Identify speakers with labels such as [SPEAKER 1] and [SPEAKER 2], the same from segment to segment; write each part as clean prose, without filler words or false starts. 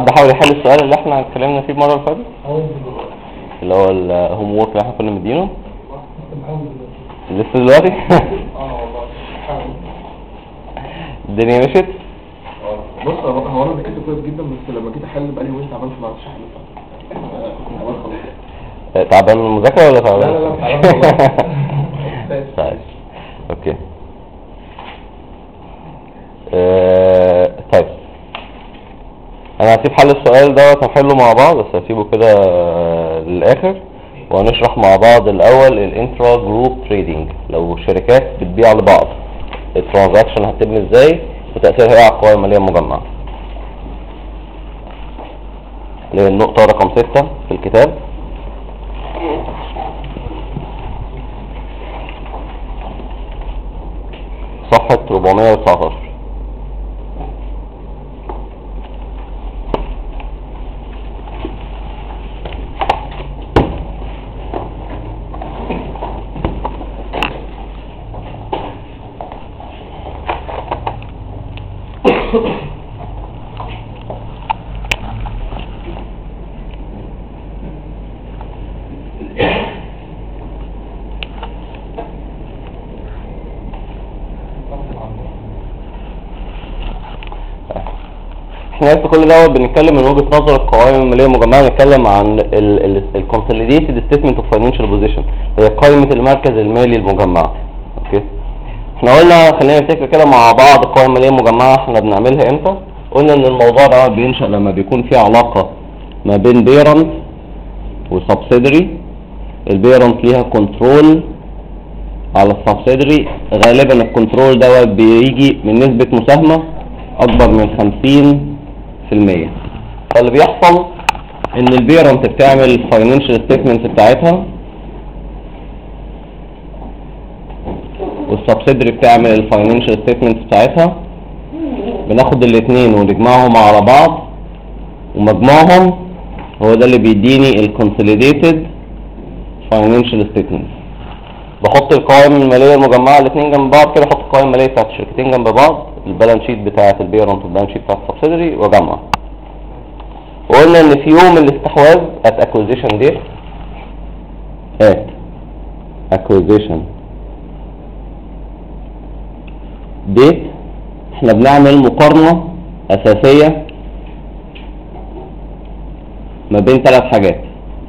[SPEAKER 1] حد حاول يحل السؤال اللي احنا اتكلمنا فيه المره اللي فاتت اللي هو الهوم وورك اللي احنا كنا مدينه لسه دلوقتي؟
[SPEAKER 2] والله
[SPEAKER 1] الدنيا مشيت؟
[SPEAKER 2] بص هو انا ذاكرت كويس جدا، بس لما جيت احل بقالي يومين تعبان فما عرفتش احل تعبان خلاص.
[SPEAKER 1] تعبان من المذاكره ولا تعبان؟
[SPEAKER 2] لا تعبان خلاص.
[SPEAKER 1] طيب اوكي. طيب انا هسيب حل السؤال دوت هنحله مع بعض، بس هسيبه كده للاخر، وهنشرح مع بعض الاول الانترا جروب تريدنج. لو شركات بتبيع لبعض الترانزاكشن هتتم ازاي وتاثيرها ايه على القوائم الماليه المجمعه. النقطه رقم 6 في الكتاب، صفحه 419. احنا لسه كل دوت بنتكلم من وجهة نظر القوائم المالية المجمعة، بنتكلم عن الكونسوليديتد ستيتمنت اوف فاينانشال بوزيشن، هي قائمة المركز المالي المجمع. اوكي، احنا قلنا خلينا نفتكر كده مع بعض القوائم المالية المجمعة احنا بنعملها امتى. قلنا ان الموضوع ده بينشأ لما بيكون في علاقة ما بين بيرنت وسبسيدري، البيرنت ليها كنترول على السبسيدري، غالبا الكنترول دوت بيجي من نسبة مساهمة اكبر من 50%. فاللي بيحصل ان البيرنت بتعمل الفاينانشال ستيتمنتس بتاعتها والسبسيدري بتعمل الفاينانشال ستيتمنتس بتاعتها، بناخد الاثنين ونجمعهم على بعض، ومجموعهم هو ده اللي بيديني الكونسوليديتد فاينانشال ستيتمنتس. بحط القوائم الماليه المجمعه الاثنين جنب بعض كده، احط القوائم الماليه بتاعت الشركتين جنب بعض، البالانس شيت بتاعت البيرنت والبالانس شيت بتاعت السبسيدري، واجمع. وقلنا ان في يوم الاستحواذ at acquisition date احنا بنعمل مقارنة اساسية ما بين 3 حاجات: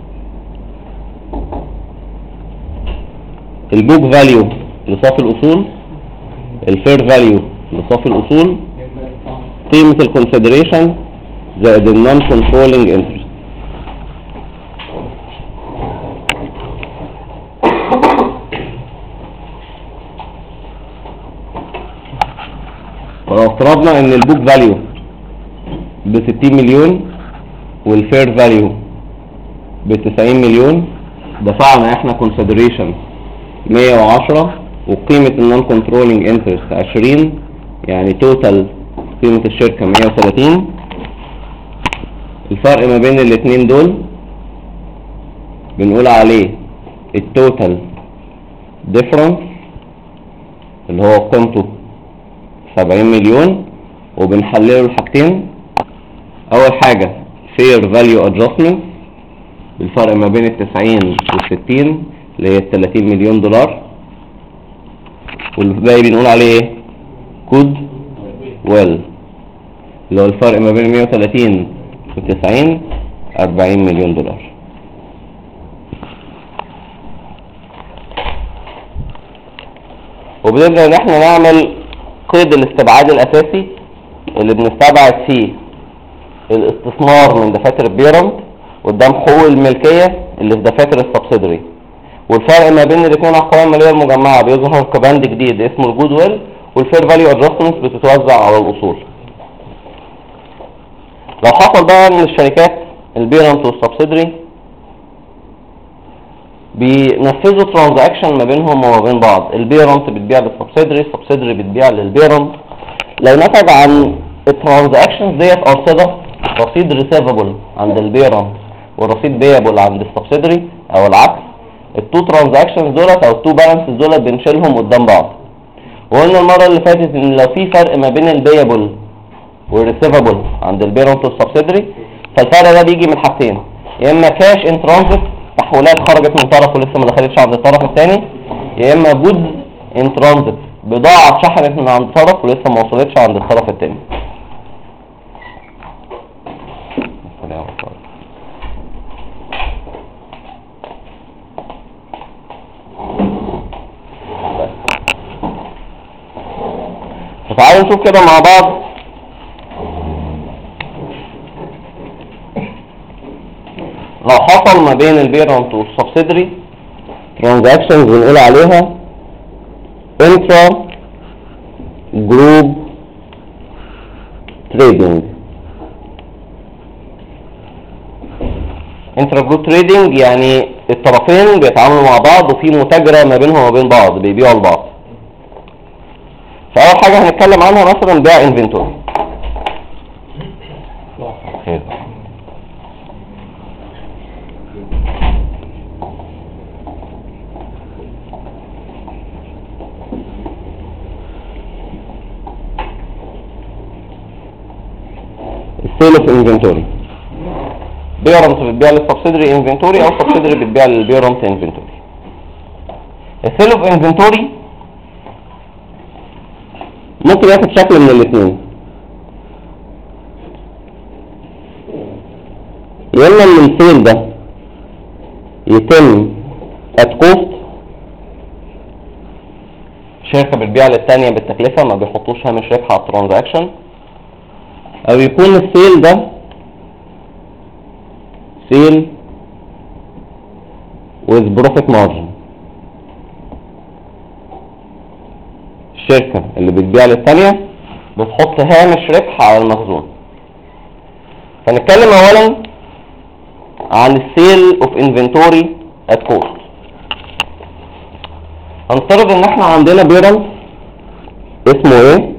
[SPEAKER 1] البوك فاليو لصافي الاصول، الفير فاليو لصافي الاصول، قيمة الكونسيدريشن زائد النون كنترولينج انترست. ولو افترضنا ان البوك فاليو ب60 مليون والفير فاليو ب90 مليون، دفعنا احنا كونسيدريشن 110 وقيمة النون كنترولينج انترست 20، يعني توتال قيمة الشركة 130. الفرق ما بين الاثنين دول بنقول عليه التوتال ديفرنس اللي هو قيمته 70 مليون، وبنحلله الحاجتين. اول حاجة fair value adjustment بالفرق ما بين 90 و60 اللي هي 30 مليون دولار، والباقي بنقول عليه good well اللي هو الفرق ما بين 130 و90 40 مليون دولار. وبنبدأ ان احنا نعمل قيد الاستبعاد الاساسي اللي بنستبعد فيه الاستثمار من دفاتر البيرنت قدام حقوق الملكية اللي في دفاتر السبسيدري، والفرق ما بين الاثنين على القوائم المالية المجمعة بيظهر كبند جديد اسمه الجود ويل، والفير فاليو ادجستمنت بتتوزع على الاصول. لو حصل بقى ان الشركات البيرنت والسبسيدري بينفذوا ترانزاكشن ما بينهم وما بين بعض، البيرنت بتبيع للسبسيدري، السبسيدري بتبيع للبيرنت، لو نتج عن الترانزاكشنز ديت ارصده رصيد ريسيفبل عند البيرنت ورصيد بيبل عند السبسيدري او العكس، التو ترانزاكشنز دولت او التو بالانسز دولت بنشيلهم قدام بعض. وقلنا المره اللي فاتت ان لو في فرق ما بين البيبل والريسيفبل عند البيرنت والسبسيدري فالفرق ده بيجي من حاجتين، يا اما كاش ان ترانزيت، تحويلات خرجت من طرف ولسه ما دخلتش عند الطرف الثاني، يا اما جودز ان ترانزيت، بضاعه اتشحنت من عند طرف ولسه ما وصلتش عند الطرف الثاني. فتعالوا نشوف كده مع بعض لو حصل ما بين البيرنت والسبسيدري ترانزاكشنز بنقول عليها انترا جروب تريدنج. انترا جروب تريدنج يعني الطرفين بيتعاملوا مع بعض وفي متاجرة ما بينهم وبين بعض، بيبيعوا لبعض. فأول حاجة هنتكلم عنها مثلا بيع انفنتوري. السيل اوف انفنتوري، بيرنت بتبيع للسبسيدري انفنتوري او سبسيدري بتبيع للبيرنت انفنتوري. السيل اوف انفنتوري ممكن ياخد شكل من الاثنين، يا اما ان السيل ده يتم ات كوست، شركه بتبيع للثانيه بالتكلفه ما بيحطوش هامش ربح على الترانزاكشن، او يكون السيل ده سيل with profit margin، الشركة اللي بتبيع للثانية بتحط هامش ربح على المخزون. فنتكلم اولا عن السيل اوف انفنتوري ات كوست. هنفترض ان احنا عندنا بيرنت اسمه ايه،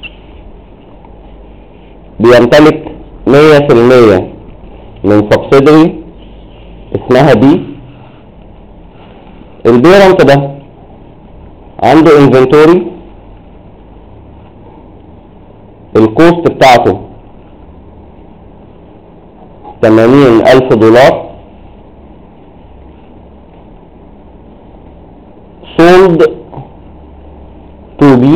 [SPEAKER 1] بيمتلك 100% من سبسيدري اسمها بي. البيرنت ده عنده انفنتوري الكوست بتاعته $80,000 sold to be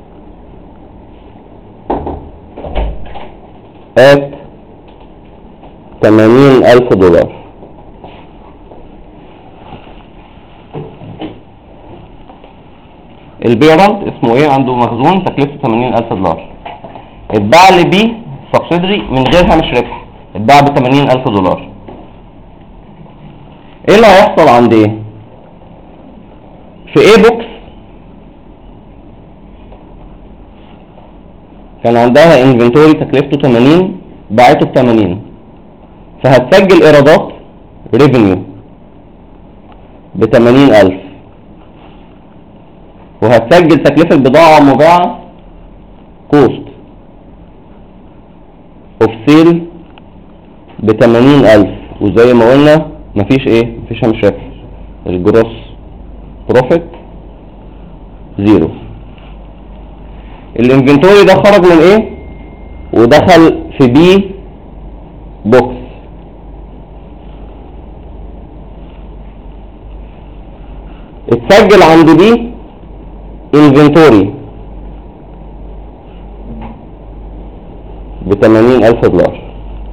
[SPEAKER 1] at $80,000. البيرنت اسمه ايه، عنده مخزون تكلفته $80,000، اتباع لبي سبسيدري من غير هامش ربح، اتباع $80,000. ايه اللي هيحصل عند ايه؟ في ايه بوكس كان عندها انفنتوري تكلفته 80 باعته ب 80، فهتسجل ايرادات ريفينيو ب 80,000، وهتسجل تكلفة البضاعة مباعة كوست اوف سيل ب 80,000، وزي ما قلنا مفيش ايه، مفيش هامش ربح، الجروس بروفيت زيرو. الانفنتوري ده خرج من ايه ودخل في بي بوكس. اتسجل عند بي انفنتوري ب $80,000.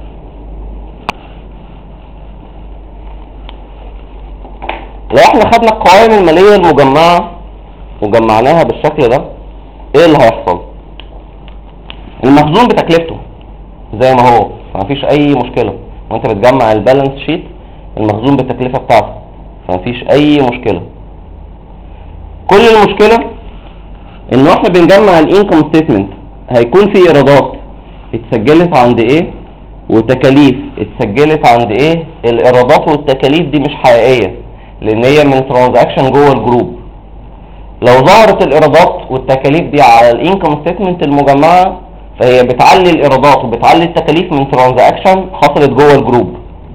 [SPEAKER 1] لو احنا خدنا القوائم المالية المجمعة وجمعناها بالشكل ده، ايه اللي هيحصل؟ المخزون بتكلفته زي ما هو، فمفيش اي مشكلة، وانت بتجمع البالانس شيت المخزون بالتكلفة بتاعته، فمفيش اي مشكلة. كل المشكلة انه احنا بنجمع الانكم ستيتمنت، هيكون في ايرادات اتسجلت عند ايه وتكاليف اتسجلت عند ايه. الايرادات والتكاليف دي مش حقيقية لان هي من ترانزاكشن جوه الجروب. لو ظهرت الايرادات والتكاليف دي على الانكم ستيتمنت المجمعة، فهي بتعلي الايرادات وبتعلي التكاليف من ترانزاكشن حصلت جوه الجروب،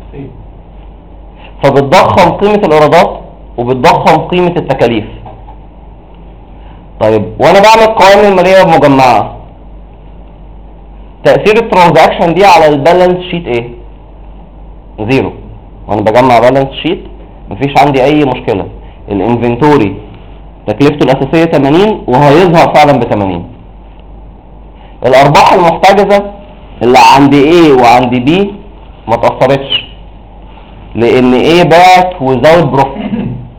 [SPEAKER 1] فبتضخم قيمة الايرادات وبتضخم قيمة التكاليف. طيب وانا بعمل القوائم المالية المجمعة، تأثير الترانزاكشن دي على البالانس شيت ايه؟ زيرو، وانا بجمع بالانس شيت مفيش عندي اي مشكله. الانفنتوري تكلفته الاساسيه 80 وهيظهر فعلا ب 80. الارباح المحتجزه اللي عند A وعند B ما تاثرتش، لان A باعت وزود بروفيت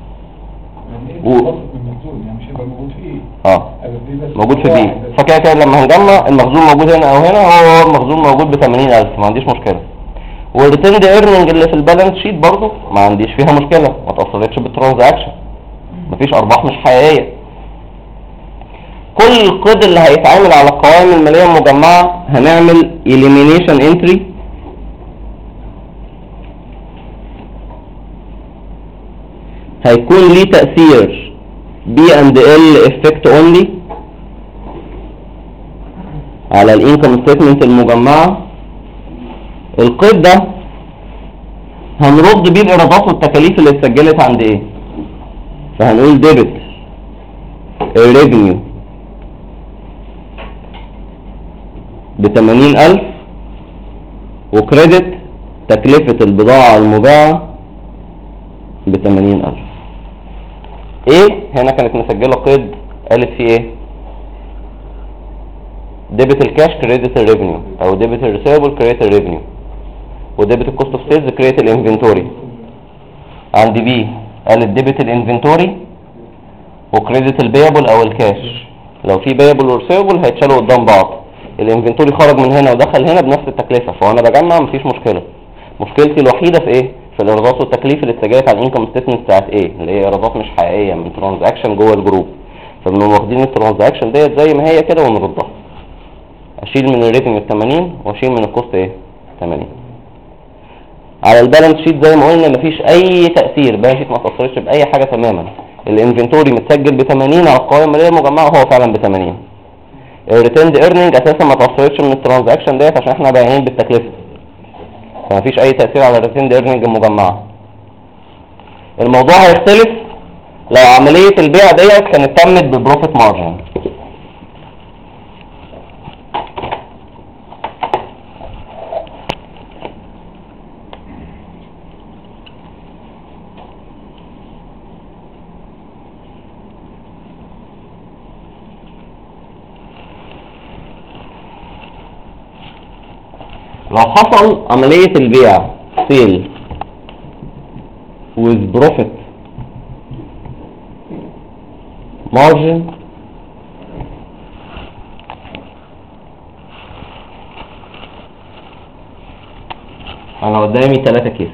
[SPEAKER 3] يعني مش هيبقى موجود في ايه؟
[SPEAKER 1] موجود في B. فكده كده لما هنجمع المخزون موجود هنا او هنا، هو المخزون موجود ب 80,000، ما عنديش مشكله. والريتيند ايرنينج اللي في البالانس شيت برضه ما عنديش فيها مشكله، ما تاثرتش بالترانزاكشن، مفيش ارباح مش حقيقيه. كل القيد اللي هيتعامل على القوائم الماليه المجمعه هنعمل elimination entry هيكون ليه تأثير B&L effect only على الانكم ستيتمنت المجمعة. القيد ده هنرد بيه الايرادات والتكاليف اللي اتسجلت عند ايه، فهنقول debit revenue ب80,000 وكريدت تكلفة البضاعة المباعة ب80,000. ايه هنا كانت مسجلة قيد قالت فيه ايه؟ ديبت الكاش كريدت الريفينيو، او ديبت الريسيفبل كريدت الريفينيو، وديبت الكوست اوف سيلز كريدت الانفنتوري. عند بي قالت ديبت الانفنتوري وكريدت البيبل او الكاش. لو في بيبل وريسيفبل هيتشالوا قدام بعض، الانفنتوري خرج من هنا ودخل هنا بنفس التكلفة، فانا بجمع مفيش مشكلة. مشكلتي الوحيدة في ايه؟ في الايرادات والتكليف اللي اتسجلت على الانكم ستيتمنت بتاعت ايه، اللي هي ايرادات مش حقيقيه من ترانزاكشن جوه الجروب. فبنقوم واخدين الترانزاكشن ديت زي ما هي كده ونردها. اشيل من الريفينيو 80 واشيل من الكوست ايه 80. على البالانس شيت زي ما قلنا مفيش اي تاثير، بالانس شيت ما اتاثرتش باي حاجه تماما. الانفنتوري متسجل ب 80 على القوائم الماليه المجمعه وهو فعلا ب 80. الريتيند ايرنينج اساسا ما اتاثرتش من الترانزاكشن ديت عشان احنا بايعين بالتكلفه، فمفيش اي تأثير على الريتيند ايرنينج المجمعة. الموضوع هيختلف لو عملية البيع ديت كانت تمت ببروفيت مارجن. لو حصل عملية البيع سيل with profit margin انا قدامي 3 كيس.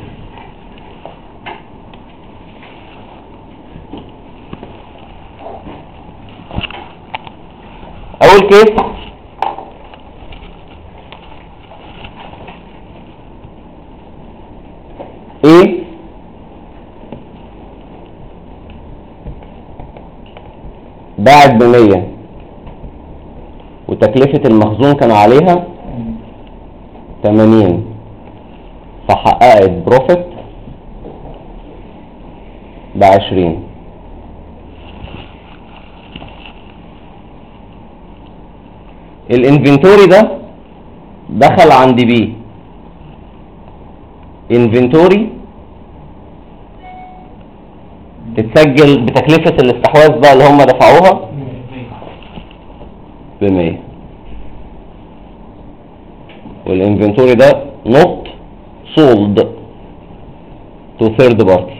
[SPEAKER 1] اول كيس ايه باعت ب100 وتكلفة المخزون كان عليها 80 فحققت بروفيت ب20. الانفنتوري ده دخل عند بي انفنتوري تتسجل بتكلفة الاستحواذ بقى اللي هم دفعوها ب100، والانفنتوري ده not sold to third party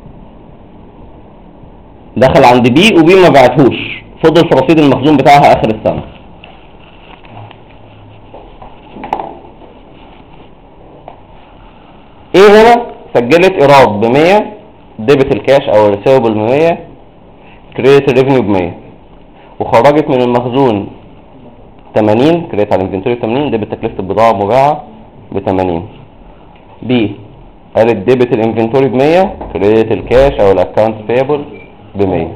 [SPEAKER 1] دخل عند بي وبي ما بعتهوش، فضل في رصيد المخزون بتاعها اخر السنة. ايه هنا سجلت ايراد ب100 ديبت الكاش او الريسيفبل ب100 كريدت الريفينيو ب100 وخرجت من المخزون 80 كريدت على الانفنتوري 80 ديبت تكلفة البضاعة المباعة ب80. بي قالت ديبت الانفنتوري ب100 كريدت الكاش او الاكونت بيبل ب100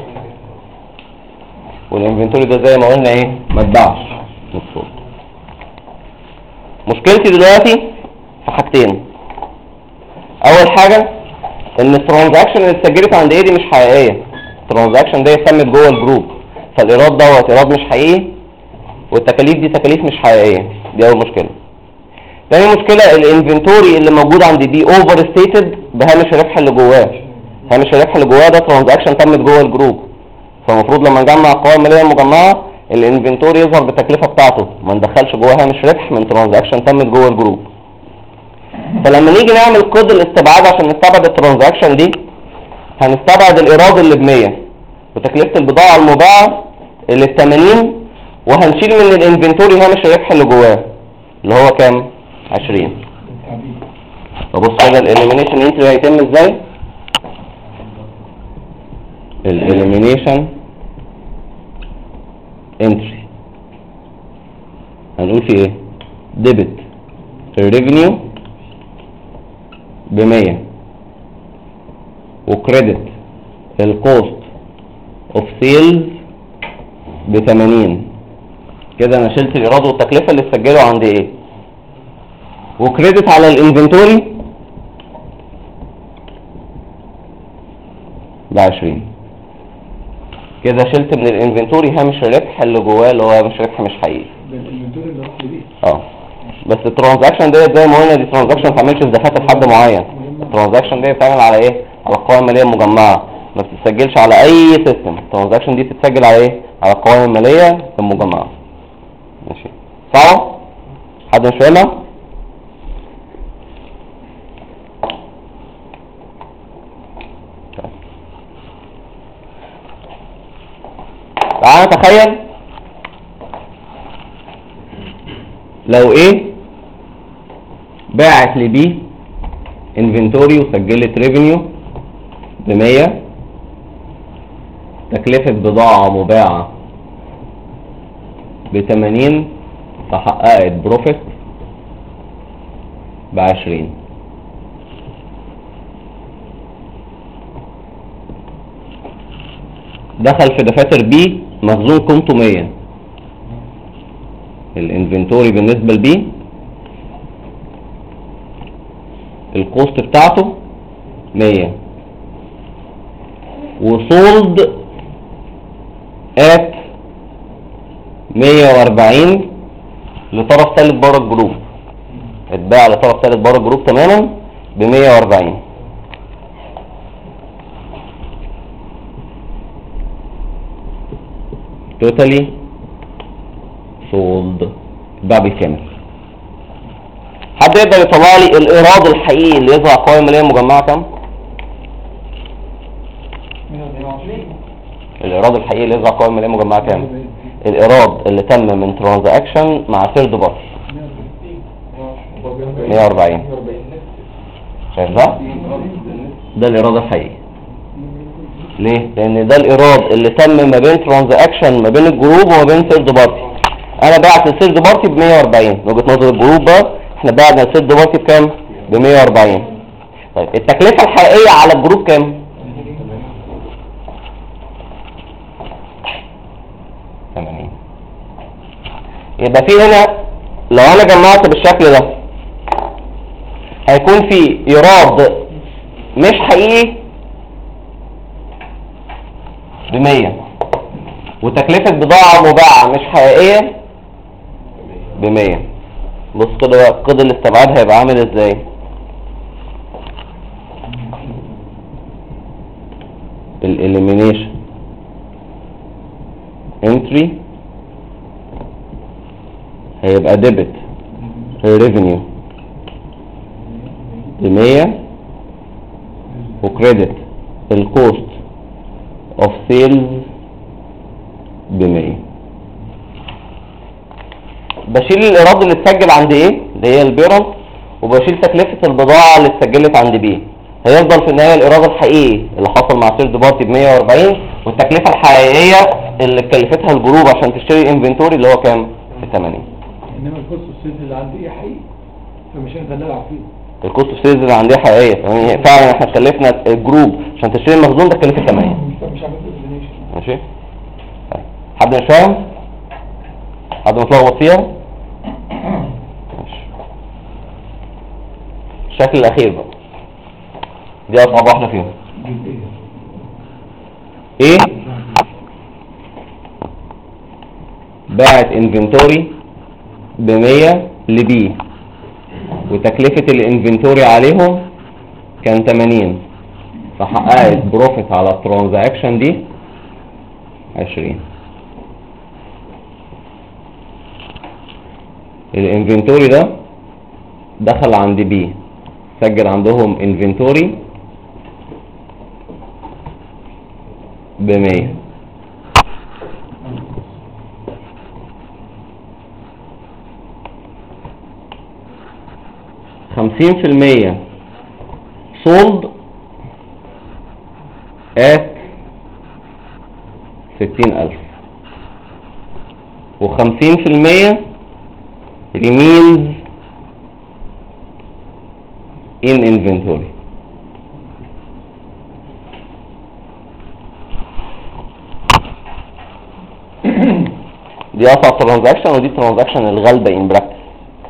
[SPEAKER 1] والانفنتوري ده زي ما قلنا ايه ما اتباعش مقصود. مشكلتي دلوقتي في حاجتين. اول حاجة ان الترانزاكشن اللي اتسجلت عند ايه دي مش حقيقية، الترانزاكشن دي تمت جوه الجروب فالايراد دوت ايراد مش حقيقي والتكاليف دي تكاليف مش حقيقية. دي اول مشكلة. تاني مشكلة الانفنتوري اللي موجود عند بي اوفر ستيتد بهامش الربح اللي جواه. هامش الربح اللي جواه ده ترانزاكشن تمت جوه الجروب، فالمفروض لما نجمع القوائم المالية المجمعة الانفنتوري يظهر بالتكلفة بتاعته، ما ندخلش جواه هامش ربح من ترانزاكشن تمت جوه الجروب. فلما نيجي نعمل كود الاستبعاد عشان نستبعد الترانزاكشن دي، هنستبعد الايراد اللي ب100 وتكلفة البضاعة المباعة اللي ب80، وهنشيل من الانفنتوري هامش الربح اللي جواه اللي هو كام؟ 20. فبص كده الاليمينيشن انتري هيتم ازاي؟ الاليمينيشن انتري هنقول في ايه؟ ديبت الريفينيو ب100 وكريدت الكوست اوف سيلز ب80. كده انا شلت الايراد والتكلفه اللي اتسجلوا عند ايه، وكريدت على الانفنتوري ب20. كده شلت من الانفنتوري هامش الربح اللي جواه اللي هو هامش ربح مش حقيقي.
[SPEAKER 2] الانفنتوري اللي راح لبيه.
[SPEAKER 1] بس الترانزاكشن ديت زي ما قلنا دي ترانزاكشن ما بتعملش دفاتر لحد معين. الترانزاكشن دي بتعمل على ايه؟ على القوائم الماليه المجمعه، ما بتتسجلش على اي سيستم. الترانزاكشن دي بتتسجل على ايه؟ على القوائم الماليه المجمعه. ماشي صعب؟ حد مش فاهمها؟ تعالى نتخيل لو ايه باعت لبي انفنتوري وسجلت ريفينيو ب100، تكلفة بضاعة مباعة ب80، فحققت بروفيت ب20. دخل في دفاتر بي مخزون قيمته 100. الانفنتوري بالنسبة لبي الكوست بتاعته 100 وصولد ات 140 لطرف ثالث بره الجروب، اتباع لطرف ثالث بره الجروب تماما ب140. توتالي سولد اتباع بالكامل. حد يقدر يطلع لي الايراد الحقيقي اللي يظهر قوائم ماليه مجمعه كام؟ الايراد الحقيقي اللي يظهر قوائم ماليه مجمعه كام؟ الايراد اللي تم من ترانزاكشن مع ثيرد بارتي 140. شايف ده؟ ده الايراد الحقيقي. ليه؟ لان ده الايراد اللي تم ما بين ترانزاكشن ما بين الجروب وما بين ثيرد بارتي. انا بعت الثيرد بارتي ب140 من وجهه نظر الجروب بقى، احنا بعنا الثيرد بارتي بكام؟ ب140. طيب التكلفه الحقيقيه على الجروب كام؟ 80. يبقى في هنا لو انا جمعت بالشكل ده هيكون في ايراد مش حقيقي ب100 وتكلفة بضاعة مباعة مش حقيقية ب100. بص كده بقى قيد الاستبعاد هيبقى عامل ازاي؟ الاليمينيشن انتري هيبقى ديبت ريفينيو ب100 وكريدت الكوست اوف سيلز ب100. بشيل الايراد اللي اتسجل عند ايه اللي هي البيرل، وبشيل تكلفة البضاعة اللي اتسجلت عند بي. هيفضل في النهاية الايراد الحقيقي اللي حصل مع ثيرد بارتي ب140 والتكلفة الحقيقية اللي كلفتها الجروب عشان تشتري انفنتوري اللي هو كام؟ ب80.
[SPEAKER 3] انما الكوست السيلز اللي عندي ايه حقيقي، فمش هنقدر نلعب فيه.
[SPEAKER 1] الكوست سيلز اللي عندها حقيقية، يعني فعلا احنا كلفنا الجروب عشان تشتري المخزون ده كلفة 80.
[SPEAKER 3] مش عامل اكسبلانيشن.
[SPEAKER 1] ماشي؟ حد مش فاهم؟ حد متلخبط فيها؟ ماشي. الشكل الاخير بقى دي اصعب واحدة فيهم. ايه؟ باعت انفنتوري ب100 لبي وتكلفة الانفنتوري عليهم كان 80، فحققت بروفيت على الترانزاكشن دي 20. الانفنتوري ده دخل عند بي، سجل عندهم انفنتوري ب100. خمسين في المية sold at 60,000 و50% remains in inventory. دي اصعب ترانزاكشن، ودي ترانزاكشن الغالبة in practice.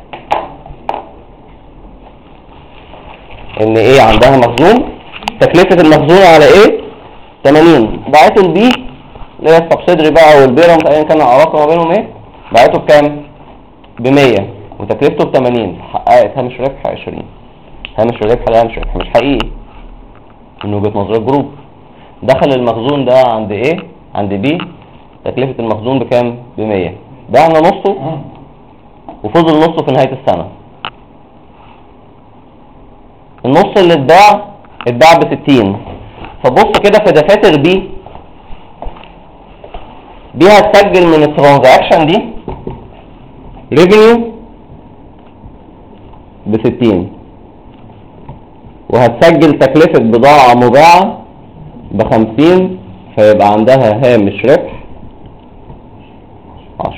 [SPEAKER 1] ان ايه عندها مخزون، تكلفة المخزون على ايه 80، باعته البي اللي هي السبسيدري بقى والبيرنت ايا كان العلاقة ما بينهم ايه، باعته بكام ب100 وتكلفته ب80، حققت هامش ربح 20. هامش الربح ده هامش ربح مش حقيقي من وجهة نظر الجروب. دخل المخزون ده عند ايه، عند بي، تكلفة المخزون بكام ب100، بعنا نصه وفضل نصه في نهاية السنة. النص اللي اتباع ب60. فبص كده في دفاتر بي هتسجل من الترانزاكشن دي ريفينيو ب60، وهتسجل تكلفة بضاعة مباعة ب50، فيبقى عندها هامش ربح 10.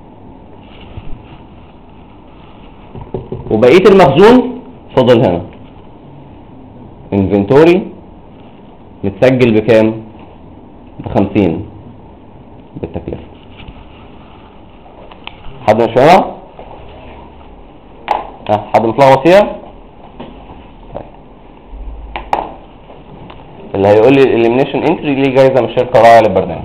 [SPEAKER 1] وبقية المخزون فضل هنا انفنتوري متسجل بكام ب50 بالتكلفة. حد مش فاهمها؟ حد متلخبط فيها؟ طيب اللي هيقول لي الاليمينيشن انتري ليه جايزة من الشركة راعية للبرنامج.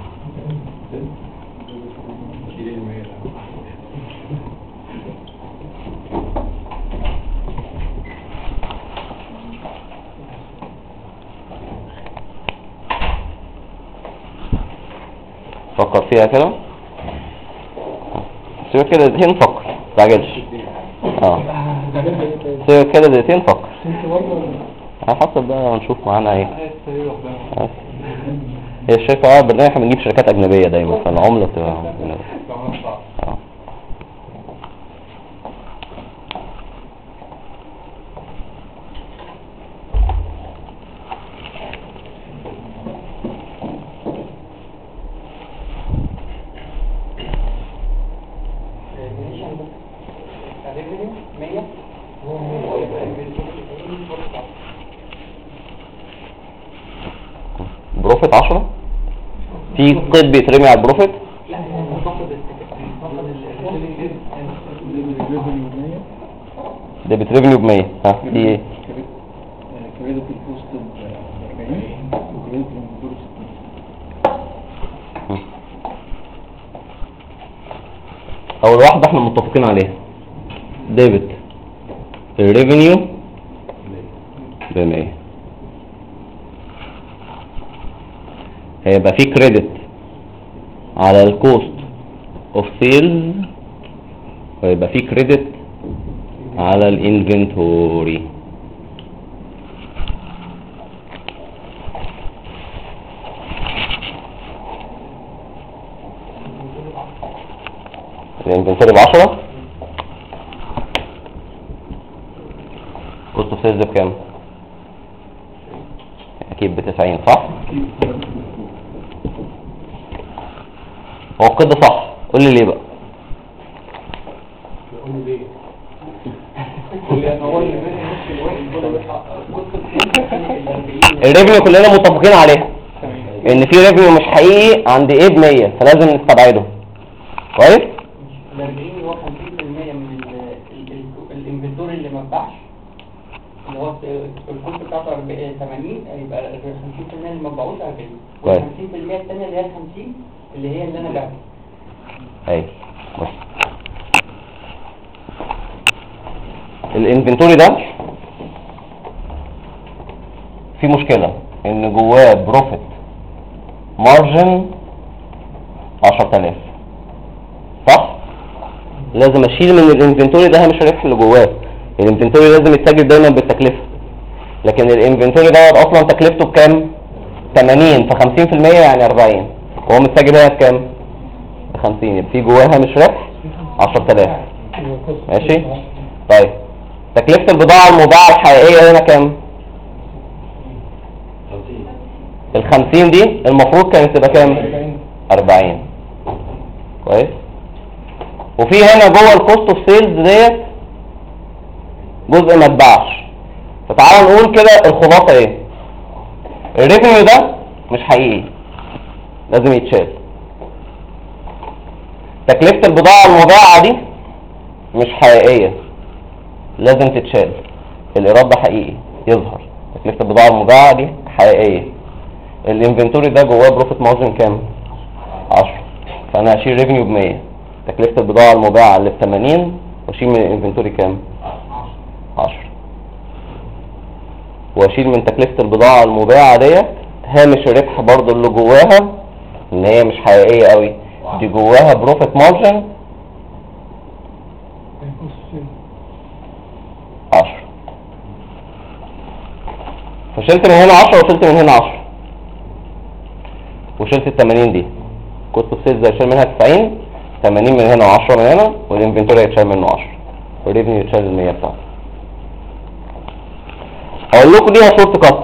[SPEAKER 1] فكر فيها كده، سيبك كده دقيقتين فكر، متستعجلش. سيبك كده دقيقتين فكر، على حسب بقى هنشوف معانا ايه. هي الشركة برنامج احنا بنجيب شركات اجنبية دايما، فالعملة بتبقى بروفيت 10. في قيد بيترمي على البروفيت. ده بتريفنيو ب100. ها في ايه؟ اول واحدة احنا متفقين عليها ديبت الريفينيو ب100، هيبقى في كريدت على الكوست اوف سيلز، ويبقى في كريدت على الانفنتوري. الانفنتوري ب10، كوست اوف سيلز بكام؟ اكيد ب90 صح؟ هو القيد ده صح، قول لي ليه بقى. الريفينيو كلنا متفقين عليه ان في ريفينيو مش حقيقي عند ايه ب100، فلازم نستبعده كويس.
[SPEAKER 4] ال40 هو 50% من الانفنتوري اللي ما اتباعش، اللي هو الكوست بتاعته 80، يبقى 50% اللي ما اتباعوش 40، وال50% الثانيه اللي هي 50 اللي هي اللي انا بعته.
[SPEAKER 1] ايوه بص الانفنتوري ده في مشكلة ان جواه بروفيت مارجن 10000 صح؟ لازم اشيل من الانفنتوري ده هامش الربح اللي جواه. الانفنتوري لازم يتاجر دايما بالتكلفة، لكن الانفنتوري ده اصلا تكلفته بكام؟ 80 في 50% يعني 40، وهو متاجر هنا بكام؟ ب 50، يبقى في جواه هامش ربح 10000. ماشي؟ طيب تكلفة البضاعة المباعة الحقيقية هنا كام؟ ال 50 دي المفروض كانت تبقى كام؟ 40. كويس؟ وفي هنا جوه الكوست اوف سيلز ديت جزء ما اتباعش. فتعالوا نقول كده الخلاصة ايه؟ الريفينيو ده مش حقيقي، لازم يتشال. تكلفة البضاعة المباعة دي مش حقيقية، لازم تتشال. الإيراد ده حقيقي يظهر، تكلفة البضاعة المباعة دي حقيقية. الانفنتوري ده جواه بروفيت مارجن كام؟ 10. فأنا هشيل ريفينيو ب 100، تكلفة البضاعة المباعة اللي ب 80 واشيل من الانفنتوري كام؟ 10. واشيل من تكلفة البضاعة المباعة ديت هامش الربح برضو اللي جواها، ان هي مش حقيقية قوي، دي جواها بروفيت مارجن 10. فشلت من هنا 10 وشلت من هنا 10 وشلت ال 80 دي. كوست اوف سيلز هيشيل منها 90، 80 من هنا و10 من هنا، والانفنتوري هيتشال منه 10، والريفنيو يتشال ال 100 بتاعته. اقول لكم ليها شورت كات،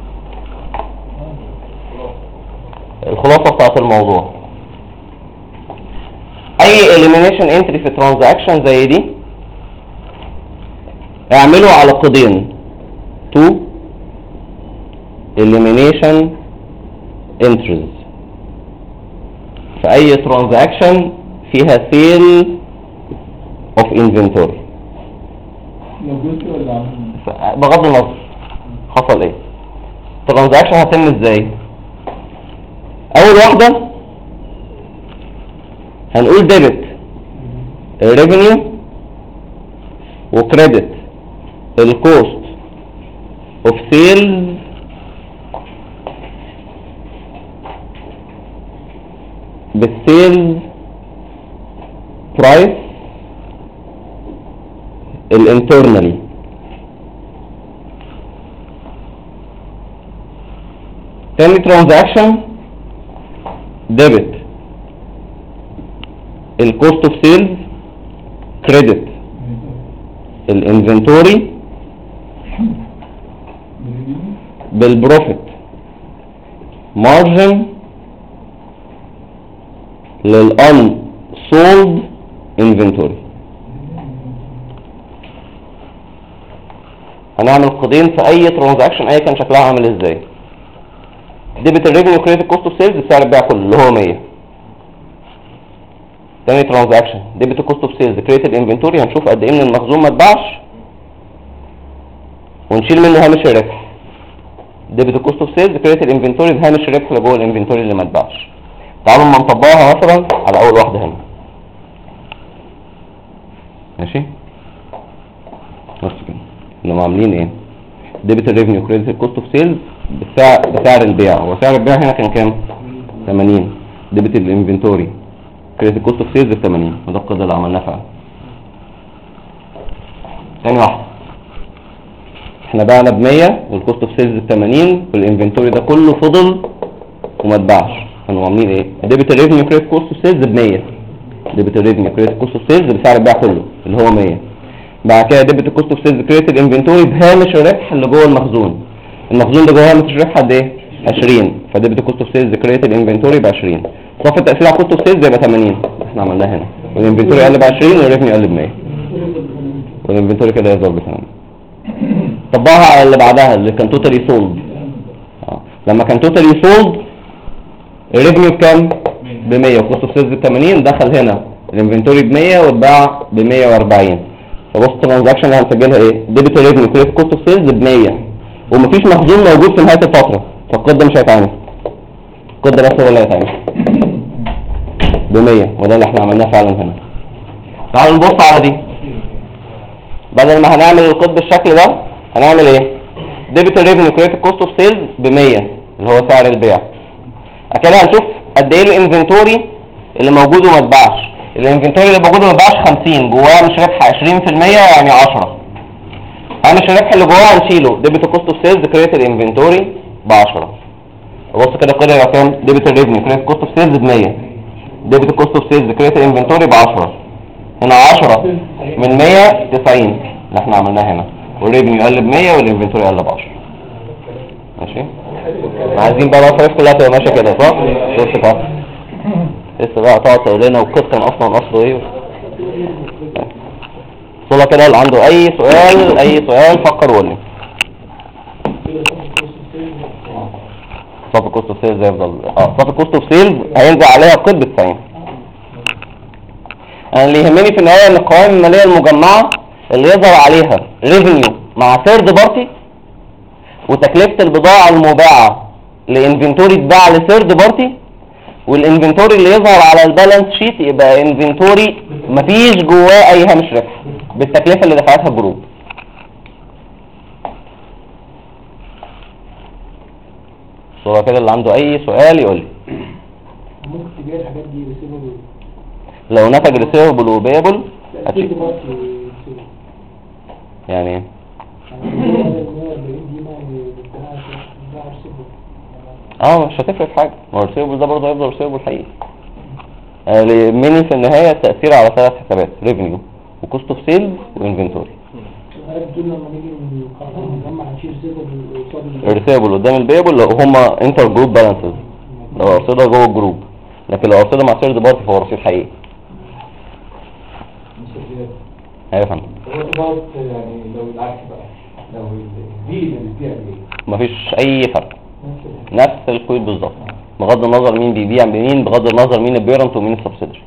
[SPEAKER 1] الخلاصه بتاعت الموضوع. اي elimination entry في transaction زي دي اعمله على قيدين: to elimination entries في اي transaction فيها sale of inventory. بغض النظر حصل ايه، الترانزاكشن هتتم ازاي؟ اول واحدة هنقول ديبت الريفينيو وكريدت الكوست اوف سيلز بالسيلز برايس الانترنالي. تاني ترانزاكشن ديبت الكوست اوف سيلز كريدت الانفنتوري بالبروفيت مارجن للان سولد انفنتوري. هنعمل قيدين في اي ترانزاكشن اي كان شكلها عامل ازاي. ديبت الريفينيو كريدت كوست اوف سيلز بسعر البيع كله اللي هو 100. تاني ترانزاكشن ديبت الكوست اوف سيلز كريدت الانفنتوري، هنشوف قد ايه من المخزون ما اتباعش ونشيل منه هامش الربح. ديبت الكوست اوف سيلز كريدت الانفنتوري بهامش الربح اللي جوه الانفنتوري اللي ما اتباعش. تعالوا ما نطبقها مثلا على اول واحده هنا. ماشي بس كده اللي عاملين ايه؟ ديبت الريفينيو كريدت الكوست اوف سيلز بسعر البيع، وسعر البيع هنا كان كام؟ 80. ديبت الانفنتوري كريدت الكوست اوف سيلز ب 80، وده القيد اللي عملناه فعلا. ثاني واحده احنا بعنا ب 100 والكوست اوف سيلز ب 80 والانفنتوري ده كله فضل وما اتباعش. كانوا عاملين ايه؟ ديبت الريفينيو كريدت كوست اوف سيلز ب 100. ديبت الريفينيو كريدت كوست اوف سيلز بسعر البيع كله اللي هو 100. بعد كده ديبت الكوست اوف سيلز كريدت الانفنتوري بهامش الربح اللي جوه المخزون. المخزون ده جوه هامش الربح قد ايه؟ 20. فديبت الكوست اوف سيلز كريدت الانفنتوري ب 20. صافي التأثير على الكوست اوف سيلز يبقى 80 احنا عملناها هنا، والانفنتوري قل ب 20 والريفينيو قل ب 100، والانفنتوري كده يظهر ب 80. طبقها على اللي بعدها اللي كان توتالي سولد. لما كان توتالي سولد الريفينيو بكام؟ ب 100 والكوست اوف سيلز ب 80. دخل هنا الانفنتوري ب 100 واتباع ب 140. فبص الترانزاكشن اللي هنسجلها ايه؟ ديبت الريفينيو كريدت كوست اوف سيلز ب 100 ومفيش مخزون موجود في نهايه الفتره، فالقيد ده مش هيتعمل. القيد ده بس هو اللي هيتعمل ب 100، وده اللي احنا عملناه فعلا هنا. تعالوا نبص على دي. بدل ما هنعمل القط بالشكل ده هنعمل ايه؟ ديبت الريفينيو كريدت كوست اوف سيلز ب 100 اللي هو سعر البيع. كده هنشوف قد ايه الانفنتوري اللي موجود وما اتباعش. الانفنتوري اللي موجود وما اتباعش 50، جواه مش ربح 20% يعني 10. مش الربح اللي جواه هنشيله ديبت كوست اوف سيلز كريدت الانفنتوري ب 10. بص كده كده يبقى كام؟ ديبت الريفينيو كريدت كوست اوف سيلز ب 100، ديبت كوست اوف سيلز كريدت الانفنتوري ب 10. هنا 10 من 100 90 اللي احنا عملناه هنا، والريفينيو قل ب 100 والانفنتوري قل ب 10. ماشي؟ عايزين بقى المصاريف كلها تبقى ماشيه كده صح؟ شفت بقى لسه بقى تقعد تقول لنا والقط كان اصلا اصله ايه؟ صولا كده اللي عنده اي سؤال فكر وقول لي. صافي كوست اوف سيلز هيفضل صافي كوست اوف سيلز هينزل عليها قط ب 90. انا اللي يهمني في النهايه ان القوائم الماليه المجمعه اللي يظهر عليها ريفينيو مع ثيرد بارتي وتكلفه البضاعه المباعه لانفنتوري اتباع لثيرد بارتي، والانفنتوري اللي يظهر على البالانس شيت يبقى انفنتوري مفيش جواه اي هامش ربح بالتكلفه اللي دفعتها الجروب. صورة كده اللي عنده اي سؤال يقول لي.
[SPEAKER 3] ممكن تبيع الحاجات دي ريسيفبل
[SPEAKER 1] لو نتج ريسيفبل وبيبل يعني ايه؟ مش هتفرق في حاجه، ما هو الريسيفبل ده برضه هيفضل ريسيفبل حقيقي. مني في النهايه تاثير على 3 حسابات: ريفينيو وكوست اوف سيلز وانفنتوري. الريسيفبل قدام البيبل لو هما انتر جروب بالانسز، لو ارصدها جوه الجروب، لكن لو ارصدها مع ثيرد بارتي فهو رصيد حقيقي. ايوه فهمت.
[SPEAKER 3] يعني لو العكس بقى، لو دي اللي بتبيع
[SPEAKER 1] مفيش اي فرق، نفس الكود بالظبط، بغض النظر مين بيبيع بمين، بغض النظر مين البيرنت ومين السبسيدري،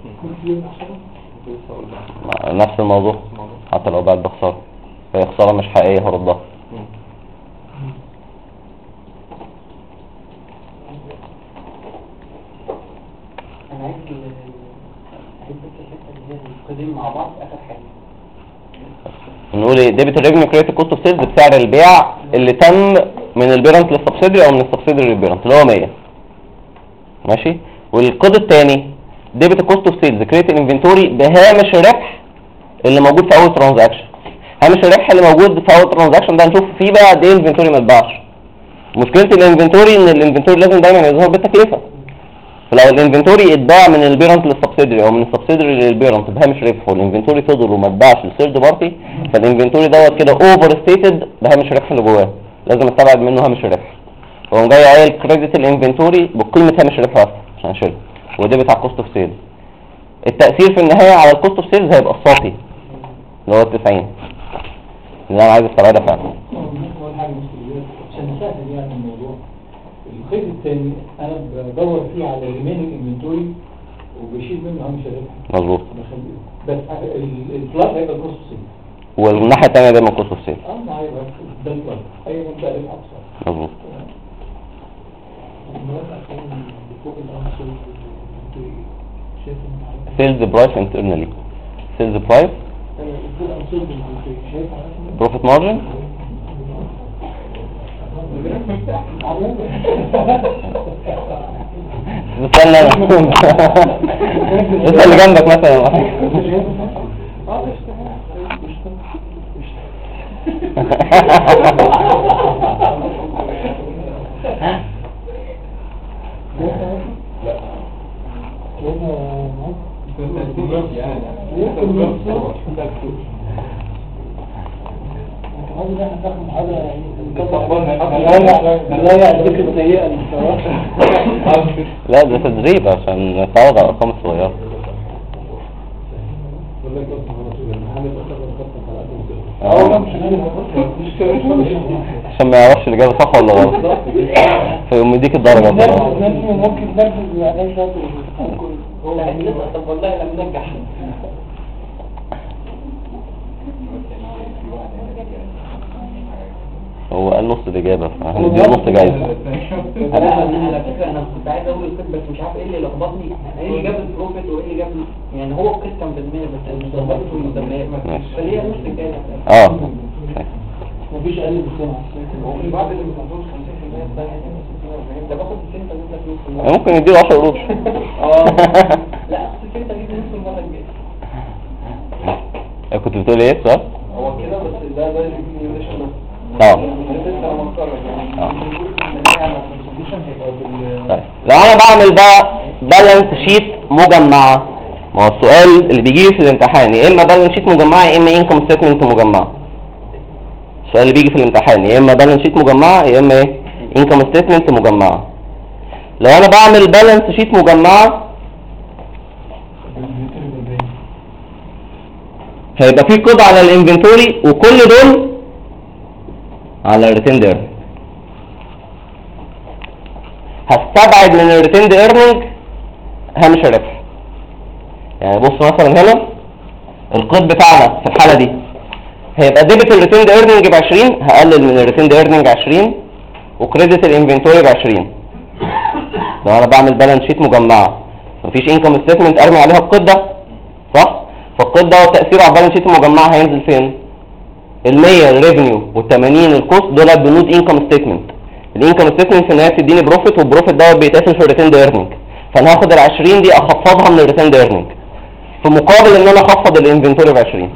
[SPEAKER 1] نفس الموضوع. حتى لو بعد بخساره فهي خساره مش حقيقيه هردها.
[SPEAKER 4] انا عايز القديم مع بعض اخر حاجه
[SPEAKER 1] نقول ايه؟ ديبت الريفينيو كريدت كوست اوف سيلز بسعر البيع اللي تم من البيرنت للسبسيدري او من السبسيدري للبيرنت اللي هو 100. ماشي. والقيد الثاني ديبت كوست اوف سيلز كريدت الانفنتوري بهامش الربح اللي موجود في اول ترانزاكشن. هامش الربح اللي موجود في اول ترانزاكشن ده هنشوف فيه بقى قد ايه الانفنتوري ما اتباعش. مشكله الانفنتوري ان الانفنتوري لازم دايما يظهر بالتكلفه، فلو الانفنتوري اتباع من البيرنت للسبسيدري او من السبسيدري للبيرنت بهامش ربح والانفنتوري فضل وما اتباعش للثيرد بارتي، فالانفنتوري دوت كده اوفر ستيتد بهامش الربح اللي جواه، لازم استبعد منه هامش الربح. فقوم جاي قايل كريدت الانفنتوري بقيمه هامش الربح بس عشان اشيله، ودي بتاع كوست اوف سيلز. التاثير في النهايه على الكوست اوف سيلز هيبقى الصافي اللي هو 90 اللي انا عايز استبعدها فعلا.
[SPEAKER 3] عشان نسهل يعني الموضوع، الخيط الثاني انا بدور فيه على الريميننج انفنتوري وبشيل منه هامش الربح.
[SPEAKER 1] مظبوط.
[SPEAKER 3] بس البلاس هيبقى كوست سيل،
[SPEAKER 1] والناحيه الثانيه دايما كوست اوف سيل.
[SPEAKER 3] ما هيبقى ده البلاس اي منطقه ربح اكثر.
[SPEAKER 1] مظبوط. سيلز برايس انترنالي، سيلز برايس بروفيت مارجن. استنى انا اللي جنبك مثلا. لا ده تدريب عشان نتعود على الارقام الصغيره. عشان ما يعرفش الاجابه صح ولا غلط فيقوم يديك الدرجه.
[SPEAKER 3] ممكن نركز على شويه
[SPEAKER 4] طب والله لما ننجح
[SPEAKER 1] هو قال نص الاجابه فهنديله نص جايزه.
[SPEAKER 4] على فكره انا كنت عايز اقول القيد بس مش عارف ايه اللي لخبطني، ايه اللي جاب البروفيت وايه اللي جاب يعني هو القيد كان بالمية بس المسابقات والمسابقات فليه نص الجايزه.
[SPEAKER 3] مفيش اقل من سنه.
[SPEAKER 4] وفي بعض اللي بياخدوا 50% الثانيه ده باخد 60 تجيب لك نص المره.
[SPEAKER 1] ممكن يديله 10 قروش.
[SPEAKER 4] لا 60 تجيب نص المره الجايه.
[SPEAKER 1] كنت بتقول ايه صح؟
[SPEAKER 2] هو كده بس ده الريجوليشن بس.
[SPEAKER 1] لسه
[SPEAKER 2] انا متكرر
[SPEAKER 1] طيب لو انا بعمل بقى بالانس شيت مجمعه، ما هو السؤال اللي بيجي في الامتحان يا اما بالانس شيت مجمعه يا اما انكم ستيتمنت مجمعه. السؤال اللي بيجي في الامتحان يا اما بالانس شيت مجمعه يا اما ايه انكم ستيتمنت مجمعه. لو انا بعمل بالانس شيت مجمعه هيبقى في كود على الانفنتوري وكل دول على الريتيند ايرنينج. هستبعد من الريتيند ايرنينج هامش الربح. يعني بص مثلا هنا الكود بتاعنا في الحاله دي هيبقى ديبت الريتيند ايرنينج ب 20، هقلل من الريتيند ايرنينج 20 وكريدت الانفنتوري ب 20. لو انا بعمل بالانس شيت مجمعه مفيش انكم ستيتمنت ارمي عليها الكود ده صح؟ فالكود ده تاثيره على البالانس شيت المجمعه هينزل فين؟ ال100 الريفينيو وال80 الكوست دول بنود انكم ستيتمنت. الانكم ستيتمنت ان هي بتديني بروفيت والبروفيت ده بيتقسم في الريتيند ايرنينج، فانا هاخد ال20 دي اخفضها من الريتيند ايرنينج في مقابل ان انا اخفض الانفنتوري ب 20.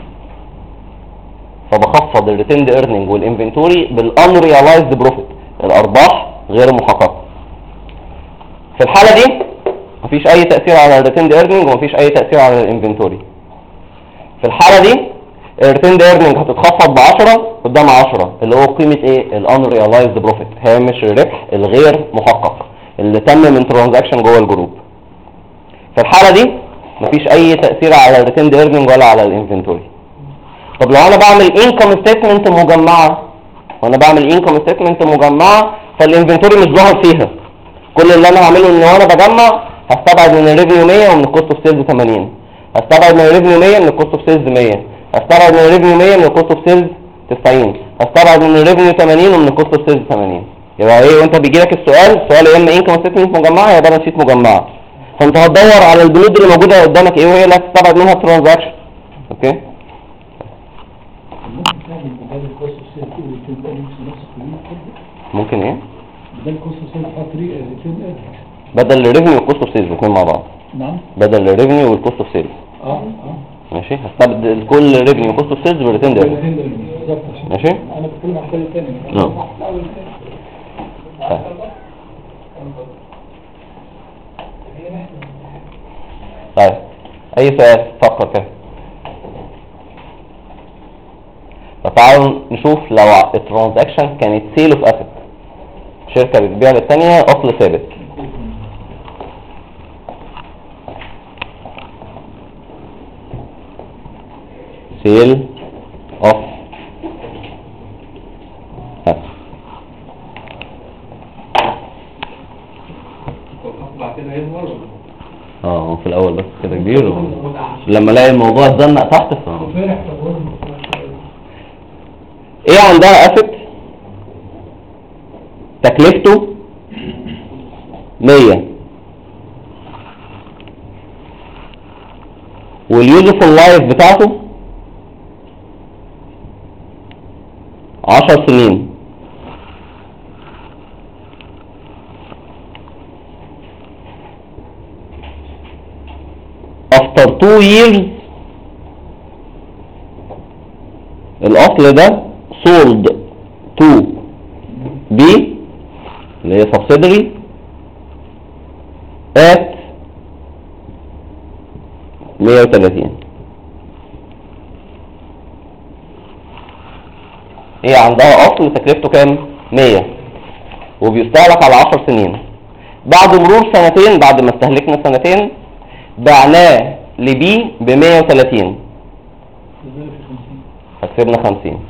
[SPEAKER 1] فبخفض الريتيند ايرنينج والانفنتوري بالانريلايزد بروفيت، الارباح غير محققه. في الحاله دي مفيش اي تاثير على الريتيند ايرنينج ومفيش اي تاثير على الانفنتوري. في الحاله دي الريتيند ايرنينج هتتخفض ب 10 قدام 10 اللي هو قيمه ايه؟ الانريلايزد بروفيت، هامش الربح الغير محقق اللي تم من ترانزاكشن جوه الجروب. في الحاله دي مفيش اي تاثير على الريتيند ايرنينج ولا على الانفنتوري. طب لو انا بعمل انكم ستيتمنت مجمعه، وانا بعمل انكم ستيتمنت مجمعه فالانفنتوري مش ظاهر فيها، كل اللي انا هعمله ان وانا بجمع هستبعد من الريفينيو 100 ومن الكوست اوف سيلز 80، هستبعد من الريفينيو 100 من الكوست اوف سيلز 100، هستبعد من الريفينيو 100 من الكوست اوف سيلز 90، هستبعد من الريفينيو 80 ومن الكوست اوف سيلز 80. يبقى ايه وانت بيجي لك السؤال يا اما انكم ستيتمنت مجمعه يا بالانس شيت مجمعه، فانت هتدور على البنود اللي موجوده قدامك ايه وهي اللي هتستبعد منها الترانزاكشن. اوكي
[SPEAKER 3] ممكن تعمل بدل الكوست اوف سيل والريتيرن نفس الطريقه كده.
[SPEAKER 1] ممكن ايه؟
[SPEAKER 3] بدل الكوست اوف سيل تحط طريقه الريتيرن.
[SPEAKER 1] بدل الريفينيو والكوست اوف سيلز الاثنين مع بعض.
[SPEAKER 3] نعم
[SPEAKER 1] بدل الريفينيو والكوست اوف سيلز. ماشي هستبدل كل ريفينيو وكوست اوف سيلز بالريتيرن ده.
[SPEAKER 3] بالظبط.
[SPEAKER 1] ماشي
[SPEAKER 3] انا بتكلم عن كل ثاني.
[SPEAKER 1] طيب اي سؤال فكر كده. فتعالوا نشوف لو الترانزاكشن كانت سيل اوف اسيت، شركه بتبيع للثانيه اصل ثابت. سيل اوف اسيت في الاول بس كده كبير لما الاقي الموضوع اتزنق تحت ايه عندها اسيت تكلفته 100 واليوزفول لايف بتاعته 10 سنين. after 2 years الاصل ده sold to B اللي هي subsidiary at 130. هي عندها اصل تكلفته كام؟ 100 وبيستهلك على 10 سنين. بعد مرور سنتين بعد ما استهلكنا سنتين بعناه لبي ب 130 فكسبنا 50.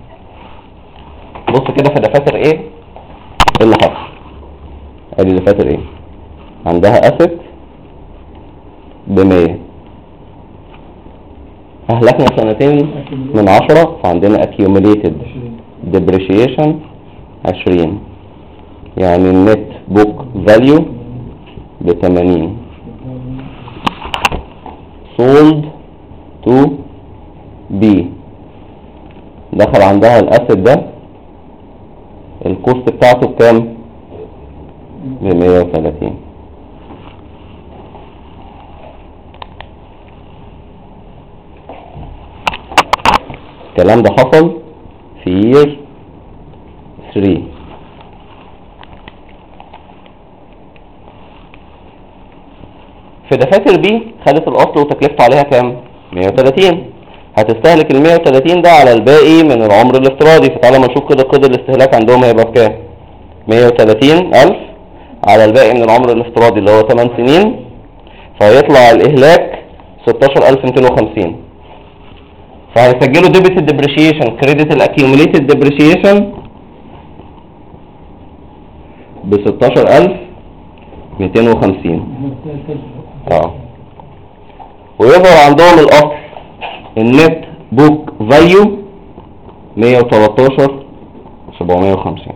[SPEAKER 1] بص كده في دفاتر ايه اللي حصل. ادي دفاتر ايه عندها اسيت ب 100 اهلكنا سنتين من 10 فعندنا accumulated depreciation 20 يعني النت بوك فاليو ب80 sold to B دخل عندها الاسد ده الكوست بتاعته بكام؟ ب130. الكلام ده حصل في year 3. في دفاتر بي خدت الاصل وتكلفته عليها كام؟ 130. هتستهلك ال 130 ده على الباقي من العمر الافتراضي. فتعالى ما نشوف كده قدر الاستهلاك عندهم هيبقى بكام. 130,000 على الباقي من العمر الافتراضي اللي هو 8 سنين، فهيطلع الاهلاك 16,250. فهيسجلوا ديبت الديبريشيشن كريدت الاكيوميليتد ديبريشيشن ب 16,250. ويظهر عندهم الاصل النت بوك فاليو 113,750.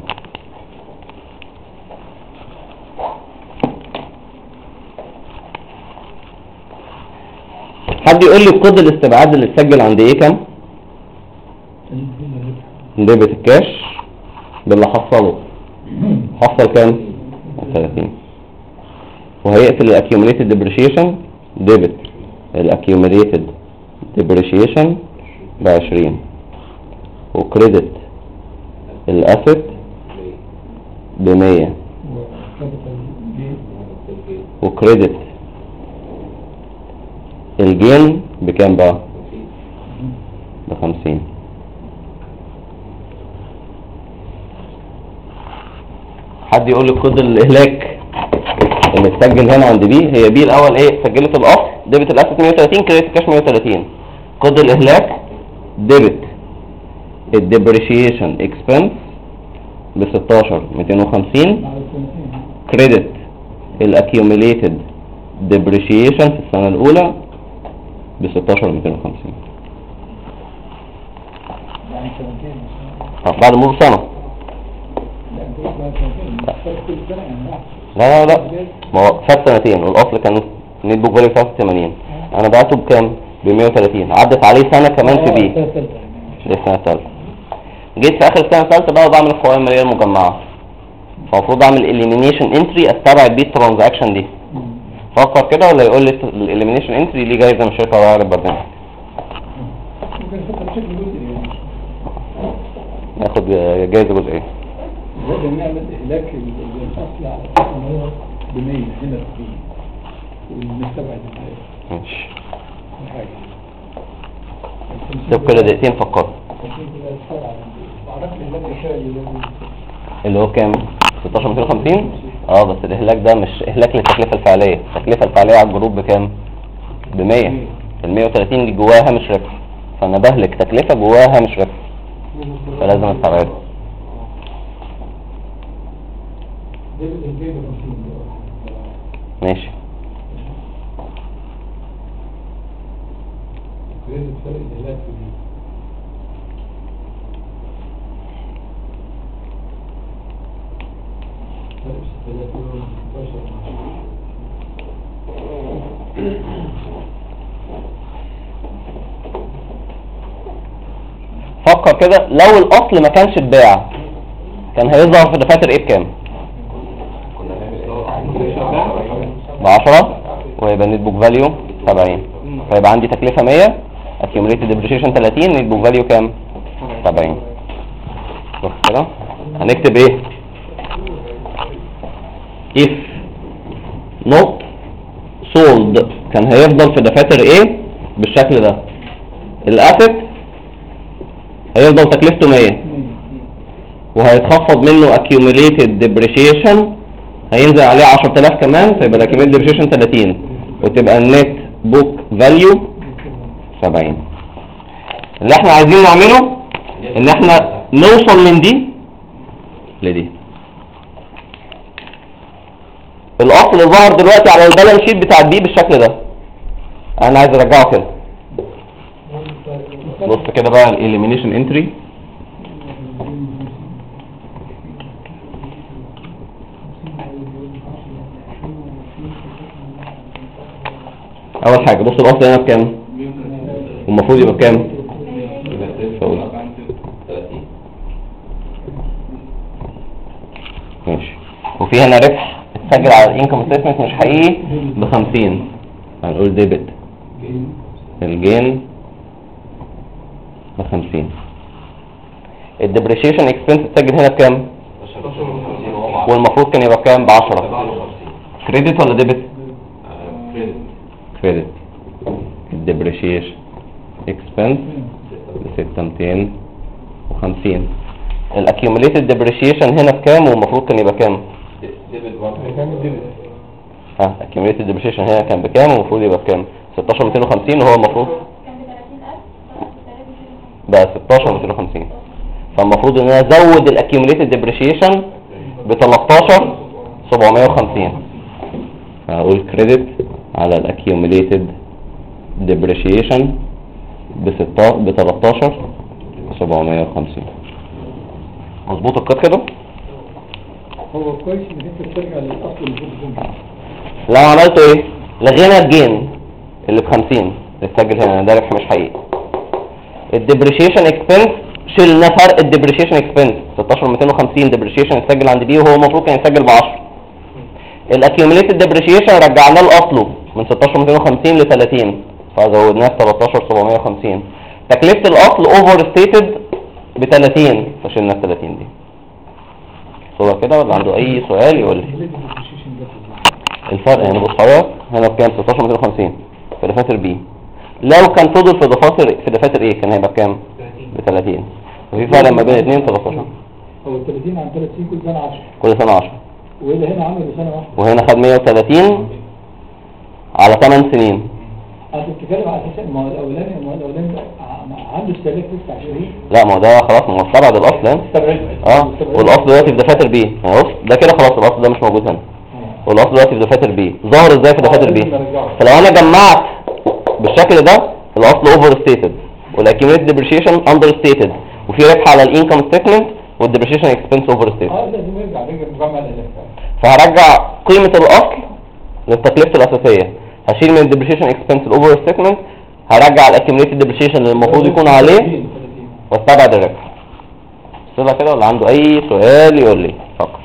[SPEAKER 1] حد يقول لي قيد الاستبعاد اللي اتسجل عند ايه كام؟ ديبت الكاش باللي حصله حصل كام؟ 30. وهيقفل الاكيوميليتد ديبريشيشن ديبت الاكيوميليتد ديبريشيشن ب20 وكريدت الاسيت ب100 وكريدت الجين بكام بقى؟ ب50. حد يقول لي كود الاهلاك اللي اتسجل هنا عند بي. هي بي الاول ايه؟ سجلت الاصل ديبت الاسيت 130 كريدت كاش 130. كود الاهلاك ديبت الديبريشيشن اكسبنس ب 16,250 كريدت الاكيوميليتد ديبريشيشن في السنه الاولى ب 16,250 بعد مرور سنه. لا ما هو فات سنتين والاصل كان نت بوك فاليو بتاعته 80. انا بعته بكام؟ ب 130. عدت عليه سنه كمان في بي. دي السنه الثالثه. جيت في اخر السنه الثالثه بقى بعمل القوائم الماليه المجمعه. فالمفروض اعمل اليمينيشن انتري استبعد بيه الترانزاكشن دي. فكر كده ولا يقول لي الاليمينيشن انتري ليه جايزه من الشركه ولا البرنامج؟ ناخد جايزه جزئيه.
[SPEAKER 3] لازم نعمل إهلاك الفصل على أساس إن هو ب100 هنا في ونستبعد الحاجة.
[SPEAKER 1] ماشي. طب كده دقيقتين فكروا. اللي هو كام؟ 16,250. بس الاهلاك ده مش اهلاك للتكلفه الفعليه. التكلفه الفعليه على الجروب بكام؟ ب100. ال 130 دي جواها مش ربح، فانا بهلك تكلفه جواها مش ربح، فلازم استبعدها. ماشي. فكر كده لو الاصل ما كانش اتباع كان هيظهر في دفاتر ايه بكام؟ ب10 ويبقى نت بوك فاليو 70. فيبقى عندي تكلفه 100 accumulated depreciation 30 نت بوك فاليو كام؟ 70. بص كده هنكتب ايه؟ if not sold كان هيفضل في دفاتر ايه بالشكل ده. الاسيت هيفضل تكلفته 100 وهيتخفض منه accumulated depreciation هينزل عليه 10,000 كمان، فيبقى accumulated depreciation 30 وتبقى النت بوك فاليو 70. اللي احنا عايزين نعمله ان احنا نوصل من دي لدي. الاصل ظهر دلوقتي على البالانس شيت بتاع البي بالشكل ده. انا عايز ارجعه كده. بص كده بقى الاليمينيشن انتري اول حاجه بص الاصل هنا بكام والمفروض يبقى بكام فقول. ماشي. وفي هنا ربح اتسجل على الانكم ستيتمنت مش حقيقي ب50 هنقول ديبت الجين ب50. الديبريشيشن اكسبنس اتسجل هنا بكام والمفروض كان يبقى بكام ب10 كريدت ولا ديبت كريدت. الديبريشيشن اكسبنس ب6250. الاكيوميليتد ديبريشيشن هنا بكام والمفروض كان يبقى كام accumulated depreciation هنا كان بكام والمفروض يبقى بكام 16250 وهو المفروض بقى 16250 فالمفروض ان انا ازود accumulated depreciation ب 13750 هقول credit على accumulated depreciation ب 13750 مظبوط القط كده.
[SPEAKER 3] هو كويس انك انت ترجع للاصل اللي كنت
[SPEAKER 1] لو عملته ايه لغينا الجين اللي ب50 اللي اتسجل هنا ده ربح مش حقيقي. الديبريشيشن اكسبنس شلنا فرق الديبريشيشن اكسبنس 16250 ديبريشيشن اتسجل عند بي وهو المفروض كان يتسجل ب10. الاكيوميليتد ديبريشيشن رجعناه لاصله من 16250 ل 30 فزودناه 13750. تكلفه الاصل اوفر ستيتد ب 30 فشلنا ال 30 دي. صور كده ولا عنده اي سؤال يقول لي الفرق يعني. بص حضرتك هنا بكام 16250 في دفاتر بي لو كان فضل في دفاتر ايه كان هيبقى بكام ب 30 وفي فرق ما بين الاثنين 13.
[SPEAKER 3] هو 30 عن 30 كل سنه 10
[SPEAKER 1] كل سنه 10
[SPEAKER 3] واللي هنا عمل بسنه واحده
[SPEAKER 1] وهنا خد 130 على 8 سنين.
[SPEAKER 3] انت بتتكلم على اساس ما هو الاولاني عنده استهلاك لسه 20
[SPEAKER 1] لا ما هو ده خلاص ما هو استبعد الاصل هنا والاصل دلوقتي في دفاتر بي بص ده كده خلاص الاصل ده مش موجود هنا والاصل دلوقتي في دفاتر بي ظهر ازاي في دفاتر بي. فلو انا جمعت بالشكل ده الاصل اوفر ستيتد والاكيوميليتد ديبريشيشن اندر ستيتد وفي ربح على الانكم ستيتمنت والديبريشيشن اكسبنس اوفر ستيتد
[SPEAKER 3] لازم يرجع نجمع الالف
[SPEAKER 1] فهرجع قيمه الاصل للتكلفه الاساسيه هشيل من الديبريشيشن اكسبنس الاوفر ستيتمنت هرجع الاكيوميليتد ديبريشيشن اللي المفروض يكون عليه واستبعد الربح. كده كده ولا عنده اي سؤال يقول لي فقط.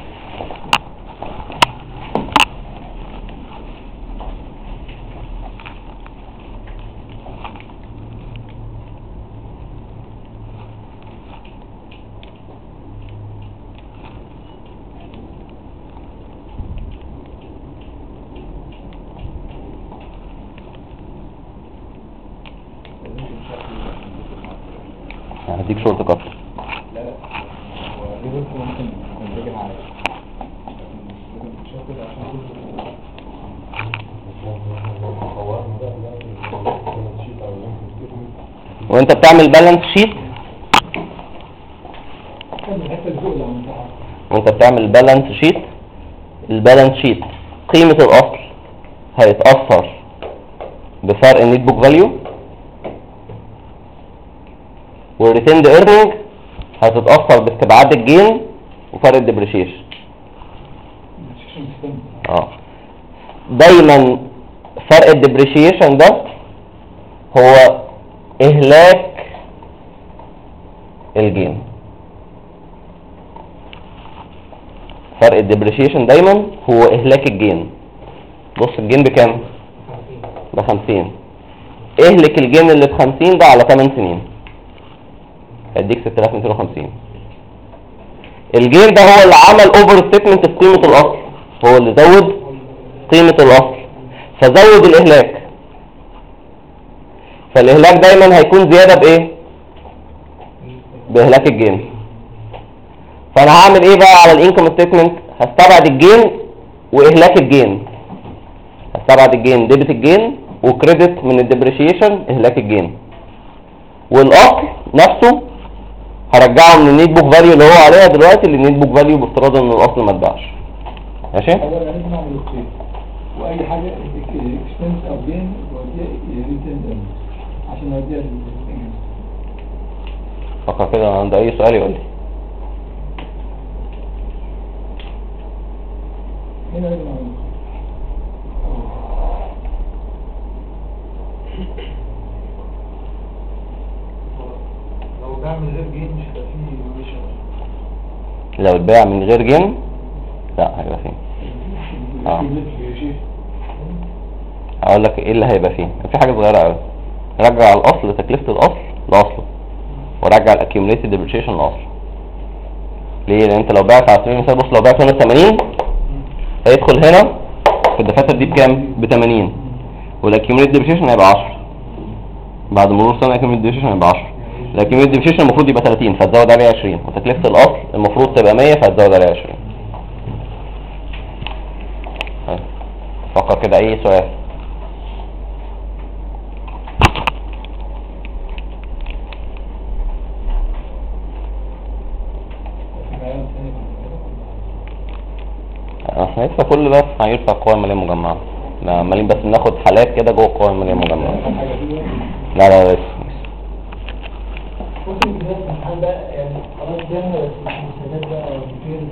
[SPEAKER 1] هديك شورت كات.
[SPEAKER 2] لا لا هو دي بس ممكن يكون راجع على
[SPEAKER 1] وانت بتعمل بالانس شيت البالانس شيت قيمة الاصل هيتأثر بفرق النيت بوك فاليو والريتيند ايرنينج هتتأثر باستبعاد الجين وفرق الديبريشيشن. دايما فرق الديبريشيشن ده هو اهلاك الجين. فرق الديبريشيشن دايما هو اهلاك الجين. بص الجين بكام ب50 اهلك الجين اللي ب50 ده على 8 سنين هيديك 6250. الجين ده هو اللي عمل اوفر ستيتمنت في قيمة الاصل هو اللي زود قيمة الاصل فزود الاهلاك. فالاهلاك دايما هيكون زيادة بايه باهلاك الجين. فانا هعمل ايه بقى على الانكم ستيتمنت هستبعد الجين واهلاك الجين. هستبعد الجين ديبت الجين وكريدت من الديبريشيشن اهلاك الجين والاصل نفسه هرجعه من النيت بوك فاليو اللي هو عليها دلوقتي للنيت بوك فاليو بافتراض ان الاصل ما اتباعش. ماشي
[SPEAKER 3] اولا لازم اعمل القيد واي حاجه اكسبنس او جين يوديها ريتيرن عشان اوديها للانجليزي.
[SPEAKER 1] فقط كده عنده اي سؤال يقول لي.
[SPEAKER 3] هنا لازم اعمل بعمل غير جين مش هيبقى فيه innovation.
[SPEAKER 1] لو اتباع من غير جين لا هيبقى فيه. اقول لك ايه اللي هيبقى فيه. في حاجه صغيره قوي، رجع الاصل تكلفه الاصل لاصله، ورجع الاكيوميليتد ديبريشيشن لاصله. ليه؟ لان انت لو بعت على سبيل المثال، بص لو بعت هنا 80 هيدخل هنا في الدفاتر دي بكام؟ ب 80، والاكيوميليتد ديبريشيشن هيبقى 10 بعد مرور سنه. الاكيوميليتد ديبريشيشن هيبقى 10. الاكيوميليتد ديبريشيشن المفروض يبقى 30 فتزود عليه 20، وتكلفه الاصل المفروض تبقى 100 فتزود عليه 20. فكر كده اي سؤال. احنا لسه كل ده هيرفع القوائم الماليه المجمعه، احنا عمالين بس بناخد حالات كده جوه القوائم الماليه المجمعه. لا لسه.
[SPEAKER 3] ممكن كده في الحال ده يعني خلاص جاهزة بس المستندات بقى كتير.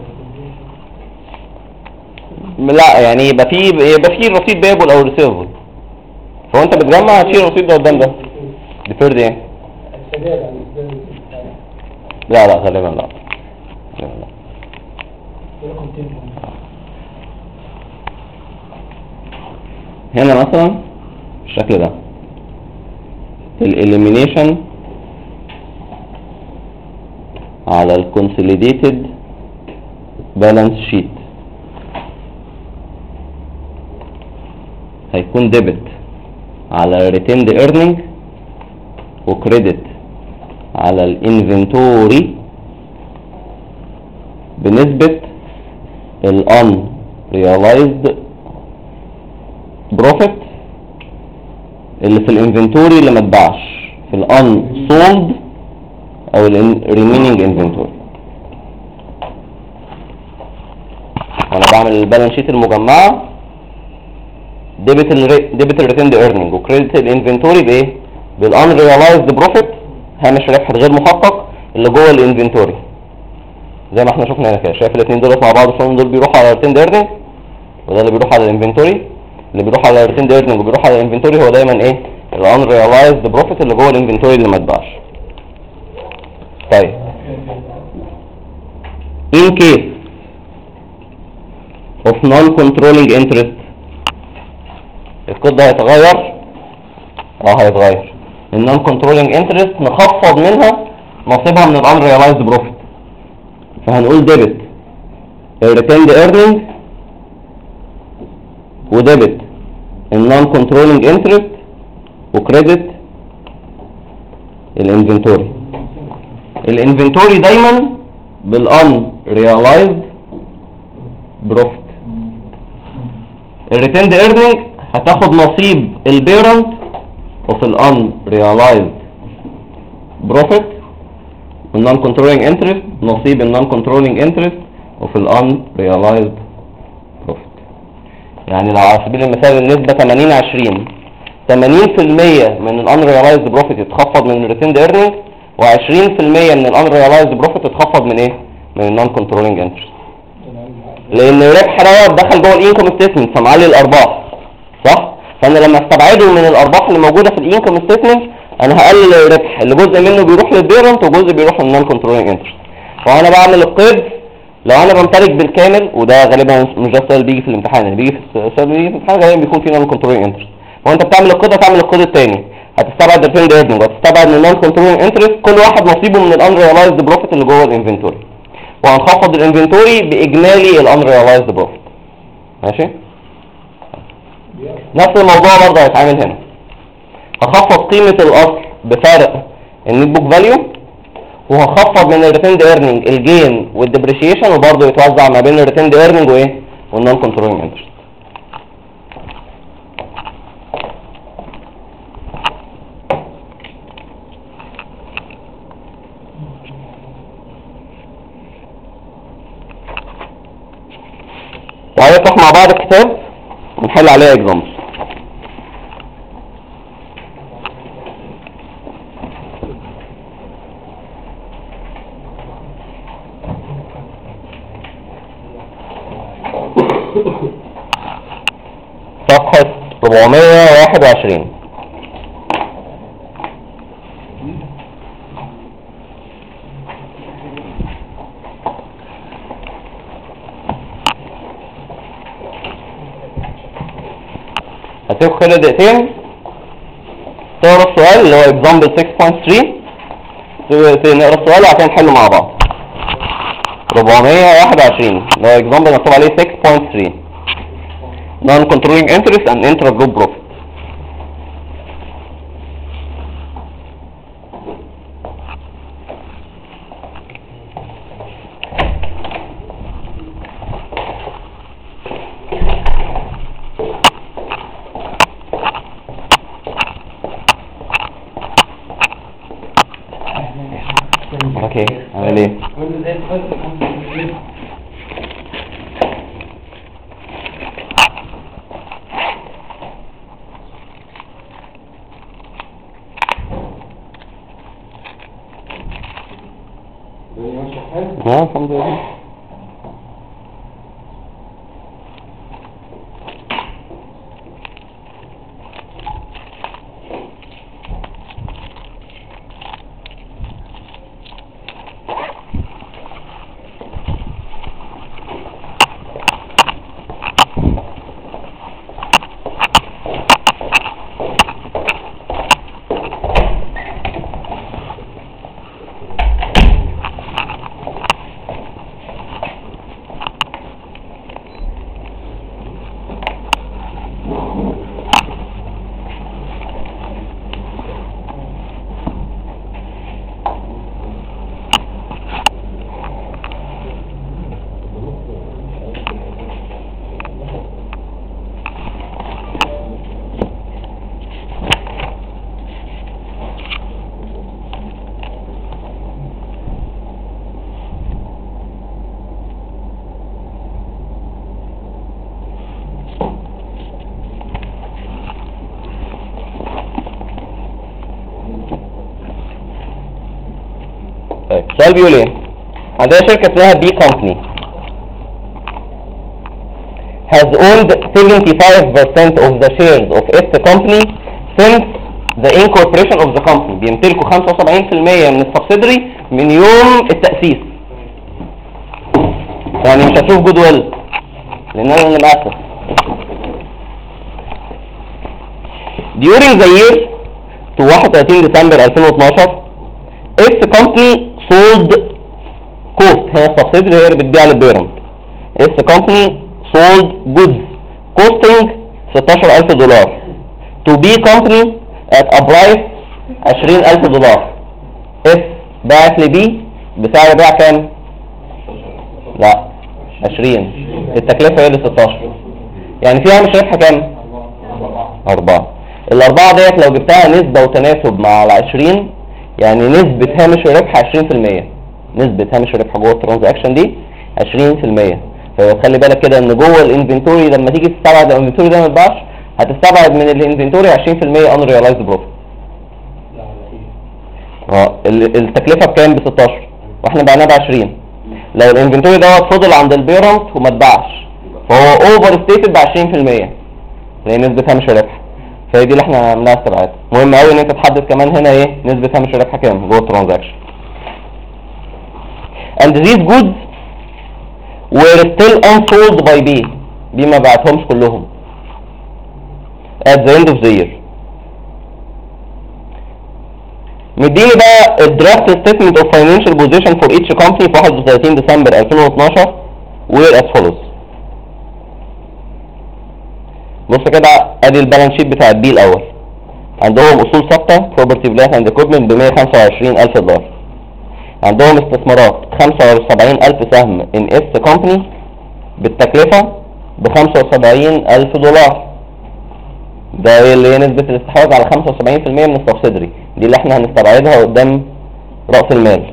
[SPEAKER 1] لا يعني يبقى في رصيد بيبل او ريسيفبل، فانت بتجمع هتشيل الرصيد ده قدام ده. ديفيرد ايه؟
[SPEAKER 3] السداد على السداد.
[SPEAKER 1] لا غالبا لا. هنا مثلا بالشكل ده الاليمينيشن على الكونسوليديتد بالانس شيت هيكون ديبت على ريتيند ايرنينج وكريدت على الانفنتوري بنسبة الان ريالايزد بروفيت اللي في الانفنتوري اللي ما اتباعش، في الان سولد او الريمينينج انفنتوري. وانا بعمل البالانس شيت المجمعه ديبت الريتيند ايرنينج وكريدت الانفنتوري بايه؟ بالان ريالايزد بروفيت، هامش ربح غير محقق اللي جوه الانفنتوري. زي ما احنا شفنا هنا كده، شايف الاثنين دول مع بعض شلون؟ دول بيروحوا على الريتيند ايرنينج وده اللي بيروح على الانفنتوري. اللي بيروح على الريتيند ايرنينج وبيروح على الانفنتوري هو دايما ايه؟ الان ريالايزد بروفيت اللي جوه الانفنتوري اللي ما اتباعش. طيب in case of non-controlling interest الكود ده هيتغير. هيتغير. النون كنترولينج انترست نخفض منها نصيبها من الان ريالايزد بروفيت، فهنقول ديبت الريتيند ايرنينج وديبت النون كنترولينج انترست وكريدت الانفنتوري. الانفنتوري دايما بالان ريالايزد بروفيت. الريتيند ايرنينج هتاخد نصيب البيرنت وفي الان ريالايزد بروفيت، والنون كنترولينج انترست نصيب النون كنترولينج انترست وفي الان ريالايزد بروفيت. يعني لو على سبيل المثال النسبه 80-20، 80% من الان ريالايزد بروفيت يتخفض من الريتيند ايرنينج، و20% من الان ريالايزد بروفيت يتخفض من ايه؟ من النون كنترولينج انترست. لان ربح دوت دخل جوه الانكم ستيتمنت فمعلي الارباح، صح؟ فانا لما استبعده من الارباح اللي موجوده في الانكم ستيتمنت انا هقلل الربح اللي جزء منه بيروح للبيرنت وجزء بيروح للنون كنترولينج انترست. وانا بعمل القيد لو انا بمتلك بالكامل، وده غالبا مش ده السؤال بيجي في الامتحان، اللي بيجي في السؤال بيجي في الامتحان غالبا بيكون فيه نون كنترولينج انترست. وانت بتعمل القيد هتعمل القيد الثاني، هتستبعد الريتيند ايرنينج وهتستبعد من النون كنترولينج انترست كل واحد نصيبه من الان ريالايزد بروفيت اللي جوه الانفنتوري، وهنخفض الانفنتوري باجمالي الان ريالايزد بروفيت. ماشي؟ نفس الموضوع برضه هيتعمل هنا. هخفض قيمه الاصل بفارق النت بوك فاليو، وهخفض من الريتيند ايرنينج الجين والديبريشيشن، وبرضه يتوزع ما بين الريتيند ايرنينج وايه؟ والنون كنترولينج انترست. وهنفتح مع بعض الكتاب ونحل عليه اكزامبل. صفحة 421. هسيبكم كده دقيقتين تقرا السؤال اللي هو example 6.3 نقرا السؤال وبعدين نحله مع بعض. 421 اللي هو example مكتوب عليه 6.3 non controlling interest and intra-group profit. اوكي عامل ايه؟ الحمد لله. السؤال بيقول ايه؟ عندنا شركة اسمها بي كومباني has owned 75% of the shares of its company since the incorporation of the company. بيمتلكوا 75% من السبسيدري من يوم التأسيس. يعني مش هتشوف جود ويل لان انا اللي مأسس. During the year to 31 ديسمبر 2012 its company sold cost هي السبسيدري هي اللي بتبيع للبيرنت. its company sold goods costing $16,000 to B company at a price $20,000. F باعت لبي بسعر بيع كام؟ لا 20. التكلفة هي اللي 16 يعني فيها مش ربح كام؟ 4. الأربعة ديت لو جبتها نسبة وتناسب مع 20 يعني نسبة هامش الربح 20%. نسبة هامش الربح جوه الترانزاكشن دي 20%. فخلي بالك كده ان جوه الانفنتوري لما تيجي تستبعد الانفنتوري ده ما يتباعش هتستبعد من الانفنتوري 20% unrealized profit. التكلفة بكام؟ ب 16 واحنا بعناه ب 20. لو الانفنتوري ده فضل عند البيرنت وما اتباعش فهو اوفر ستيتد ب 20% لان نسبة هامش الربح. فهي دي اللي احنا عملناها استبعاد. مهم قوي ان انت تحدد كمان هنا ايه نسبة هامش الربح كام جوه الترانزاكشن. and these goods were still unsold by B. B ما بعتهمش كلهم at the end of the year. مديني بقى الدرافت statement of financial position for each company في 31 ديسمبر 2012 were as follows. بص كده ادي البالانس شيت بتاع البي الاول. عندهم اصول ثابته property plant and equipment ب $125,000. عندهم استثمارات 75,000 سهم in S company بالتكلفة ب $75,000. ده اللي هي نسبة الاستحواذ على 75% من السبسيدري دي اللي احنا هنستبعدها قدام رأس المال.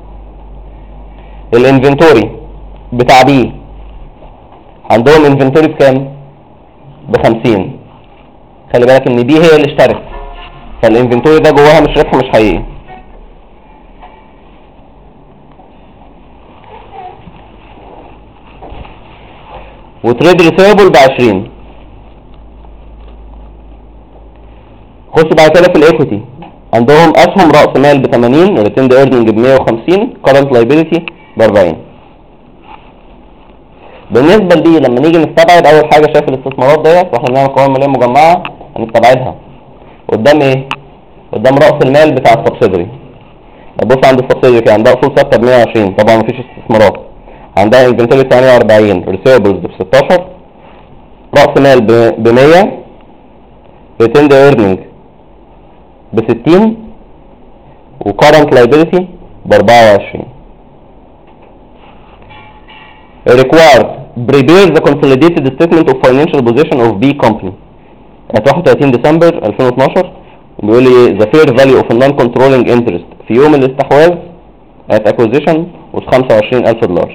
[SPEAKER 1] الانفنتوري بتاع بي عندهم انفنتوري بكام؟ ب50. خلي بالك ان بي هي اللي اشترت فالانفنتوري ده جواها مش ربح مش حقيقي. وتريد ريسيفبل ب20. خش بعد كده في الايكويتي عندهم اسهم راس مال ب80 ريتيند ايرنينج ب150 كارنت لايبيليتي ب40. بالنسبه لدي لما نيجي نستبعد اول حاجه شايف الاستثمارات ديت واحنا بنعمل قوائم ماليه مجمعه هنستبعدها. قدام ايه؟ قدام رأس المال بتاع السبسيدري. بص عند السبسيدري كده عندها اصول ثابته ب 120، طبعا مفيش استثمارات. عندها انفنتوري 48، ريسيفبلز ب 16، رأس مال ب 100، ريتيند ايرنينج ب 60، وكارنت لايبيليتي ب 24. required prepare the consolidated statement of financial position of B company at 31 ديسمبر 2012. بيقول لي the fair value of non controlling interest في يوم الاستحواذ at acquisition was $25,000.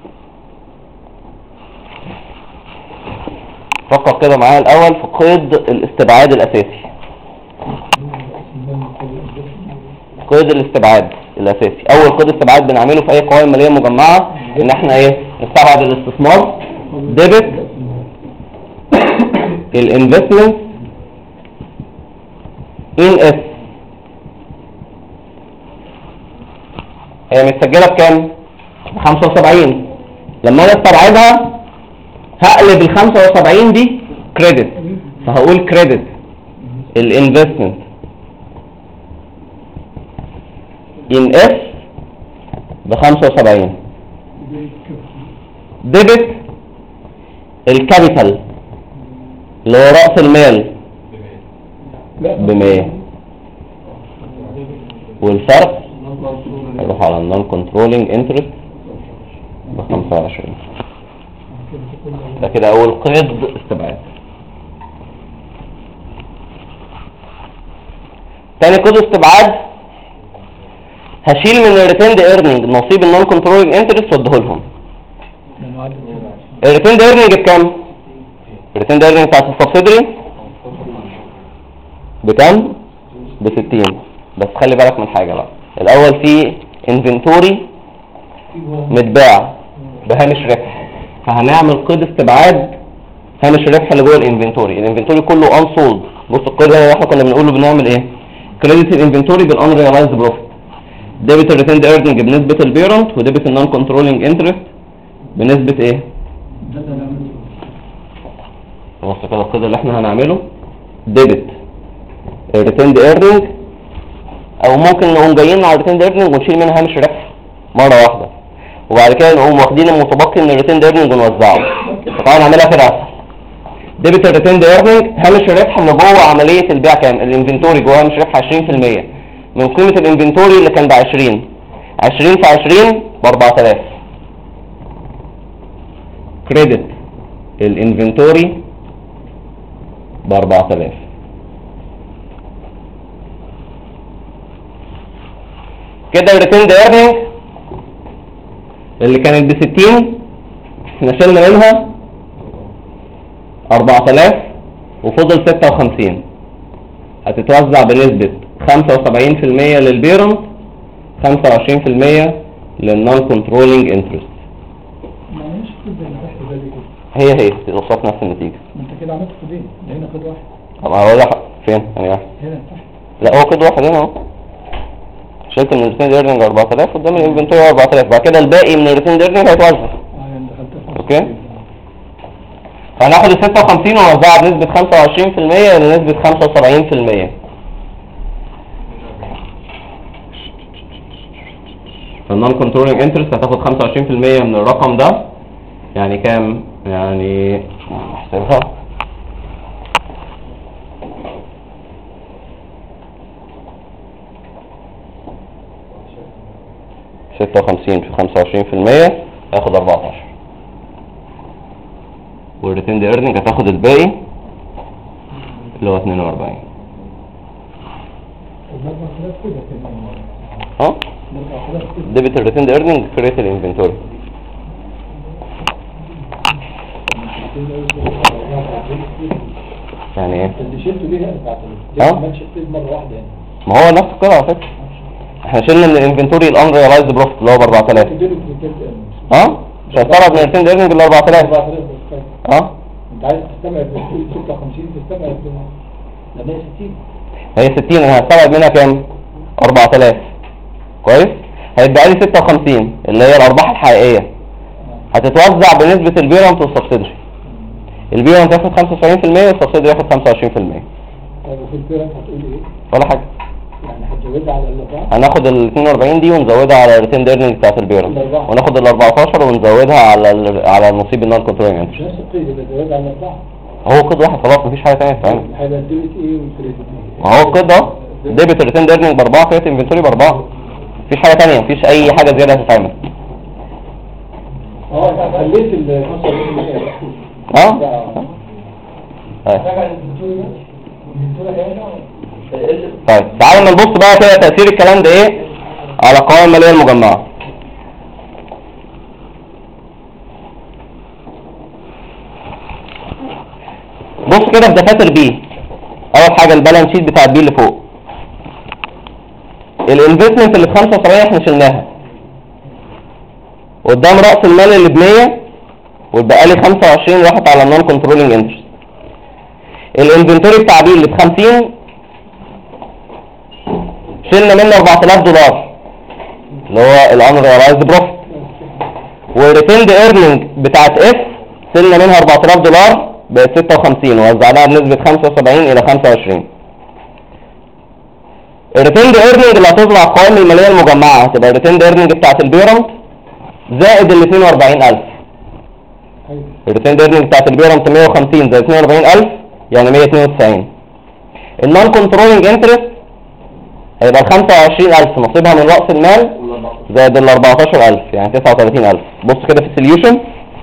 [SPEAKER 1] فكر كده معايا الاول في قيد الاستبعاد الاساسي. قيد الاستبعاد الاساسي، اول قيد استبعاد بنعمله في اي قوائم ماليه مجمعه ان احنا ايه؟ نستبعد الاستثمار، ديبت الانفستمنت ان اس. هي متسجله بكام؟ 75. لما انا استبعدها هقلب ال 75 دي كريدت، فهقول كريدت الانفستمنت ان اس ب 75، ديبت الكابيتال اللي هو رأس المال ب 100، والفرق هروح على النون كنترولينج انترست ب 25. ده كده اول قيد استبعاد. تاني قيد استبعاد هشيل من الريتيند ايرنينج نصيب النون كنترولينج انترست واديه لهم. الريتيند ايرنينج بكام؟ الريتيند ايرنينج بتاعت السبسيدري بكام؟ ب 60. بس خلي بالك من حاجه بقى، الاول في انفنتوري متباع بهامش ربح، فهنعمل قيد استبعاد هامش الربح اللي جوه الانفنتوري. الانفنتوري كله انسولد. بص القيد اللي احنا كنا بنقوله بنعمل ايه؟ كريدت الانفنتوري بالانريلايزد بروفيت، ديبت الريتيند ايرنينج بنسبه البيرنت، وديبت النون كنترولينج انترست بنسبه ايه؟ بص كده القيد اللي احنا هنعمله ديبت الريتيند ايرنينج، او ممكن نقوم جايين على الريتيند ايرنينج ونشيل منها هامش ربح مره واحده، وبعد كده نقوم واخدين المتبقي من الريتيند ايرنينج ونوزعه. طبعا نعملها كده اسهل. ديبت الريتيند ايرنينج هامش الربح اللي جوه عمليه البيع كام؟ الانفنتوري جوه هامش ربح 20% من قيمه الانفنتوري اللي كان ب 20. 20 في 20 ب 4000. كريدت الانفنتوري ب 4000. كده الريتيند ايرنينج اللي كانت ب 60 احنا شلنا منها 4000 وفضل 56. هتتوزع بنسبة 75% للبيرنت، 25% للنون كنترولينج انترست.
[SPEAKER 3] معلش كده اللي تحت ده كده
[SPEAKER 1] هي توصلت نفس النتيجة.
[SPEAKER 3] ما انت كده عملت قيدين، ده هنا قيد واحد.
[SPEAKER 1] طب هقول لك فين؟ يعني واحد.
[SPEAKER 3] هنا تحت.
[SPEAKER 1] لا هو قيد واحد هنا اهو. شلت من الريتيند ايرنينج 4000 قدام الانفنتوري 4000، بعد كده الباقي من الريتيند ايرنينج هيتوزع.
[SPEAKER 3] يعني دخلت في
[SPEAKER 1] اوكي؟ فهناخد ال 56 ونوزعها بنسبة 25% لنسبة 75%. فالنون كنترولينج انترست هتاخد 25% من الرقم ده، يعني كام؟ يعني احسبها 56 في 25% هياخد 14، والريتيند ايرنينج هتاخد الباقي اللي هو 42. ها؟ ديبت الريتيند ايرنينج كريت الانفنتوري. يعني ايه؟
[SPEAKER 3] اللي شلته ليه بتاعت ما شلت مره واحده يعني.
[SPEAKER 1] ما هو نفس كده على فكره. احنا شلنا من الانفنتوري الانريلايزد بروفيت اللي هو ب 4000. ها؟ مش هستبعد من الريتيند ايرنينج ال 4000. ها؟
[SPEAKER 3] انت عايز تستبعد 56 تستبعد لما هي 60.
[SPEAKER 1] هي 60 انا هستبعد منها كام؟ 4000. كويس؟ هيتبقى لي 56 اللي هي الارباح الحقيقيه. هتتوزع بنسبه البيرنت والسبسيدري. البيرنت ياخد 75% والسبسيدري ياخد 25%.
[SPEAKER 3] وفي البيرنت هتقول ايه؟
[SPEAKER 1] ولا حاجه.
[SPEAKER 3] يعني هتزودها على الاربعه؟
[SPEAKER 1] هناخد ال 42 دي ونزودها على الريتين ايرنينج بتاعت البيرنت، وناخد ال 14 ونزودها على النصيب النون كنترولينج
[SPEAKER 3] مش
[SPEAKER 1] انترست.
[SPEAKER 3] نفس القيد اللي زودها على الاربعه.
[SPEAKER 1] هو قيد واحد خلاص، مفيش حاجه ثانيه تتعمل.
[SPEAKER 3] هيبقى الديبت ايه والكريدت ايه؟
[SPEAKER 1] ما هو القيد ده ديبت الريتين ايرنينج ب4، كريدت انفنتوري ب4. مفيش حاجه ثانيه، مفيش اي حاجه زياده هتتعمل.
[SPEAKER 3] خليت النص اللي
[SPEAKER 1] طيب تعالوا ما نبص بقى كده تأثير الكلام ده ايه على القوائم المالية المجمعة. بص كده في دفاتر بي. اول حاجة البالانس شيت بتاع بي اللي فوق. الانفستمنت اللي ب 75 احنا شلناها. قدام رأس المال اللي ب 100 واتبقى لي 25 راحت على النون كنترولينج انترست. الانفنتوري بتاع بي اللي ب 50 شلنا منه $4000 اللي هو الانريلايزد بروفيت. والريتيند ايرنينج بتاعت اف شلنا منها $4000 بقت 56 ووزعناها بنسبة 75 إلى 25. الريتيند ايرنينج اللي هتطلع القوائم المالية المجمعة هتبقى الريتيند ايرنينج بتاعت البيرنت زائد ال 42000. الريتيند ايرنينج بتاعت البيرنت 150 زائد 42000 يعني 192. النون كنترولينج انترست هيبقى ال 25000 نصيبها من رأس المال زائد ال 14000 يعني 39000. بص كده في السوليوشن.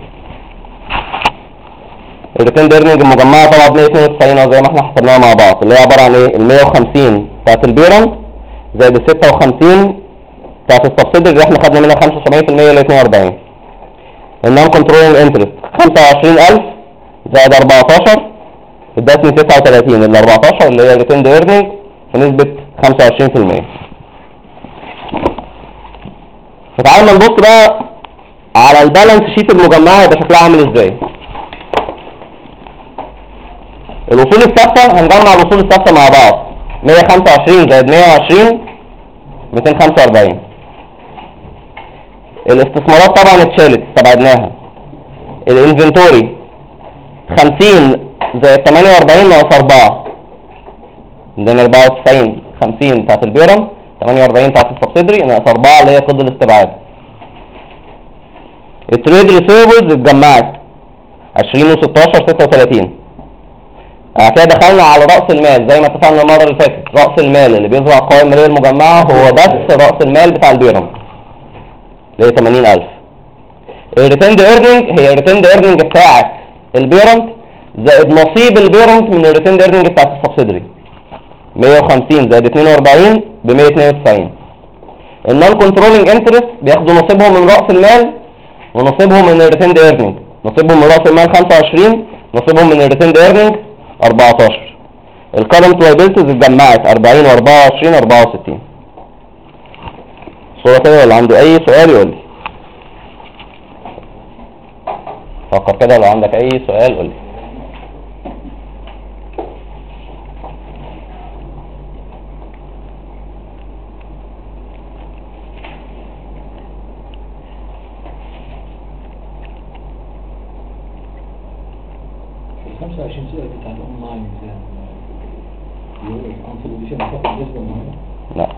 [SPEAKER 1] الريتيند ايرنينج المجمعة طبعا 192 زي ما احنا حسبناها مع بعض، اللي هي عبارة عن ايه؟ ال 150 بتاعت البيرنت زائد ال 56 بتاعت السبسيدري اللي احنا خدنا منها 75% ل 42. النون كنترولينج انترست 25000 زائد 14 ادتني 39. ال 14 اللي هي الريتيند ايرنينج في نسبة 25%. فتعالوا نبص بقى على البالانس شيت المجمعة هيبقى شكلها عامل ازاي. الاصول الثابتة هنجمع الاصول الثابتة مع بعض. 125 زائد 120 245. الاستثمارات طبعا اتشالت استبعدناها. الانفنتوري 50 زائد 48 ناقص 4 عندنا 94. 50 بتاعت البيرم 48 بتاعت السبسيدري ناقص 4 اللي هي قيد الاستبعاد. التريد ريسيفبلز اتجمعت 20 و16 36. كده دخلنا على رأس المال زي ما اتفقنا المرة اللي فاتت. رأس المال اللي بيظهر القوائم المالية المجمعة هو بس رأس المال بتاع البيرم اللي هي 80000. الريتيند ايرنينج هي الريتيند ايرنينج بتاعت البيرنت زائد نصيب البيرنت من الريتيند ايرنينج بتاعت السبسيدري 150 زائد 42 ب 192. النون كنترولينج انترست بياخدوا نصيبهم من رأس المال ونصيبهم من الريتيند ايرنينج. نصيبهم من رأس المال 25، نصيبهم من الريتيند ايرنينج 14. الكرنت لايبيلتيز اتجمعت 40 و24 64. صورة كده ولا عنده اي سؤال يقول لي. فكر كده لو عندك اي سؤال قول لي. لا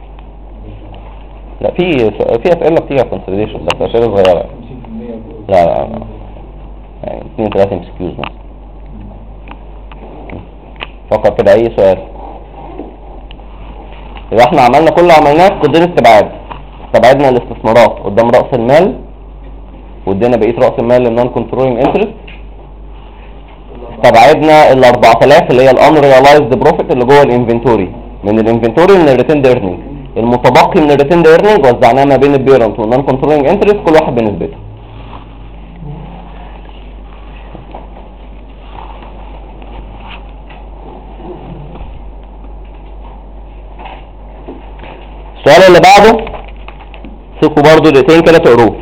[SPEAKER 1] لا في اسئله كتير على الكونسوليديشن بس اسئله صغيره. لا يعني 2 3 امسكيوز مثلا. فكر كده اي سؤال. يبقى احنا عملنا كل اللي عملناه في قيدين استبعاد. استبعدنا الاستثمارات قدام راس المال وادينا بقيه راس المال للنون كنترولينج انترست. استبعدنا ال 4000 اللي هي الانريلايزد بروفيت اللي جوه الانفنتوري من الانفنتوري من الريتيند ايرنينج. المتبقي من الريتيند ايرنينج وزعناه ما بين البيرنت والنون كنترولينج انترست كل واحد بنسبته. السؤال اللي بعده سيبكوا برضو دقيقتين كده تقروه.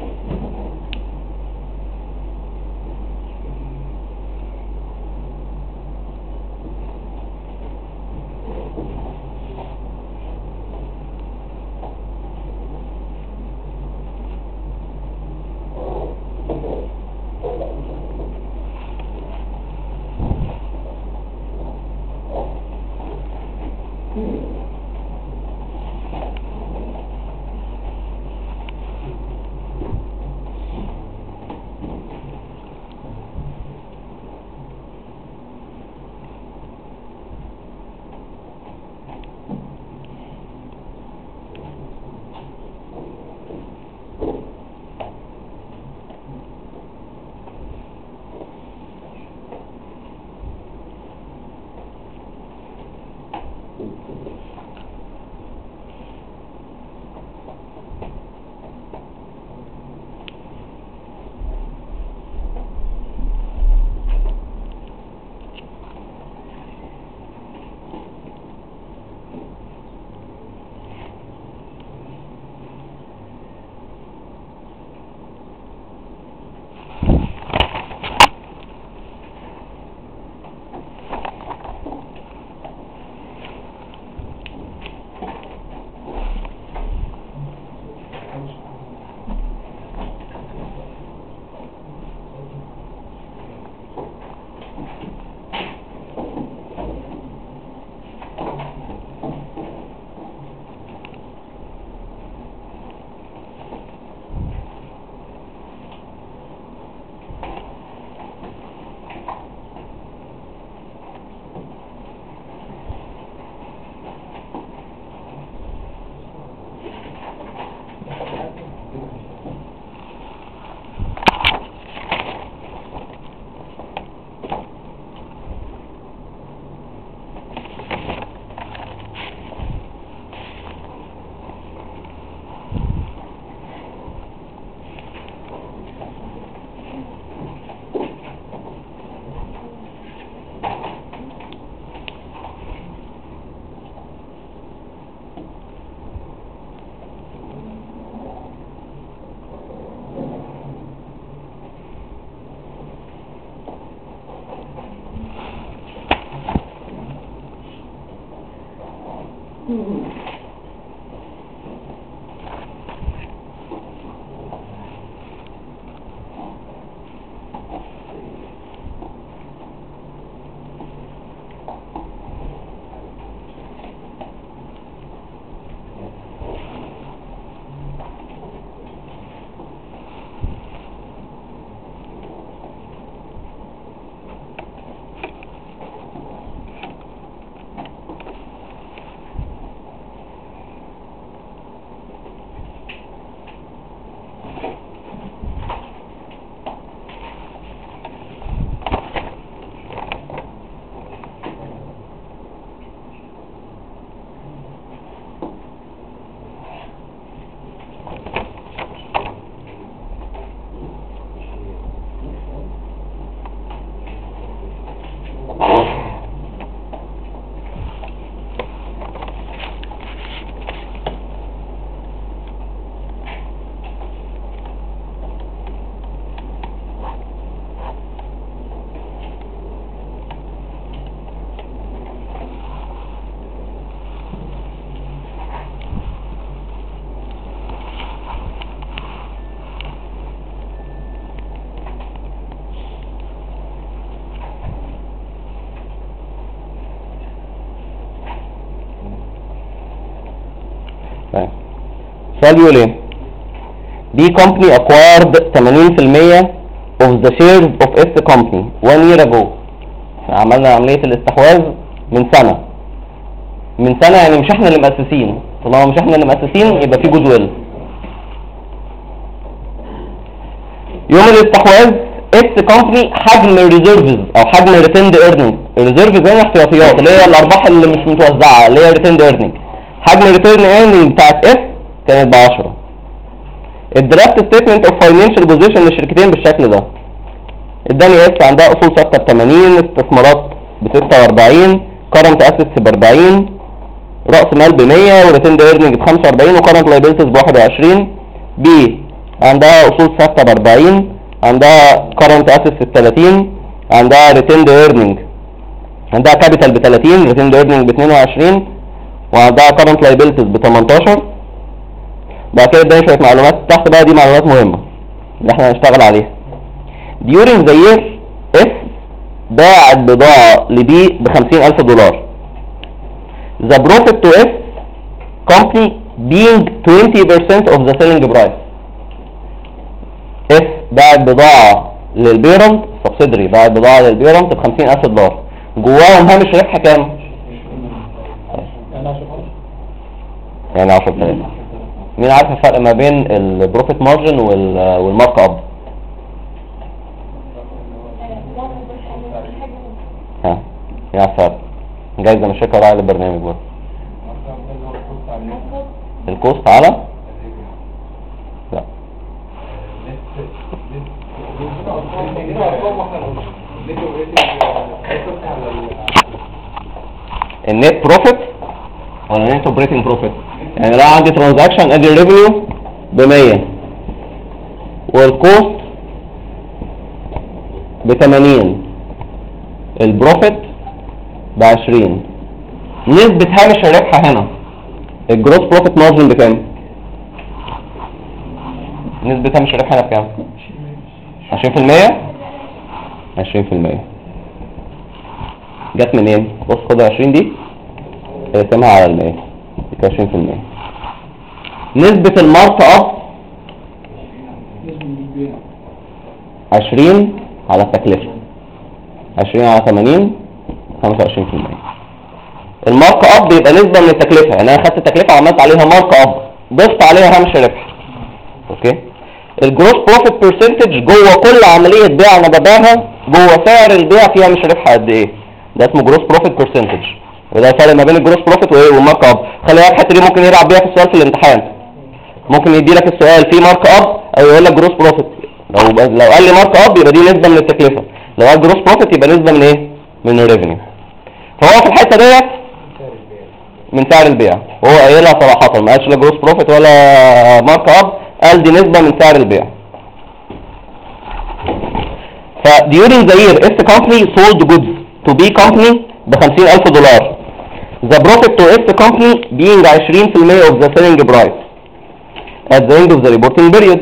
[SPEAKER 1] سؤال بيقول ايه؟ B company acquired 80% of the shares of F company 1 year ago. عملنا عملية الاستحواذ من سنة. من سنة يعني مش احنا اللي مؤسسين، طالما مش احنا اللي مؤسسين يبقى في جود ويل. يوم الاستحواذ F company حجم الريزيرفز او حجم الريتيند ايرنينج، الريزيرفز هي احتياطيات اللي هي الارباح اللي مش متوزعة اللي هي ريتيند ايرنينج. حجم الريتيند ايرنينج بتاعت F كانت ب10. الدرافت ستيتمنت اوف فاينانشال بوزيشن للشركتين بالشكل ده. اداني اس عندها اصول ثابته ب 80، استثمارات ب 46، كارنت اسيتس ب 40، راس مال ب 100، وريتيند ايرنينج ب 45، وكارنت لايبيلتيز ب 21. بي عندها اصول ثابته ب 40، عندها current assets ب 30، عندها retained earning، عندها capital ب 30، retained earning ب 22، وعندها current liabilities ب 18. بعد كده اداني شويه معلومات تحت بقى، دي معلومات مهمه اللي احنا هنشتغل عليها. during the year F باعت بضاعه لبي ب $50,000. the profit to F company being 20% of the selling price. F باعت بضاعه للبيرنت subsidiary، باعت بضاعه للبيرنت ب $50,000. جواهم هامش ربح كام؟ يعني 10,000. مين عارف الفرق ما بين البروفيت مارجن والمارك اب؟ ها ايه الفرق؟ جايزه من الشركه وراعي للبرنامج برضه. الكوست على لا النت بروفيت ولا النت اوبريتنج بروفيت؟ يعني لو عندي ترانزاكشن ادي الريفينيو ب 100 والكوست ب 80، البروفيت ب 20. نسبة هامش الربح هنا الجروس بروفيت مارجن بكام؟ نسبة هامش الربح هنا بكام؟ 20%. 20% جت منين؟ بص خد 20 دي اقسمها على ال 100 20%. نسبة المارك اب 20 على التكلفة، 20 على 80 25%. المارك اب بيبقى نسبة من التكلفة، يعني انا خدت التكلفة وعملت عليها مارك اب ضفت عليها هامش ربح. اوكي. الجروس بروفيت برسنتج جوه كل عملية بيع انا ببيعها جوه سعر البيع فيها هامش ربح قد ايه؟ ده اسمه جروس بروفيت برسنتج، وده الفرق ما بين الجروس بروفيت وايه والمارك اب. خلي بالك الحته دي ممكن يلعب بيها في السؤال في الامتحان، ممكن يدي لك السؤال فيه مارك اب او يقول لك جروس بروفيت. لو قال لي مارك اب يبقى دي نسبه من التكلفه، لو قال جروس بروفيت يبقى نسبه من ايه؟ من الريفينيو. فهو في الحته ديت من سعر البيع، وهو قايلها صراحه ما قالش لا جروس بروفيت ولا مارك اب، قال دي نسبه من سعر البيع. ف during the year F company sold goods to B company ب $50,000. The profit to F company being 20% of the selling price at the end of the reporting period.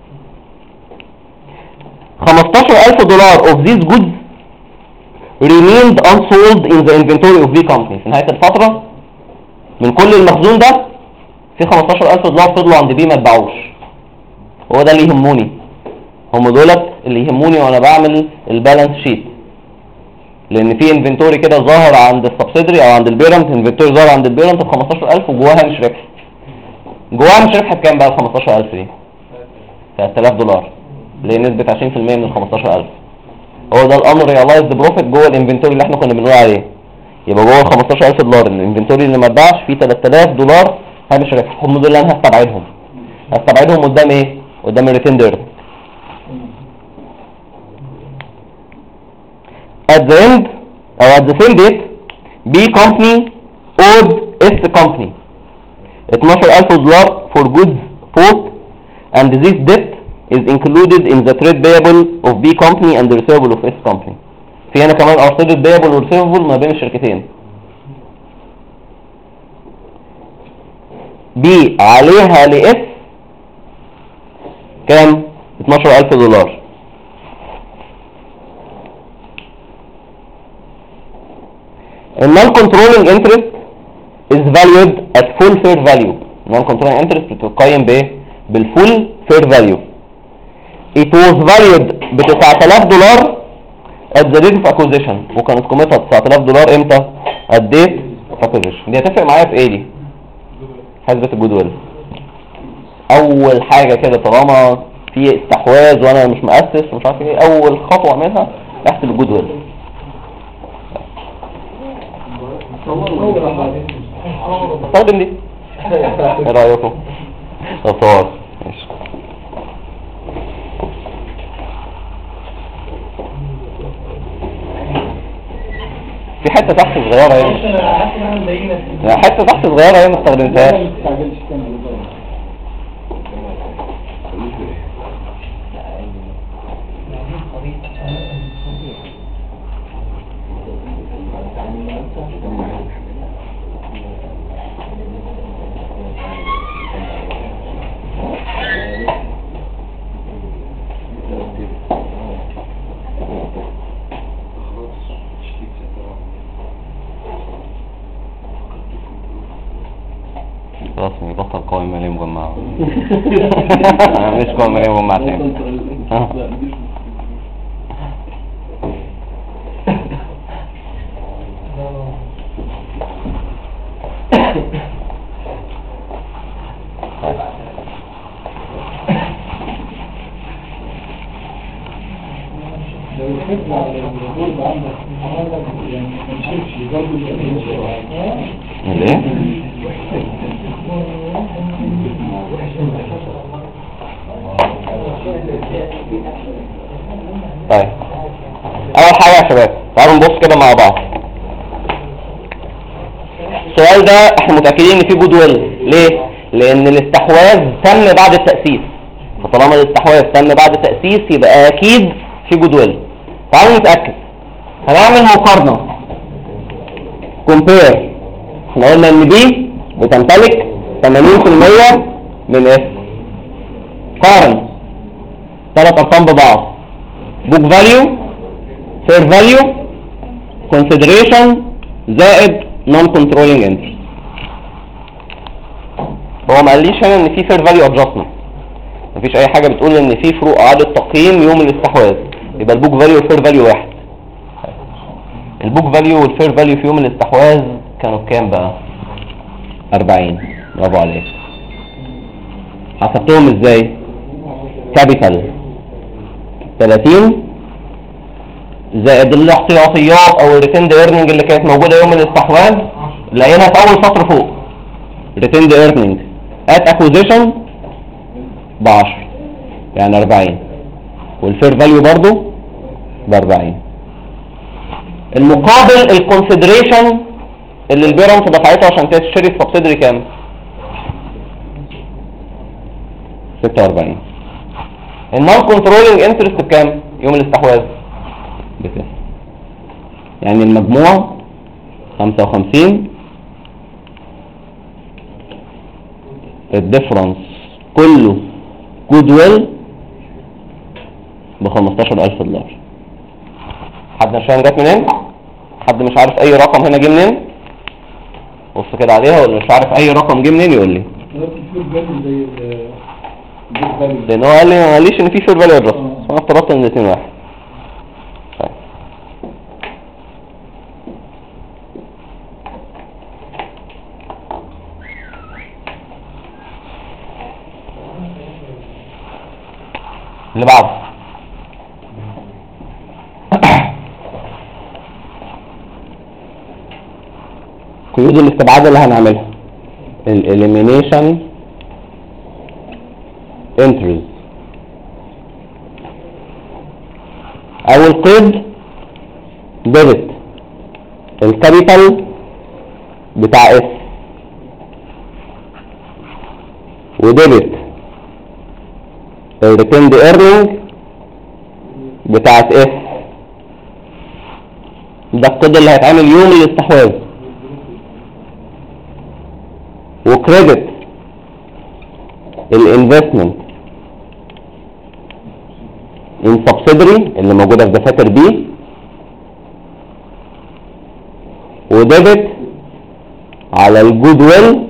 [SPEAKER 1] $15,000 of these goods remained unsold in the inventory of B company. في نهاية الفترة من كل المخزون ده في $15,000 فضلوا عند بي ما اتباعوش. هو ده اللي يهموني، هم دولت اللي يهموني وانا بعمل البالانس شيت، لان في انفنتوري كده ظاهر عند السبسيدري او عند البيرنت، انفنتوري ظاهر عند البيرنت ب 15,000 وجواها مش ربح. جواها مش ربح بكام بقى ال 15,000 دي؟ $3,000 اللي هي نسبة 20% من ال 15,000. هو ده الامر ريلايزد بروفيت جوه الانفنتوري اللي احنا كنا بنقول عليه. يبقى جوه ال $15,000 الانفنتوري اللي ما اتباعش فيه $3,000 هامش ربح، هم دول اللي انا هستبعدهم. هستبعدهم قدام ايه؟ قدام الريتيند ايرنينج. At the end or at the same date B company owed S company $12,000 for goods bought, and this debt is included in the trade payable of B company and the receivable of S company. في هنا كمان are trade payable و receivable ما بين الشركتين. B عليها ل S كام؟ $12,000. non-controlling interest is valued at full fair value. non-controlling interest بتقيم بايه؟ بالفول fair value. it was valued ب $9,000 at the date of acquisition، وكانت قيمتها $9,000 امتى؟ at date of acquisition. دي هتفرق معايا في ايه دي؟ حسبة الجود ويل. اول حاجة كده طالما في استحواذ وانا مش مؤسس ومش عارف ايه، اول خطوة اعملها احسب الجود ويل. استخدم دي. ايه رايكم؟ صور ماشي. في حته تحت صغيره هنا، حته تحت صغيره هنا ما استخدمتهاش. مجمعة. مش كل مالية مجمعة تاني.
[SPEAKER 3] لو الحفظ على الغرب عندك يعني ما نشوفش برضه
[SPEAKER 1] الايه؟ طيب اول حاجة يا شباب تعالوا نبص كده مع بعض. السؤال ده احنا متأكدين ان فيه جود ويل. ليه؟ لان الاستحواذ تم بعد التأسيس، فطالما الاستحواذ تم بعد التأسيس يبقى اكيد في جود ويل. تعالوا نتأكد. هنعمل مقارنة كومبير. احنا قلنا ان بي بتمتلك 80% من اف. قارن ثلاث ارقام ببعض: بوك فاليو، فير فاليو، كونسيدريشن، زائد نون كنترولينج انترست. هو ما قاليش هنا ان في فير فاليو ادجستمنت، مفيش اي حاجه بتقول ان في فروق اعاده تقييم يوم الاستحواذ، يبقى البوك فاليو والفير فاليو واحد. البوك فاليو والفير فاليو في يوم الاستحواذ كانوا بكام بقى؟ 40. برافو عليك. حسبتهم ازاي؟ كابيتال 30 زائد الاحتياطيات او الريتيند ايرنينج اللي كانت موجوده يوم الاستحواذ، لقينا في اول سطر فوق ريتيند ايرنينج ات اكوزيشن ب 10 يعني 40، والفير فاليو برضو ب 40. المقابل الكونسيدريشن اللي البيرنت دفعته عشان تشتري السبسيدري كام؟ 46. النون كنترولينج انترست بكام يوم الاستحواذ؟ بكام؟ يعني المجموع 55. الديفرنس كله جود ويل ب $15,000. حد مش فاهم جت منين؟ حد مش عارف اي رقم هنا جه منين؟ بص كده عليها، واللي مش عارف اي رقم جه منين يقول لي. لان هو قال لي ما قاليش ان في فير فاليو ادجستمنت، انا افترضت ان الاثنين واحد. طيب اللي بعده قيود الاستبعاد اللي هنعملها الاليمينيشن entries. اول قيد ديبت الكابيتال بتاع اس، وديبت الريتيند ايرنينج بتاعت اس. ده القيد اللي هيتعمل يوم الاستحواذ. وكريدت الانفستمنت ان سبسيدري اللي موجوده في دفاتر بي، وديبت على الجود ويل،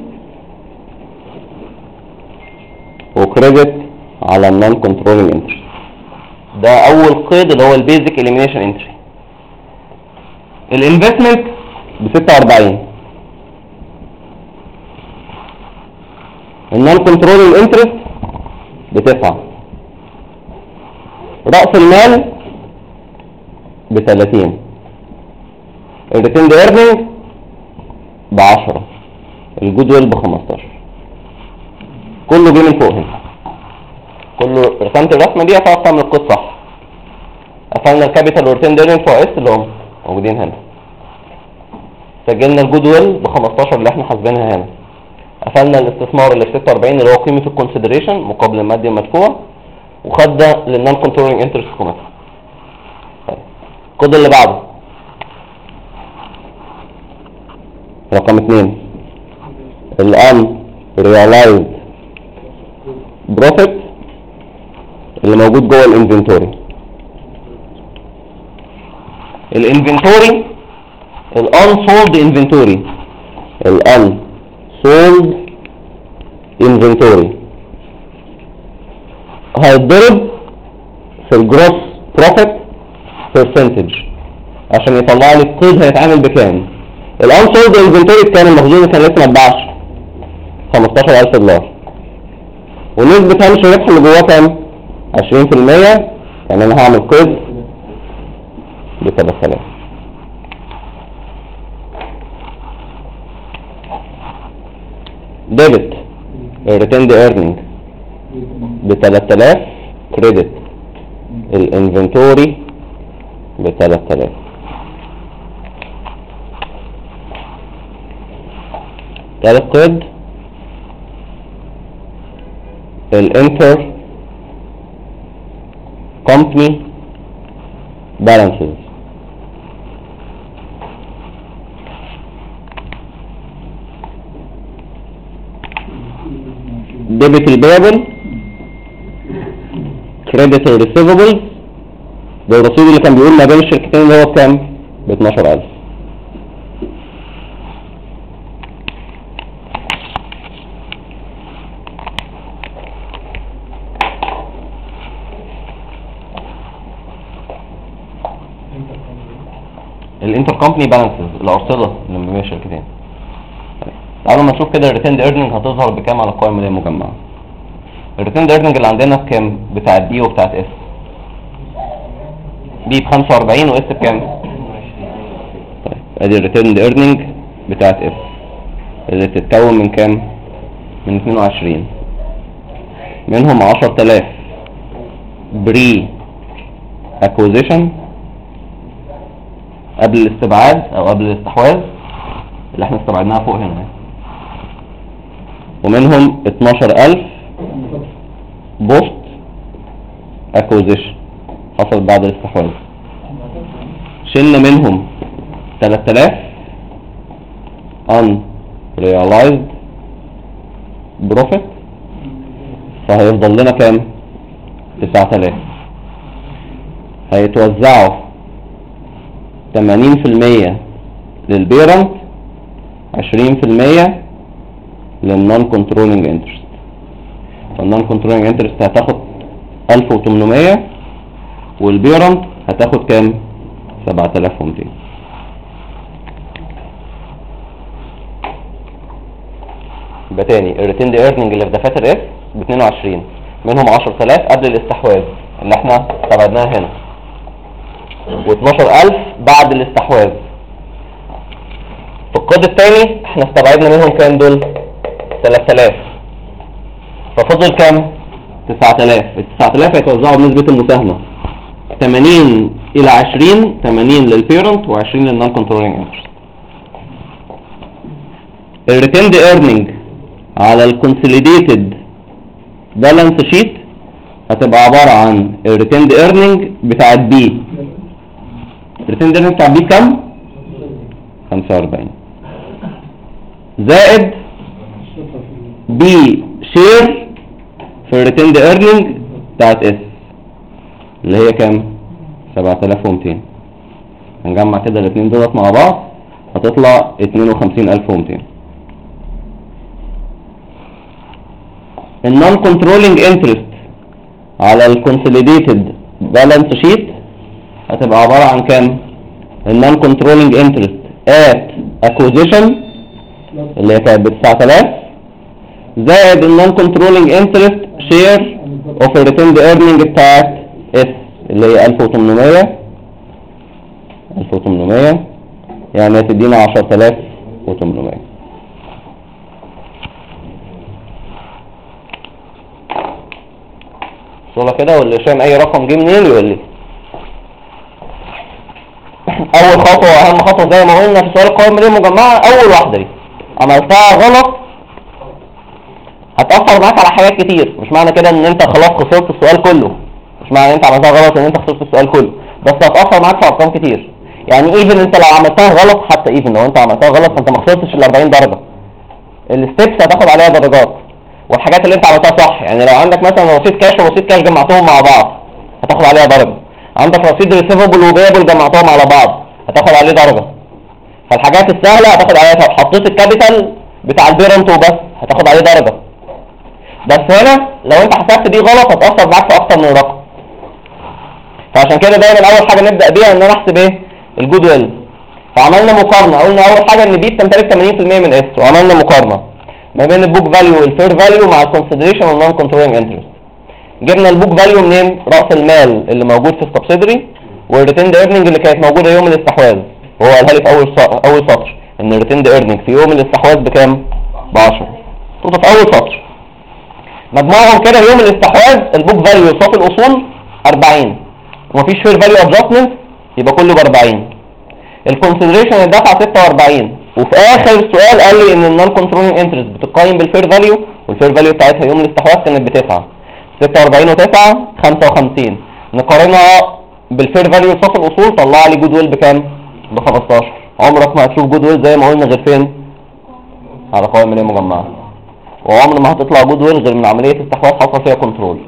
[SPEAKER 1] وكريدت على النون كنترولينج انترست. ده اول قيد اللي هو البيزك اليمينيشن انتري. الانفستمنت ب 46، النون كنترولينج انترست ب9، رأس المال ب30، الريتيند ايرنينج ب10، الجود ويل ب15. كله جه من فوق هنا، كله رسمت الرسمه دي هتعرف تعمل القيد صح. قفلنا الكابيتال والريتيند ايرنينج فوق اس اللي هم موجودين هنا، سجلنا الجود ويل ب15 اللي احنا حاسبينها هنا، قفلنا الاستثمار اللي في 46 اللي هو قيمه الكونسيدريشن مقابل المادي المدفوع، وخدنا للنون كنترولينج انترست قيمتها. طيب الكود اللي بعده رقم 2 الان ريالايزد بروفيت اللي موجود جوه الانفنتوري. الانفنتوري الان سولد انفنتوري، الان سولد inventory هيتضرب في الجروس بروفيت percentage عشان يطلع لي القيد هيتعامل بكام. الانسولد انفنتوري كان المخزون كان لسه ما اتباعش $15,000 ونسبة هامش الربح اللي جواه كام؟ 20%. يعني انا هعمل قيد ب 3000. ديبت الريتيند ايرنينج ب 3000 كريدت الانفنتوري ب 3000. تالت قيد الانتر كومباني بالانسز ديبت البيبل كريدت الريسيفبلز ده الرصيد اللي كان بيقول ما بين الشركتين اللي هو بكام؟ ب 12,000. الانتر كومباني بالانسز الارصده اللي ما بين الشركتين. تعالوا ما نشوف كده الريتيند ايرنينج هتظهر بكام على القائمه اللي هي مجمعه. الريتيند ايرنينج اللي عندنا بكام؟ بتاعت بي وبتاعت اس. بي ب 45 واس بكام؟ طيب ادي الريتيند ايرنينج بتاعت اس اللي بتتكون من كام؟ من 22 منهم 10,000 بري اكوزيشن قبل الاستبعاد او قبل الاستحواذ اللي احنا استبعدناها فوق هنا، ومنهم 12,000 بوست اكوزيشن حصل بعد الاستحواذ. شلنا منهم 3000 unrealized profit فهيفضل لنا كام؟ 9,000. هيتوزعوا 80% للبيرنت 20% للنون كنترولينج انترست. فالنون كنترولينج انترست هتاخد 1800 والبيرنت هتاخد كام؟ 7200. يبقى تاني الريتيند ايرنينج اللي في دفاتر اس ب 22 منهم 10,000 قبل الاستحواذ اللي احنا استبعدناها هنا و12,000 بعد الاستحواذ. في القيد الثاني احنا استبعدنا منهم كام دول؟ 3000 ففضل كام؟ 9,000. ال 9,000 هيتوزعوا بنسبة المساهمة 80 إلى 20، 80 للبيرنت و20 للنون كنترولينج انترست. الريتيند ايرنينج على الكونسوليديتد بالانس شيت هتبقى عبارة عن الريتيند ايرنينج بتاعت بي. الريتيند ايرنينج بتاع بي كام؟ 45 زائد بي شير في الريتيند ايرنينج بتاعت اس اللي هي كام؟ 7200. هنجمع كده الاثنين دولت مع بعض هتطلع 52,200. النون كنترولينج انترست على الكونسوليديتد بالانس شيت هتبقى عبارة عن كام؟ النون كنترولينج انترست ات اكوزيشن اللي هي كانت ب 9000 زائد النون كنترولينج انترست شير اوف الريتيند ايرنينج بتاعت اس اللي هي 1800 يعني هتدينا 10,800. صورة كده واللي شايف اي رقم جه منين يقول لي. اول خطوة واهم خطوة زي ما قلنا في سؤال القوائم المالية المجمعة، اول واحدة دي عملتها غلط هتأثر معاك على حاجات كتير. مش معنى كده ان انت خلاص خسرت السؤال كله، مش معنى ان انت عملتها غلط ان انت خسرت السؤال كله، بس هتأثر معاك في ارقام كتير. يعني ايفن انت لو عملتها غلط، حتى ايفن لو انت عملتها غلط فانت ما خسرتش ال 40 درجة. الستبس هتاخد عليها درجات، والحاجات اللي انت عملتها صح. يعني لو عندك مثلا رصيد كاش ورصيد كاش جمعتهم مع بعض هتاخد عليها درجة. عندك رصيد ريسيفبل وبيبل جمعتهم على بعض هتاخد عليه درجة. فالحاجات السهلة هتاخد عليها. حطيت الكابيتال بتاع البيرنت وبس هتاخد عليه درجة. بس هنا لو انت حسبت دي غلط هتأثر معاك في اكتر من رقم. فعشان كده دايما اول حاجه نبدا بيها ان انا احسب ايه؟ الجود ويل. فعملنا مقارنه، قلنا اول حاجه ان بي بتمتلك 80% من اس، وعملنا مقارنه ما بين البوك فاليو والفير فاليو مع الكونسيدريشن والنون كنترولينج انترست. جبنا البوك فاليو منين؟ راس المال اللي موجود في السبسيدري والريتيند ايرنينج اللي كانت موجوده يوم الاستحواذ، وهو قالها لي في اول سطر ان الريتيند ايرنينج في يوم الاستحواذ بكام؟ ب 10. تحطه في اول سطر. مجموعهم كده يوم الاستحواذ البوك فاليو صافي الاصول 40 ومفيش فير فاليو ادجستمنت يبقى كله ب 40. الكونسيدريشن الدفعه 46، وفي اخر السؤال قال لي ان النون كنترولينج انترست بتقيم بالفير فاليو، والفير فاليو بتاعتها يوم الاستحواذ كانت ب9. 46 و9 55. نقارنها بالفير فاليو صافي الاصول طلع لي جود ويل بكام؟ ب 15. عمرك ما هتشوف جود ويل زي ما قلنا غير فين؟ على قوائم ماليه مجمعه. وعمر ما هتطلع جود ويل غير من عمليه استحواذ حصل فيها كنترول.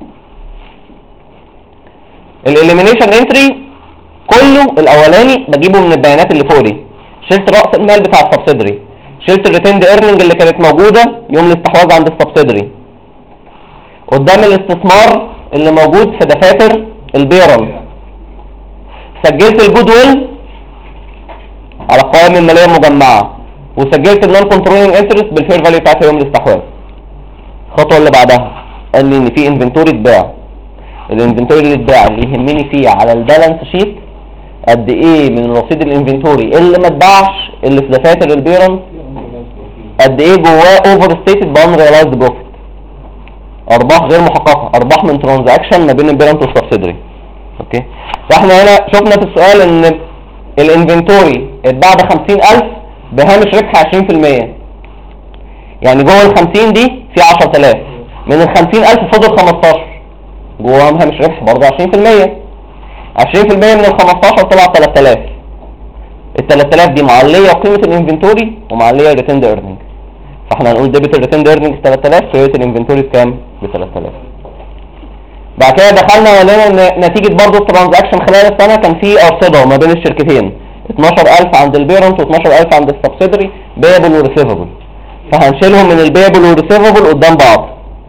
[SPEAKER 1] الاليمينيشن انتري كله الاولاني بجيبه من البيانات اللي فوق دي. شلت راس المال بتاع السبسيدري، شلت الريتيند ايرنينج اللي كانت موجوده يوم الاستحواذ عند السبسيدري، قدام الاستثمار اللي موجود في دفاتر البيرنت، سجلت الجود ويل على القوائم الماليه المجمعه، وسجلت النون كنترولينج انترست بالفير فاليو بتاعتها يوم الاستحواذ. الخطوه اللي بعدها قال لي ان في انفنتوري اتباع. الانفنتوري اللي اتباع اللي يهمني فيه على البالانس شيت قد ايه من الرصيد الانفنتوري اللي ما اتباعش اللي في دفاتر البيرنت، قد ايه جواه اوفر ستيتد بان ريلايزد بروفيت، ارباح غير محققه، ارباح من ترانزاكشن ما بين البيرنت والسبسيدري. اوكي، فاحنا هنا شفنا في السؤال ان الانفنتوري اتباع ب 50,000 بهامش ربح 20%. يعني جوه ال 50 دي في 10,000، من ال 50,000 فضل 15 جواهم هامش ربح برضه 20%. 20% من ال 15 طلع 3000. ال 3000 دي معليه قيمه الانفنتوري ومعليه الريتيند ايرنينج. فاحنا هنقول ديبت الريتيند ايرنينج 3000 قيمه الانفنتوري بكام؟ ب 3000. بعد كده دخلنا ولقينا ان نتيجه برضه الترانزاكشن خلال السنه كان في ارصده ما بين الشركتين، 12,000 عند البيرنت و12,000 عند السبسيدري بيبل وريسيفبل. فهنشيلهم من البيبل والريسيفبل قدام بعض.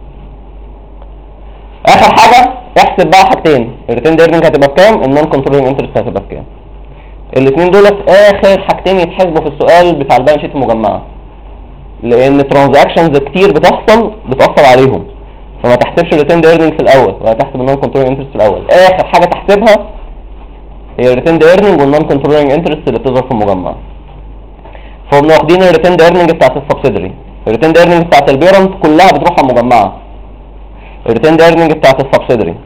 [SPEAKER 1] اخر حاجه احسب بقى حاجتين، الريتيند ايرنينج هتبقى بكام، النون كنترولينج انترست هتبقى بكام. الاثنين دولت اخر حاجتين يتحسبوا في السؤال بتاع البالانس شيت المجمعه، لان ترانزاكشنز كتير بتاثر عليهم، فما تحسبش الريتيند ايرنينج في الاول ولا تحسب النون كنترولينج انترست في الاول. اخر حاجه تحسبها هي الريتيند ايرنينج والنون كنترولينج انترست اللي بتظهر في المجمع. فهم واخدين الريتيند ايرنينج بتاعت السبسيدري، الريتيند ايرنينج بتاعت البيرنت كلها بتروح على المجمعه. الريتيند ايرنينج بتاعت السبسيدري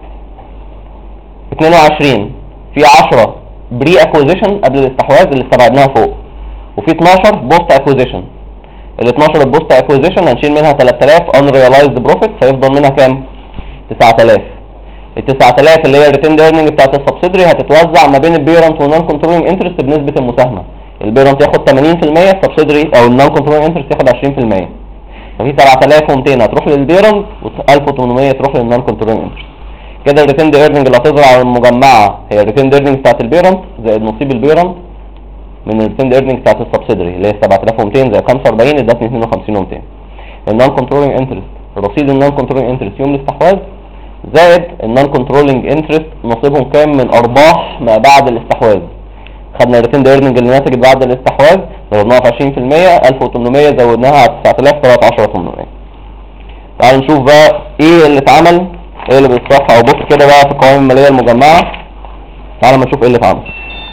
[SPEAKER 1] 22، في 10 بري اكوزيشن قبل الاستحواذ اللي استبعدناها فوق، وفي 12 بوست اكوزيشن. ال 12 البوست اكوزيشن هنشيل منها 3000 ان ريلايزد بروفيت، فيفضل منها كام؟ 9000. ال 9000 اللي هي الريتيند ايرنينج بتاعت السبسيدري هتتوزع ما بين البيرنت والنون كنترولينج انترست بنسبه المساهمه. البيرنت ياخد 80%، السبسيدري او النون كنترولينج انترست ياخد 20%. ففي 7200 هتروح للبيرنت و1800 تروح للنون كنترولينج انترست. كده الريتيند ايرنينج اللي هتظهر على المجمعه هي الريتيند ايرنينج بتاعت البيرنت زائد نصيب البيرنت من الريتيند ايرنينج بتاعت السبسيدري اللي هي 7200 زائد 45 ادتني 52,200. النون كنترولينج انترست رصيد النون كنترولينج انترست يوم الاستحواذ زائد النون كنترولينج انترست نصيبهم كام من ارباح ما بعد الاستحواذ. خدنا الريتيند ايرنينج اللي ناتج بعد الاستحواذ ضربناها في 20%، 1800 زودناها على 9000 طلعت 10,800. تعالوا نشوف بقى ايه اللي اتعمل، ايه اللي بيتصح، او بص كده بقى في القوائم الماليه المجمعه. تعالوا ما نشوف ايه اللي اتعمل.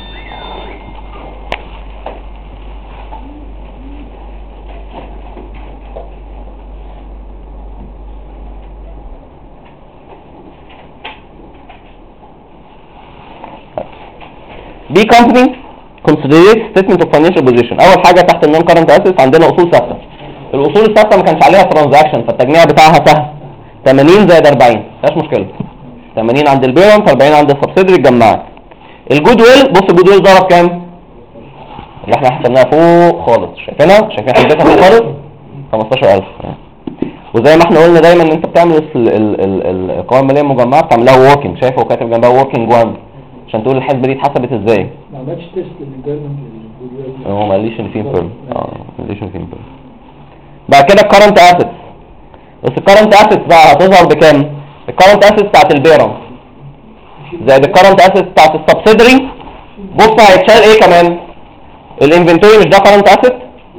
[SPEAKER 1] دي كومباني consolidated statement of financial position. اول حاجه تحت النون كارنت اسيتس عندنا اصول ثابته. الاصول الثابته ما كانش عليها ترانزاكشن، فالتجميع بتاعها سهل، 80 زائد 40 مفيش مشكله. 80 عند البيرنت 40 عند السبسيدري اتجمعت. الجود ويل، بص الجود ويل ضرب كام؟ اللي احنا حسبناها فوق خالص، شايفينها؟ شايفين حسبتها فوق خالص؟ 15,000. وزي ما احنا قلنا دايما ان انت بتعمل القوائم الماليه المجمعه بتعملها وركينج، شايف هو كاتب جنبها وركينج 1 عشان تقول الحسبه دي اتحسبت ازاي.
[SPEAKER 3] ما عملتش تيست للجيرمنت للجود
[SPEAKER 1] هو ما قاليش ان في امبيرمنت، ما قاليش ان في امبيرمنت. بعد كده الكرنت اسيتس بس الكرنت اسيتس بقى هتظهر بكام؟ الكرنت اسيتس بتاعت البيرنت زائد الكرنت اسيتس بتاعت السبسيدري. بص هيتشال ايه كمان؟ الانفنتوري مش ده كرنت اسيت؟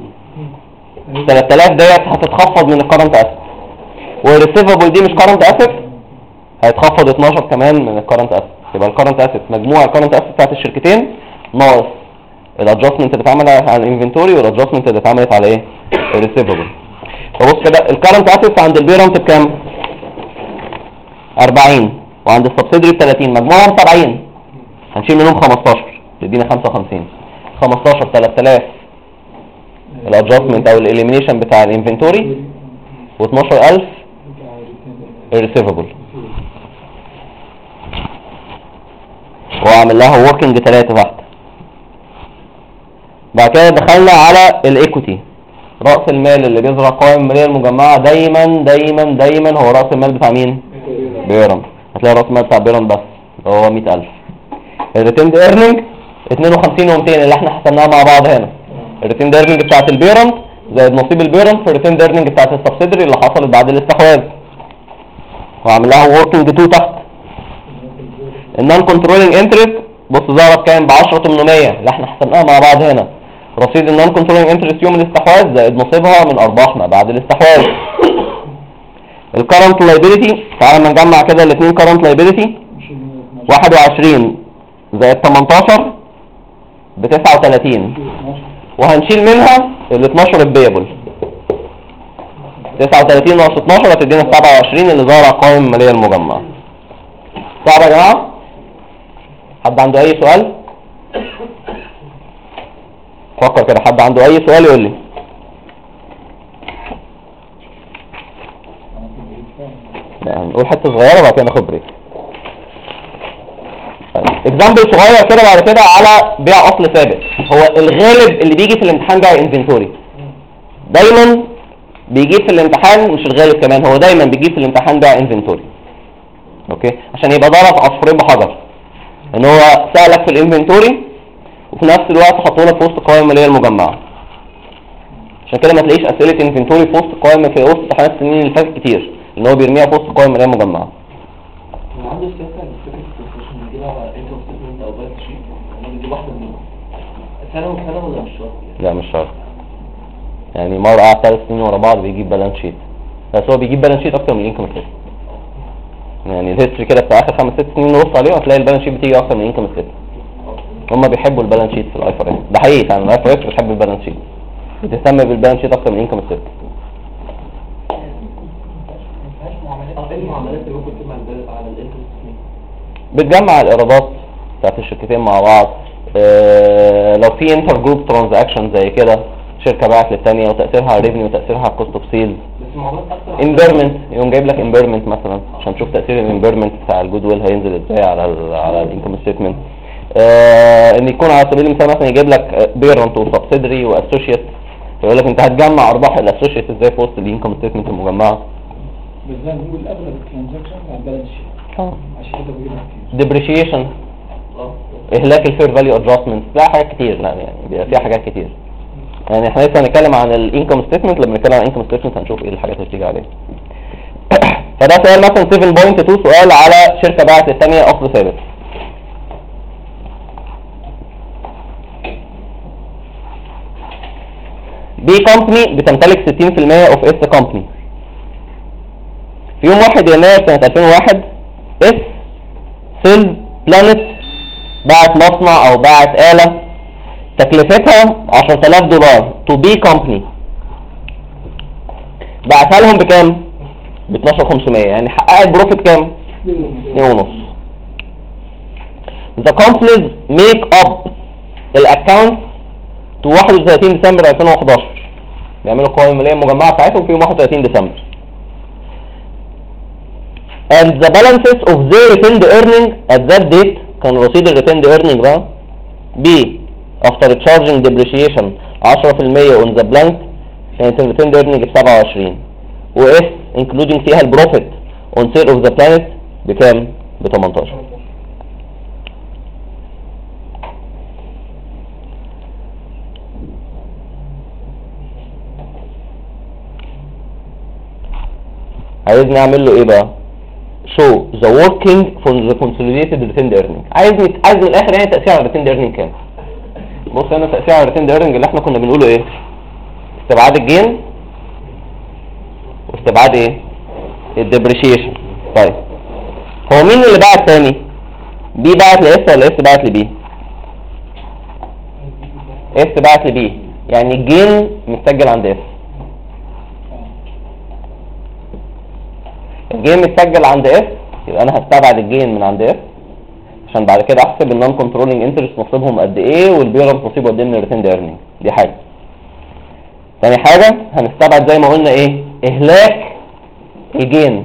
[SPEAKER 1] 3000 ديت هتتخفض من الكرنت اسيت، والريسيفبل دي مش كرنت اسيت، هيتخفض 12 كمان من الكرنت اسيت. يبقى الكرنت اسيت مجموع الكرنت اسيت بتاعت الشركتين ناقص الادجستمنت اللي اتعملت على الانفنتوري والادجستمنت اللي اتعملت على ايه؟ الريسيفبل. فبص كده الكرنت اسيت عند البيرنت بكام؟ 40 وعند السبسيدري ب 30، مجموعهم 70، هنشيل منهم 15 تدينا 55. 15 3000 الادجستمنت او الاليمينيشن بتاع الانفنتوري، و12000 الريسيفبل. واعمل لها وركينج 3 تحت. بعد كده دخلنا على الايكوتي، راس المال اللي بيظهر قوائم الماليه المجمعه دايما دايما دايما هو راس المال بتاع مين؟ بيرنت. هتلاقي راس المال بتاع بيرنت بس اللي هو 100000. الريتيند ايرنينج 52 و200 اللي احنا حسبناها مع بعض هنا. الريتيند ايرنينج بتاعت البيرنت زائد نصيب البيرنت في الريتيند ايرنينج بتاعت السبسيدري اللي حصلت بعد الاستحواذ، وعامل لها وركينج 2 تحت. النون كنترولينج انترست بص ظهرت كام؟ ب 10800 اللي احنا حسبناها مع بعض هنا. رصيد النون كنترولينج انترست يوم الاستحواذ زائد نصيبها من ارباح ما بعد الاستحواذ. الكرنت لايبيليتي، تعالى نجمع كده الاثنين كرنت لايبيليتي. 21 زائد 18 ب 39، وهنشيل منها ال 12 البيبل. 39 ناقص 12 هتدينا 27 اللي ظهر على القوائم الماليه المجمعه. صعب يا جماعه؟ حد عنده اي سؤال؟ فكر كده، حد عنده اي سؤال يقول لي. هنقول حته صغيره وبعد كده ناخد بريك. اكزامبل صغير كده بعد كده على بيع اصل ثابت. هو الغالب اللي بيجي في الامتحان بيع انفنتوري، دايما بيجيب في الامتحان، مش الغالب كمان، هو دايما بيجيب في الامتحان بيع انفنتوري. اوكي، عشان يبقى ضرب عصفورين بحجر، ان هو سألك في الانفنتوري وفي نفس الوقت حطوا لك في وسط القوائم الماليه المجمعه. عشان كده ما تلاقيش اسئله انفنتوري في وسط القوائم في وسط امتحانات السنين اللي فاتت كتير، لان هو بيرميها في وسط القوائم الماليه المجمعه.
[SPEAKER 2] عنده الفكره ان بيجيبها انكم ستيتمنت او بالانس شيت، انا بجيب واحده منهم سنه وسنه ولا مش شرط؟
[SPEAKER 1] لا مش شرط، يعني مره قعد 3 سنين ورا بعض بيجيب بالانس شيت، بس هو بيجيب بالانس شيت اكتر من الانكم ستيتمنت. يعني الهيستوري كده بتاع اخر 5 6 سنين نبص عليه وهتلاقي البالانس شيت بتيجي اكتر من الانكم ستيتمنت. هم بيحبوا البالانس شيت في الاي ار اس، ده حقيقي فعلا. الاي ار اس بتحب البالانس شيت، بتهتم بالبالانس شيت اكتر من الانكم ستيتمنت.
[SPEAKER 2] المعاملات اللي ممكن تبقى على الانكم ستيتمنت
[SPEAKER 1] بتجمع الايرادات بتاعت الشركتين مع بعض. لو في انتر جروب ترانزاكشن زي كده، شركه باعت للثانيه وتاثيرها على الريفنيو وتاثيرها على الكوست اوف سيلز.
[SPEAKER 2] بس معاملات اكتر
[SPEAKER 1] امبيرمنت، يقوم جايب لك امبيرمنت مثلا عشان تشوف تاثير الامبيرمنت بتاع الجود ويل هينزل ازاي على الانكم ستيتمنت. ان يكون على سبيل المثال مثلا يجيب لك بيرنت وسبسيدري واسوشيت، يقول لك انت هتجمع ارباح الاسوشيت ازاي في وسط الانكم ستيتمنت المجمعه.
[SPEAKER 3] بس زي ما بنقول اغلب الترانزاكشن على البالانس شيت، عشان كده بيجيبها كتير.
[SPEAKER 1] ديبريشيشن، اهلاك الفير فاليو ادجستمنت، لا حاجات كتير، لا يعني بيبقى فيها حاجات كتير. يعني احنا لسه هنتكلم عن الانكم ستيتمنت، لما نتكلم عن الانكم ستيتمنت هنشوف ايه الحاجات اللي بتيجي عليه. فده سؤال مثلا 7.2 سؤال على شركه باعت للثانيه اصل ثابت. بي كومباني بتمتلك 60% اوف اس كومباني. في يوم 1 يناير سنه 2001 اس سيلز بلانت باعت مصنع او باعت آلة تكلفتها $10,000 تو بي كومباني، بعتها لهم بكام؟ ب 12500، يعني حققت بروفيت كام؟ 2.5. The companies make up الاكونت تو 31 ديسمبر 2011، بيعملوا القوائم الماليه المجمعه بتاعتهم في يوم 31 ديسمبر. And the balances of their retained earning at that date، كان رصيد الريتيند earning بقى B after charging depreciation 10% on the blank، كانت الريتيند earning ب 27، و S including فيها البروفيت on sale of the planet بكام؟ ب 18. عايزني اعمل له ايه بقى؟ show the working for the consolidated retained earning. عايز من الاخر يعني تأثير على retained earning كام؟ بص هنا تأثير على retained earning اللي احنا كنا بنقوله ايه؟ استبعاد الجين واستبعاد ايه؟ الديبريشيشن. طيب هو مين اللي باعت تاني؟ بي باعت لاس ولا اس باعت لبي؟ اس باعت لبي، يعني الجين متسجل عند اس. الجين متسجل عند اس، يبقى انا هستبعد الجين من عند اس عشان بعد كده احسب النون كنترولينج انترست نصيبهم قد ايه والبيرنت نصيبه قد ايه من الريتيند ايرنينج. دي حاجه. تاني حاجه هنستبعد زي ما قلنا ايه؟ اهلاك الجين.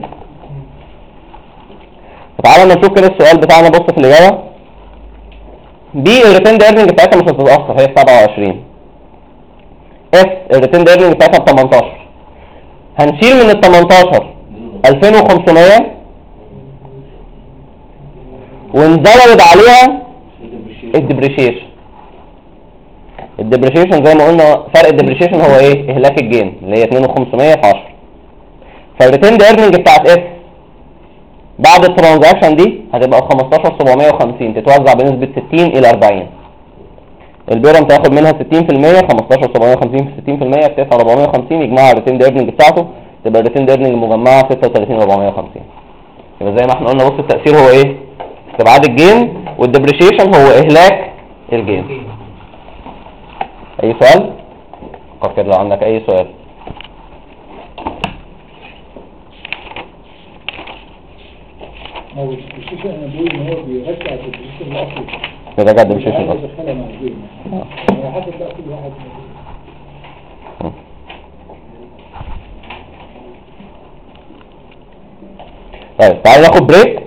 [SPEAKER 1] فتعالى نشوف كده السؤال بتاعنا. بص في الاجابه، بي الريتيند ايرنينج بتاعتها مش هتتاثر، هي 27. اس الريتيند ايرنينج بتاعتها ب 18. هنشيل من ال 18 2500 ونزود عليها الديبريشيشن. الديبريشيشن زي ما قلنا فرق الديبريشيشن هو ايه؟ اهلاك الجين اللي هي 2500 في 10. فالريتيند ايرنينج بتاعت اس بعد الترانزاكشن دي هتبقى 15750 تتوزع بنسبة 60 الى 40. البيرم تاخد منها 60%، 15750 في 60% بتدفع 450 يجمعها الريتيند ايرنينج بتاعته، تبقى الريتيند ايرنينج المجمعة 36450. يبقى زي ما احنا قلنا بص التأثير هو ايه؟ استبعاد الجين، والديبريشيشن هو اهلاك الجين. اي سؤال؟ فكر كده لو عندك اي سؤال.
[SPEAKER 3] هو الديبريشيشن انا بقول ان هو بيرجع الديبريشيشن الاصلي.
[SPEAKER 1] بيرجع الديبريشيشن الاصلي.
[SPEAKER 3] بيدخلها مع الجين. على حسب بقى كل واحد.
[SPEAKER 1] طيب تعالوا ناخد بريك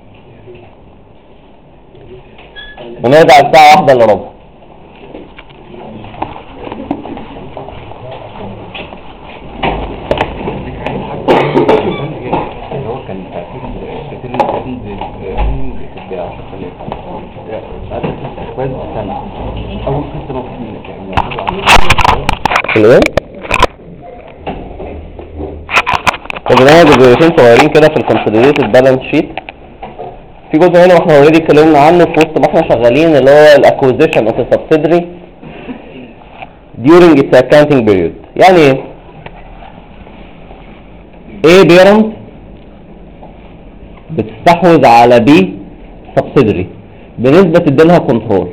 [SPEAKER 1] ونرجع الساعة 1 الا ربع. ايه؟ طبعا جزئين صغيرين كده في الكونسوليديتد بالانس شيت. في جزء هنا واحنا اوريدي اتكلمنا عنه في وسط ما احنا شغالين اللي هو الاكوزيشن اوف سبسيدري during its accounting period. يعني ايه؟ A parent بتستحوذ على B subsidiary بنسبة تديلها كنترول.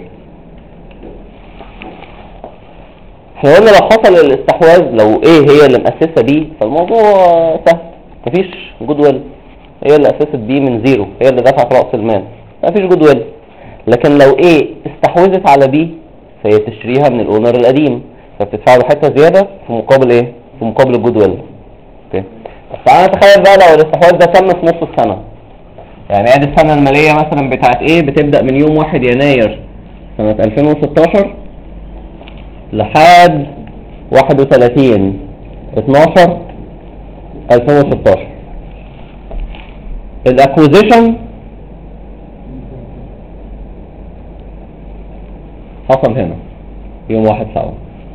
[SPEAKER 1] احنا قلنا لو حصل الاستحواذ، لو A هي اللي مؤسسة B فالموضوع سهل، مفيش جود ويل، هي اللي اسست B من زيرو، هي اللي دفعت رأس المال، مفيش جود ويل. لكن لو A استحوذت على B فهي تشتريها من الاونر القديم، فبتدفع له حته زياده في مقابل ايه؟ في مقابل الجود ويل. اوكي، بس انا اتخيل بقى لو الاستحواذ ده تم في نص السنه، يعني ادي السنه الماليه مثلا بتاعت ايه بتبدا من يوم 1 يناير سنه 2016 لحد 31/12/2016. الاكوزيشن حصل هنا يوم 1/7.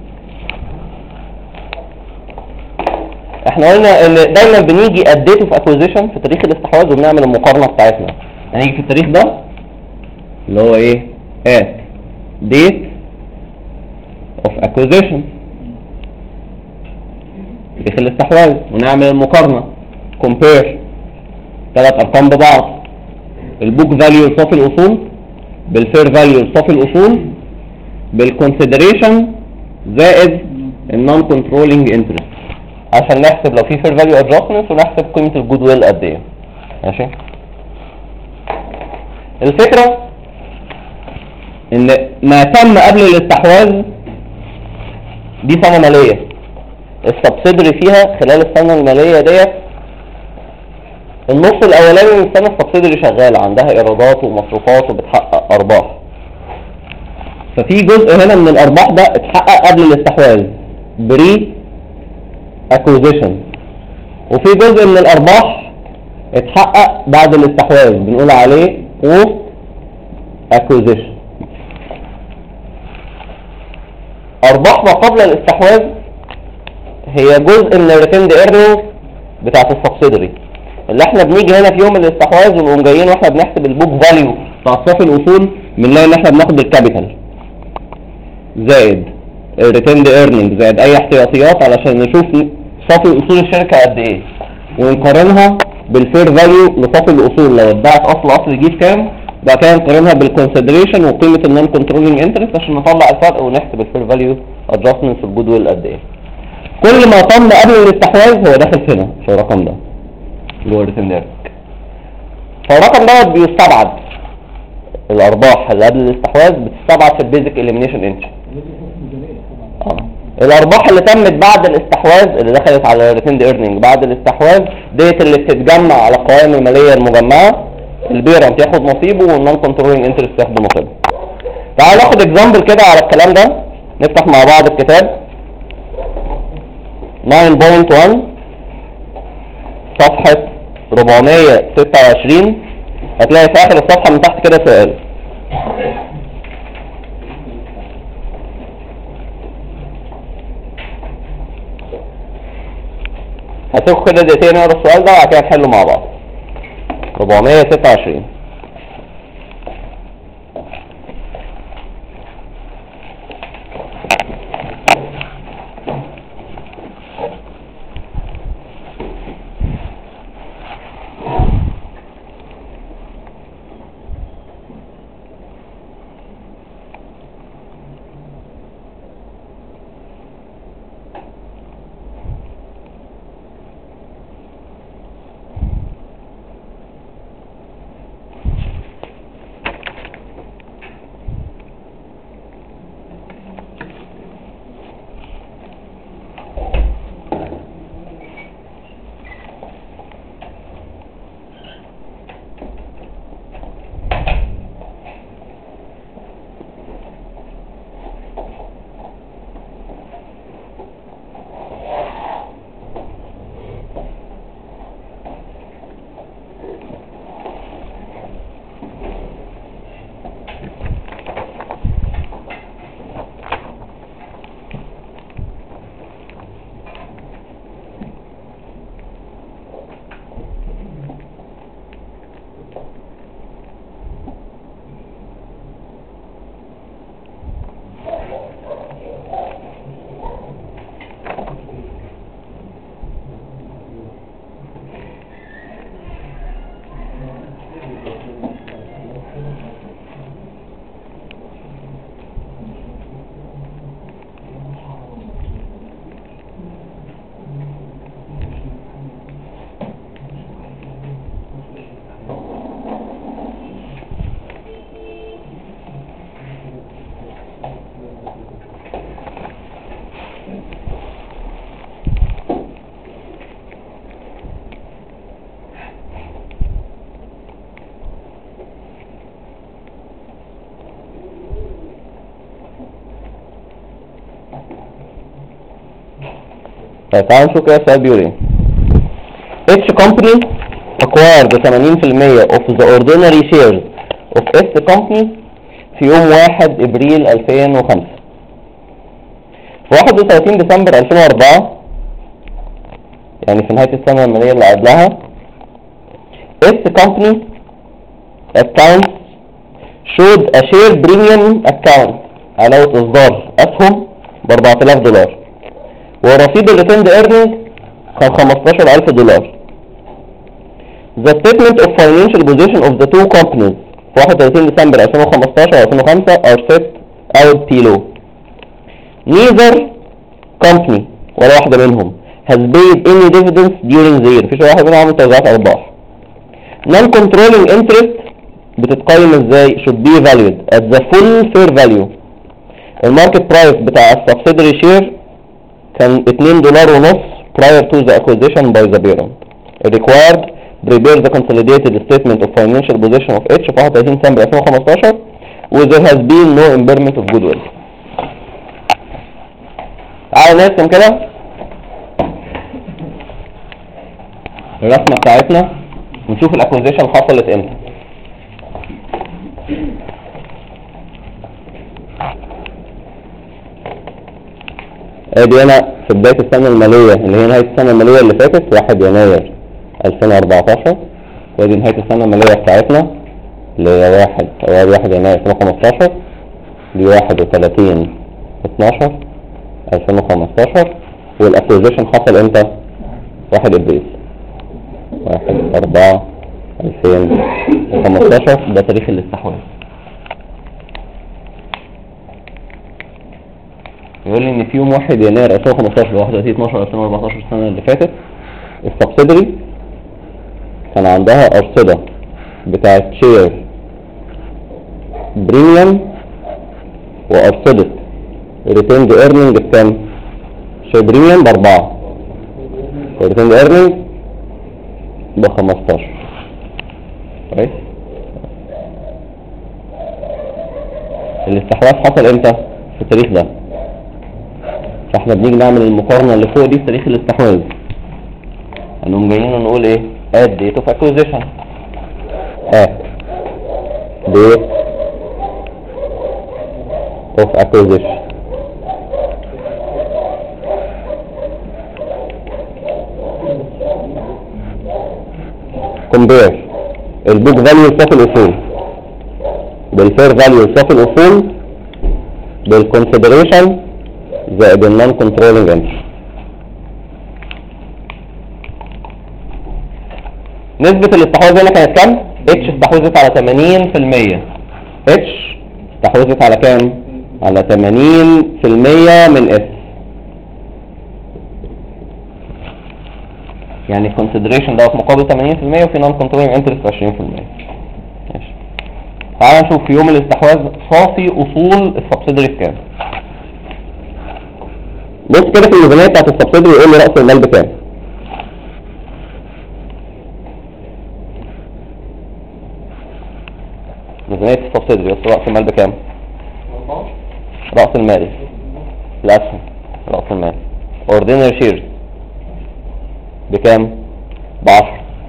[SPEAKER 1] احنا قلنا ان دايما بنيجي اديته في اكوزيشن في تاريخ الاستحواذ وبنعمل المقارنه بتاعتنا. هنيجي في التاريخ ده اللي هو ايه؟ at date of acquisition، تاريخ الاستحواذ، ونعمل المقارنه compare 3 ارقام ببعض، البوك فاليو لصافي الاصول بالفير فاليو لصافي الاصول بالكونسيدريشن زائد النون كنترولينج انترست، عشان نحسب لو في فير فاليو ادجستمنت ونحسب قيمه الجود ويل قد ايه. ماشي. الفكره ان ما تم قبل الاستحواذ دي سنه ماليه، السبسيدري فيها خلال السنه الماليه ديت النص الاولاني من السنه السبسيدري شغاله عندها ايرادات ومصروفات وبتحقق ارباح، ففي جزء هنا من الارباح ده اتحقق قبل الاستحواذ بري اكوزيشن، وفي جزء من الارباح اتحقق بعد الاستحواذ بنقول عليه بوست اكوزيشن. ارباح ما قبل الاستحواذ هي جزء من الريتيند ايرنينج بتاعت السبسيدري، اللي احنا بنيجي هنا في يوم الاستحواذ ونقوم جايين واحنا بنحسب البوك فاليو بتاع صافي الاصول، بنلاقي ان احنا بناخد الكابيتال زائد الريتيند ايرنينج زائد اي احتياطيات علشان نشوف صافي اصول الشركه قد ايه، ونقارنها بالفير فاليو لصافي الاصول لو اتباعت اصل يجيب كام، بعد كده نقارنها بالكونسيدريشن وقيمه النون كنترولينج انترست عشان نطلع الفرق ونحسب الفير فاليو ادجستمنت في الجود ويل قد ايه. كل ما تم قبل الاستحواذ هو داخل هنا في الرقم ده جوه الريتيند ايرنينج، فالرقم دوت بيستبعد الارباح اللي قبل الاستحواذ بتستبعد في البيزك اليمينيشن انتري. الارباح اللي تمت بعد الاستحواذ اللي دخلت على الريتيند ايرنينج بعد الاستحواذ ديت اللي بتتجمع على القوائم الماليه المجمعه، البيرنت ياخد نصيبه والنون كنترولينج انترست ياخد نصيبه. تعال ناخد اكزامبل كده على الكلام ده، نفتح مع بعض الكتاب 9.1 صفحه 426، هتلاقي في اخر الصفحه من تحت كده سؤال. هتاخد كده دقيقتين نقرا السؤال ده وبعد كده نحله مع بعض. 426 طيب تعالوا نشوف كده السؤال بيقول ايه. H company acquired 80% of the ordinary shares of S company في يوم 1 ابريل 2005. في 31 ديسمبر 2004 يعني في نهاية السنة المالية اللي قبلها S company accounts showed a share premium account علاوة إصدار أسهم ب$4000 ورصيد الريتيند ايرنينج كان $15,000. The statement of financial position of the two companies في 31 ديسمبر 2015 و 2005 are set out below. Neither company ولا واحدة منهم has paid any dividends during the year. مفيش واحدة منهم عمل توزيعات أرباح. Non-controlling interest بتتقيم ازاي؟ should be valued at the full fair value. الماركت برايس بتاع السبسيدري شير كان $2.50 prior to the acquisition by the parent. Required prepare the consolidated statement of financial position of H في 31 ديسمبر 2015 و there has been no impairment of goodwill. تعالوا نرسم كده الرسمة بتاعتنا ونشوف الاكوزيشن حصلت امتى. ادي انا في بداية السنة المالية اللي هي نهاية السنة المالية اللي فاتت 1 يناير 2014 وادي نهاية السنة المالية بتاعتنا اللي هي 1 يناير 2015 دي 31/12/2015 والاكوزيشن حصل امتى؟ 1 ابريل 1/4/2015 ده تاريخ الاستحواذ. يقول لي ان في يوم 1 يناير 2015 ل 31/12/2014 السنة اللي فاتت السبسيدري كان عندها أرصدة بتاعت شير بريميوم وأرصدة ريتيند ايرنينج بكام؟ شير بريميوم ب4 وريتيند ايرنينج ب15. كويس. الاستحواذ حصل امتى؟ في التاريخ ده. فاحنا بنيجي نعمل المقارنة اللي فوق دي في تاريخ الاستحواذ. هنقوم جايين ونقول ايه؟ at date of acquisition at date of acquisition compare البوك فاليو لصافي الأصول بالفير فاليو لصافي الأصول بالconsideration زائد النون كنترولينج انترست. نسبة الاستحواذ هنا كانت كام؟ اتش استحوذت على 80%. اتش استحوذت على كام؟ على 80% من اس. يعني الكونسيدريشن دوت مقابل 80% وفي نون كنترولينج انترست 20%. ماشي. تعال نشوف في يوم الاستحواذ صافي اصول السبسيدري بكام. بص كده في الميزانية بتاعت السبسيدري يقول لي رأس المال بكام. ميزانية السبسيدري بس رأس المال بكام؟ رأس المال الأسهم رأس المال اوردينري شيرز بكام؟ ب10.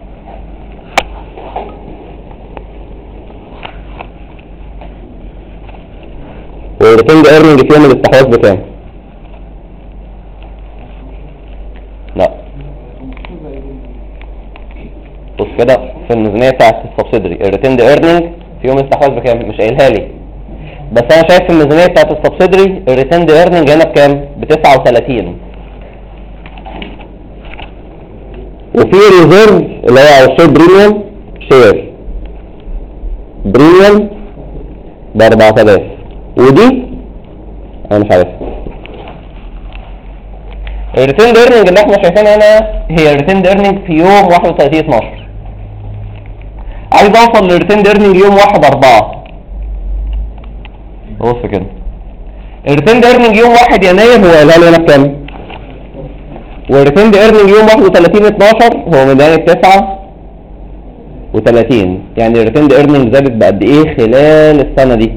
[SPEAKER 1] والريتيند ايرنينج في يوم الاستحواذ بكام؟ لا بص كده في الميزانية بتاعت السبسيدري الريتيند ايرنينج في يوم الاستحواذ بكام؟ مش قايلها لي بس انا شايف في الميزانية بتاعت السبسيدري الريتيند ايرنينج هنا بكام؟ ب39 وفي ريزيرف اللي هو على الشير بريميوم شير بريميوم ب4000 ودي انا مش عارف. الريتيند ايرنينج اللي احنا شايفينها هنا هي الريتيند ايرنينج في يوم 31/12. عايز اوصل للريتيند ايرنينج يوم 1/4. بص كده الريتيند ايرنينج يوم 1 يناير هو قالها لي انا بكام؟ والريتيند ايرنينج يوم 31/12 هو ميزانية 39. يعني الريتيند ايرنينج زادت بقد ايه خلال السنة دي؟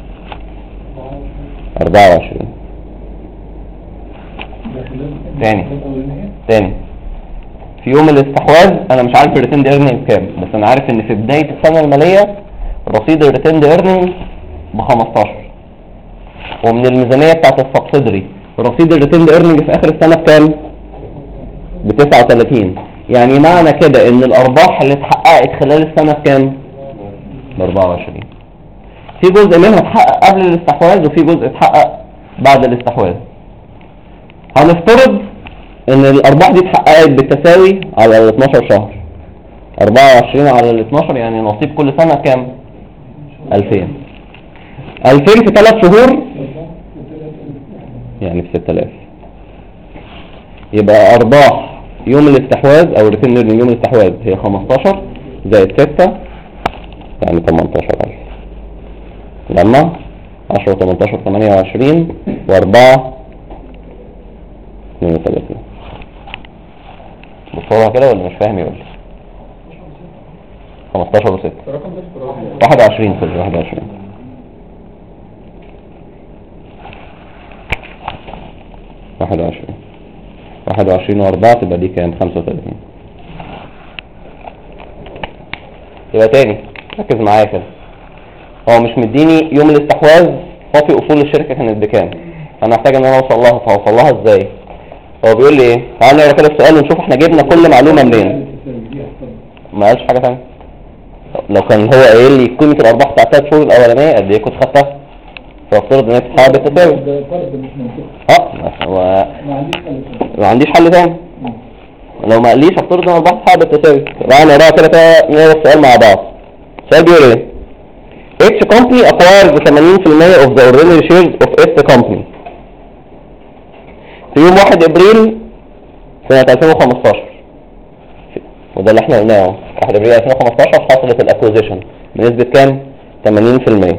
[SPEAKER 1] 24. تاني في يوم الاستحواذ انا مش عارف الريتيند ايرنينج كام بس انا عارف ان في بداية السنة المالية رصيد الريتيند ايرنينج ب15 ومن الميزانية بتاعت السبسيدري رصيد الريتيند ايرنينج في اخر السنة بكام؟ ب39. يعني معنى كده ان الارباح اللي اتحققت خلال السنة بكام؟ ب24. في جزء منها اتحقق قبل الاستحواذ وفي جزء اتحقق بعد الاستحواذ. هنفترض ان الارباح دي اتحققت بالتساوي على ال 12 شهر. 24 على ال 12 يعني نصيب كل سنة كام؟ 2000. 2000 في 3 شهور يعني في 6000. يبقى ارباح يوم الاستحواذ او الريتيرن ايرنينج يوم الاستحواذ هي 15 زائد 6 يعني 18000 لما 10 و18 28 و4 32. بصورها كده ولا مش فاهم يقول لي 15 و6 21 كل 21 21 و4 تبقى دي كام 35. يبقى تاني ركز معايا كده هو مش مديني يوم الاستحواذ صافي اصول الشركة كانت بكام انا محتاج ان انا اوصل لها فهوصل لها ازاي. هو بيقول لي ايه تعالى نقرا كده السؤال ونشوف احنا جبنا كل معلومة منين. ما قالش حاجه ثانيه. لو كان هو قايل لي قيمه الارباح بتاعت 3 شهور الاولانيه قد ايه كنت خدتها، فافترض ان هي تتحقق بالتساوي.
[SPEAKER 3] ده فرض مش منطقي.
[SPEAKER 1] هو
[SPEAKER 3] ما عنديش حل ثاني.
[SPEAKER 1] ما عنديش حل ثاني. لو ما قاليش افترض ان الارباح تتحقق بالتساوي. تعالى نقرا كده نقرا السؤال مع بعض. السؤال بيقول ايه؟ Each company acquires 80% of the ordinary shares of its company. في يوم 1 ابريل سنة 2015، وده اللي احنا قلناه 1 ابريل 2015 حصلت الاكوزيشن بنسبة كام؟ 80%.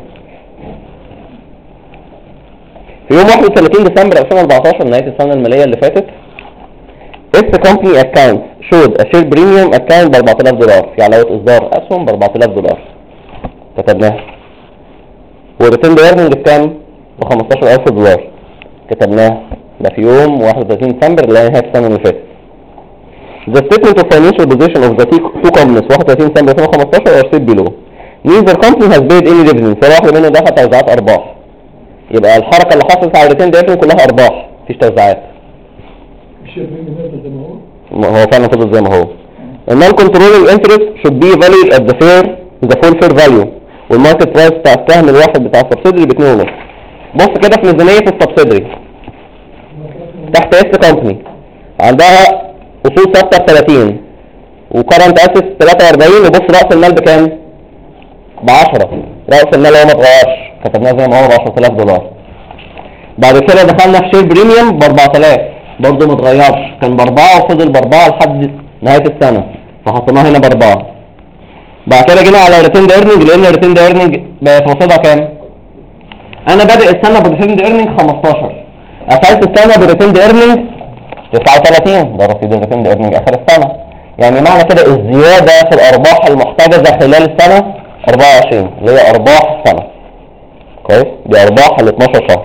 [SPEAKER 1] في يوم 31 ديسمبر 2014 نهاية السنة المالية اللي فاتت، its company account showed a share premium account ب $4000 في علاوة اصدار اسهم ب $4000 كتبناها. والريتيند ايرنينج بكام؟ ب $15000 كتبناها. ده في يوم 31 ديسمبر اللي هي نهاية السنة اللي فاتت. The statement of financial position of the two companies 31 ديسمبر 2015 are set below. Neither company has paid any dividends. ولا واحدة منهم دفعت توزيعات أرباح. يبقى الحركة اللي حصلت على الريتيند ايرنينج كلها أرباح، مفيش توزيعات.
[SPEAKER 3] الشير بريميوم نفسه زي ما هو.
[SPEAKER 1] هو فعلا فضل زي ما هو. The non-controlling interest should be valued at the full fair value. والماركت برايس بتاع السهم الواحد بتاع السبسيدري ب2.5. بص كده في ميزانية السبسيدري تحت اس كومباني عندها اصول ثابته ب 30 وكرنت اسس 43، وبص راس المال بكام؟ ب 10. راس المال هو ما اتغيرش، كتبناه زي ما هو ب $10000. بعد كده دخلنا في شير بريميوم ب 4000 برضه ما اتغيرش، كان ب4 وفضل ب4 لحد نهايه السنه فحطيناه هنا ب4. بعد كده جينا على الريتيند ايرنينج، لان الريتيند ايرنينج بقت رصيدها كام؟ انا بادئ السنه بالريتيند ايرنينج 15، قفلت السنه بالريتيند ايرنينج 39، ده رصيد الريتيند ايرنينج اخر السنه. يعني معنى كده الزياده في الارباح المحتجزه خلال السنه 24 اللي هي ارباح السنه. كويس؟ دي ارباح ال 12 شهر.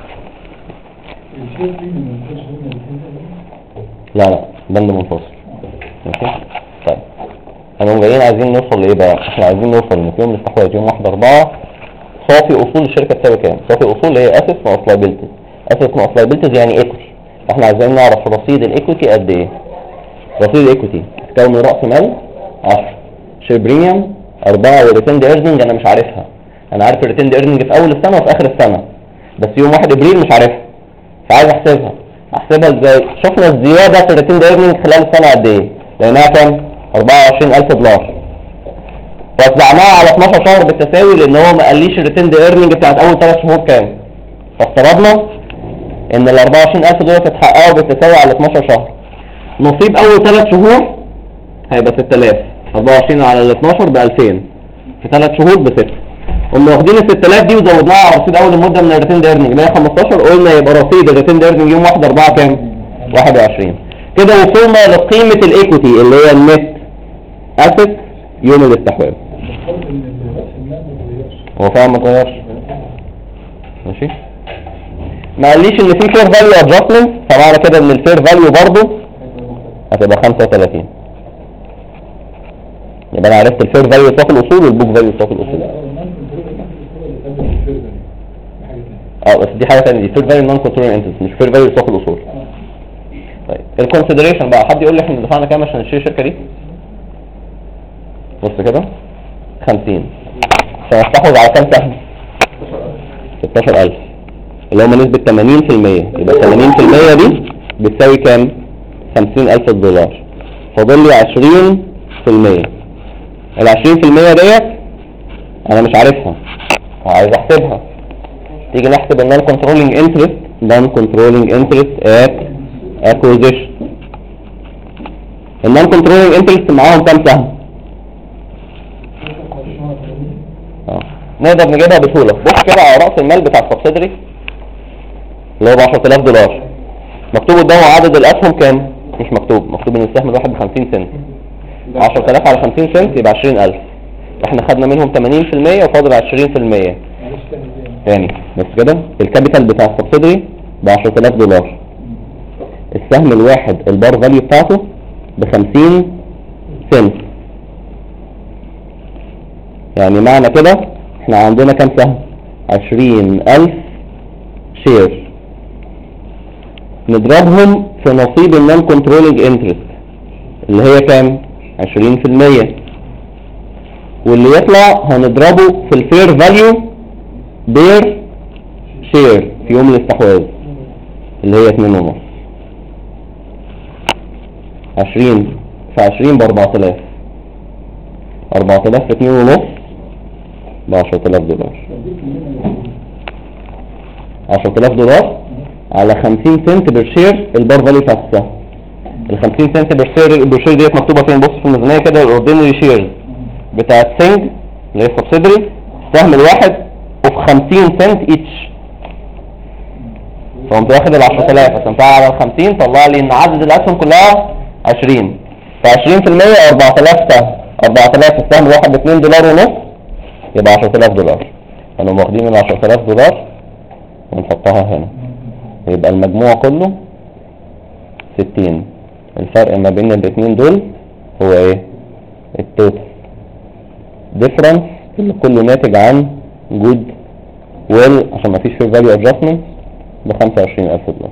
[SPEAKER 3] الشير بريميوم ما ينفعش ضمن
[SPEAKER 1] لا بند منفصل. ماشي؟ طيب هنقوم جايين عايزين نوصل لايه بقى؟ احنا عايزين نوصل ان في يوم الاستحواذ يوم 1/4 صافي اصول الشركه تساوي كام؟ صافي اصول اللي هي اسس ناقص لايبيلتيز. اسس ناقص لايبيلتيز يعني ايكوتي. احنا عايزين نعرف رصيد الايكوتي قد ايه. رصيد الايكوتي تكون من راس مال 10، شير بريميوم 4، والريتيند ايرنينج انا مش عارفها. انا عارف الريتيند ايرنينج في اول السنه وفي اخر السنه، بس يوم 1 ابريل مش عارفها، فعايز احسبها. احسبها ازاي؟ شفنا الزياده في الريتيند ايرنينج خلال السنه قد ايه؟ لانها كام؟ $24000. وزعناها على 12 شهر بالتساوي لان هو ما قاليش الريتيند ايرنينج بتاعت اول 3 شهور كام. فافترضنا ان ال $24000 دول اتحققوا بالتساوي على 12 شهر. نصيب اول 3 شهور هيبقى 6000، 24 على ال 12 ب 2000، في 3 شهور ب 6. قمنا واخدين ال 6000 دي وزودناها على رصيد اول المده من الريتيند ايرنينج اللي هي 15، قلنا يبقى رصيد الريتيند ايرنينج يوم 1/4 كام؟ 21. كده وصلنا لقيمه الايكوتي اللي هي النت اسيت يوم الاستحواذ.
[SPEAKER 3] بفرض ان راس المال ما اتغيرش.
[SPEAKER 1] هو فعلا ما اتغيرش. ماشي؟ ما قاليش ان في فير فاليو ادجستمنت، فمعنى كده ان الفير فاليو برضه هتبقى 35. يبقى انا عرفت الفير فاليو صافي الاصول والبوك فاليو صافي الاصول. بس دي حاجه ثانيه، دي فير فاليو نون كنترولينج انترست مش فير فاليو صافي الاصول. طيب الكونسيدريشن بقى، حد يقول لي احنا دفعنا كام عشان نشتري الشركه دي؟ بص كده 50 عشان استحوذ على كام سهم؟ 16000 اللي هم نسبة 80%. يبقى 80% دي بتساوي كام؟ $50000. فاضل لي 20%. ال 20% ديت انا مش عارفها وعايز احسبها. تيجي نحسب النون كنترولينج انترست. نون كنترولينج انترست ات اكوزيشن. النون كنترولينج انترست معاهم كام سهم؟ نقدر نجيبها بسهولة. بص كده على رأس المال بتاع السبسيدري اللي هو ب $10000. مكتوب قدامه عدد الأسهم كام؟ مش مكتوب، مكتوب ان السهم الواحد ب50 سنت. 10000 على 50 سنت يبقى 20000. احنا خدنا منهم 80% وفاضل 20%. تاني بس كده الكابيتال بتاع السبسيدري ب $10000. السهم الواحد البار فاليو بتاعته ب50 سنت. يعني معنى كده احنا عندنا كام سهم؟ 20000 شير. نضربهم في نصيب النون كنترولينج انترست اللي هي كام؟ 20%. واللي يطلع هنضربه في الفير فاليو بير شير في يوم الاستحواذ اللي هي 2.5. 20 في 20 ب 4000. 4000 في 2.5 ب 10000 دولار. 10000 دولار على 50 سنت بير شير البار فاليو بتاعت السهم. ال 50 سنت بير شير ديت مكتوبه فين؟ بص في الميزانيه كده، الاوردينري شيرز بتاعت سنج اللي هي سبسيدري، السهم الواحد وفي 50 سنت ايتش. فقمت واخد ال 10000 قسمتها على ال 50 طلع لي ان عدد الاسهم كلها 20. ف 20% 4000 سهم. 4000 السهم الواحد ب $2.50 يبقى 10000 دولار. هنقوم واخدين ال 10000 دولار ونحطها هنا، يبقى المجموع كله 60. الفرق ما بين الاثنين دول هو ايه؟ التوتال ديفرنس اللي كله ناتج عن جود ويل عشان ما فيش فيه فاليو ادجستمنت ب 25000 دولار.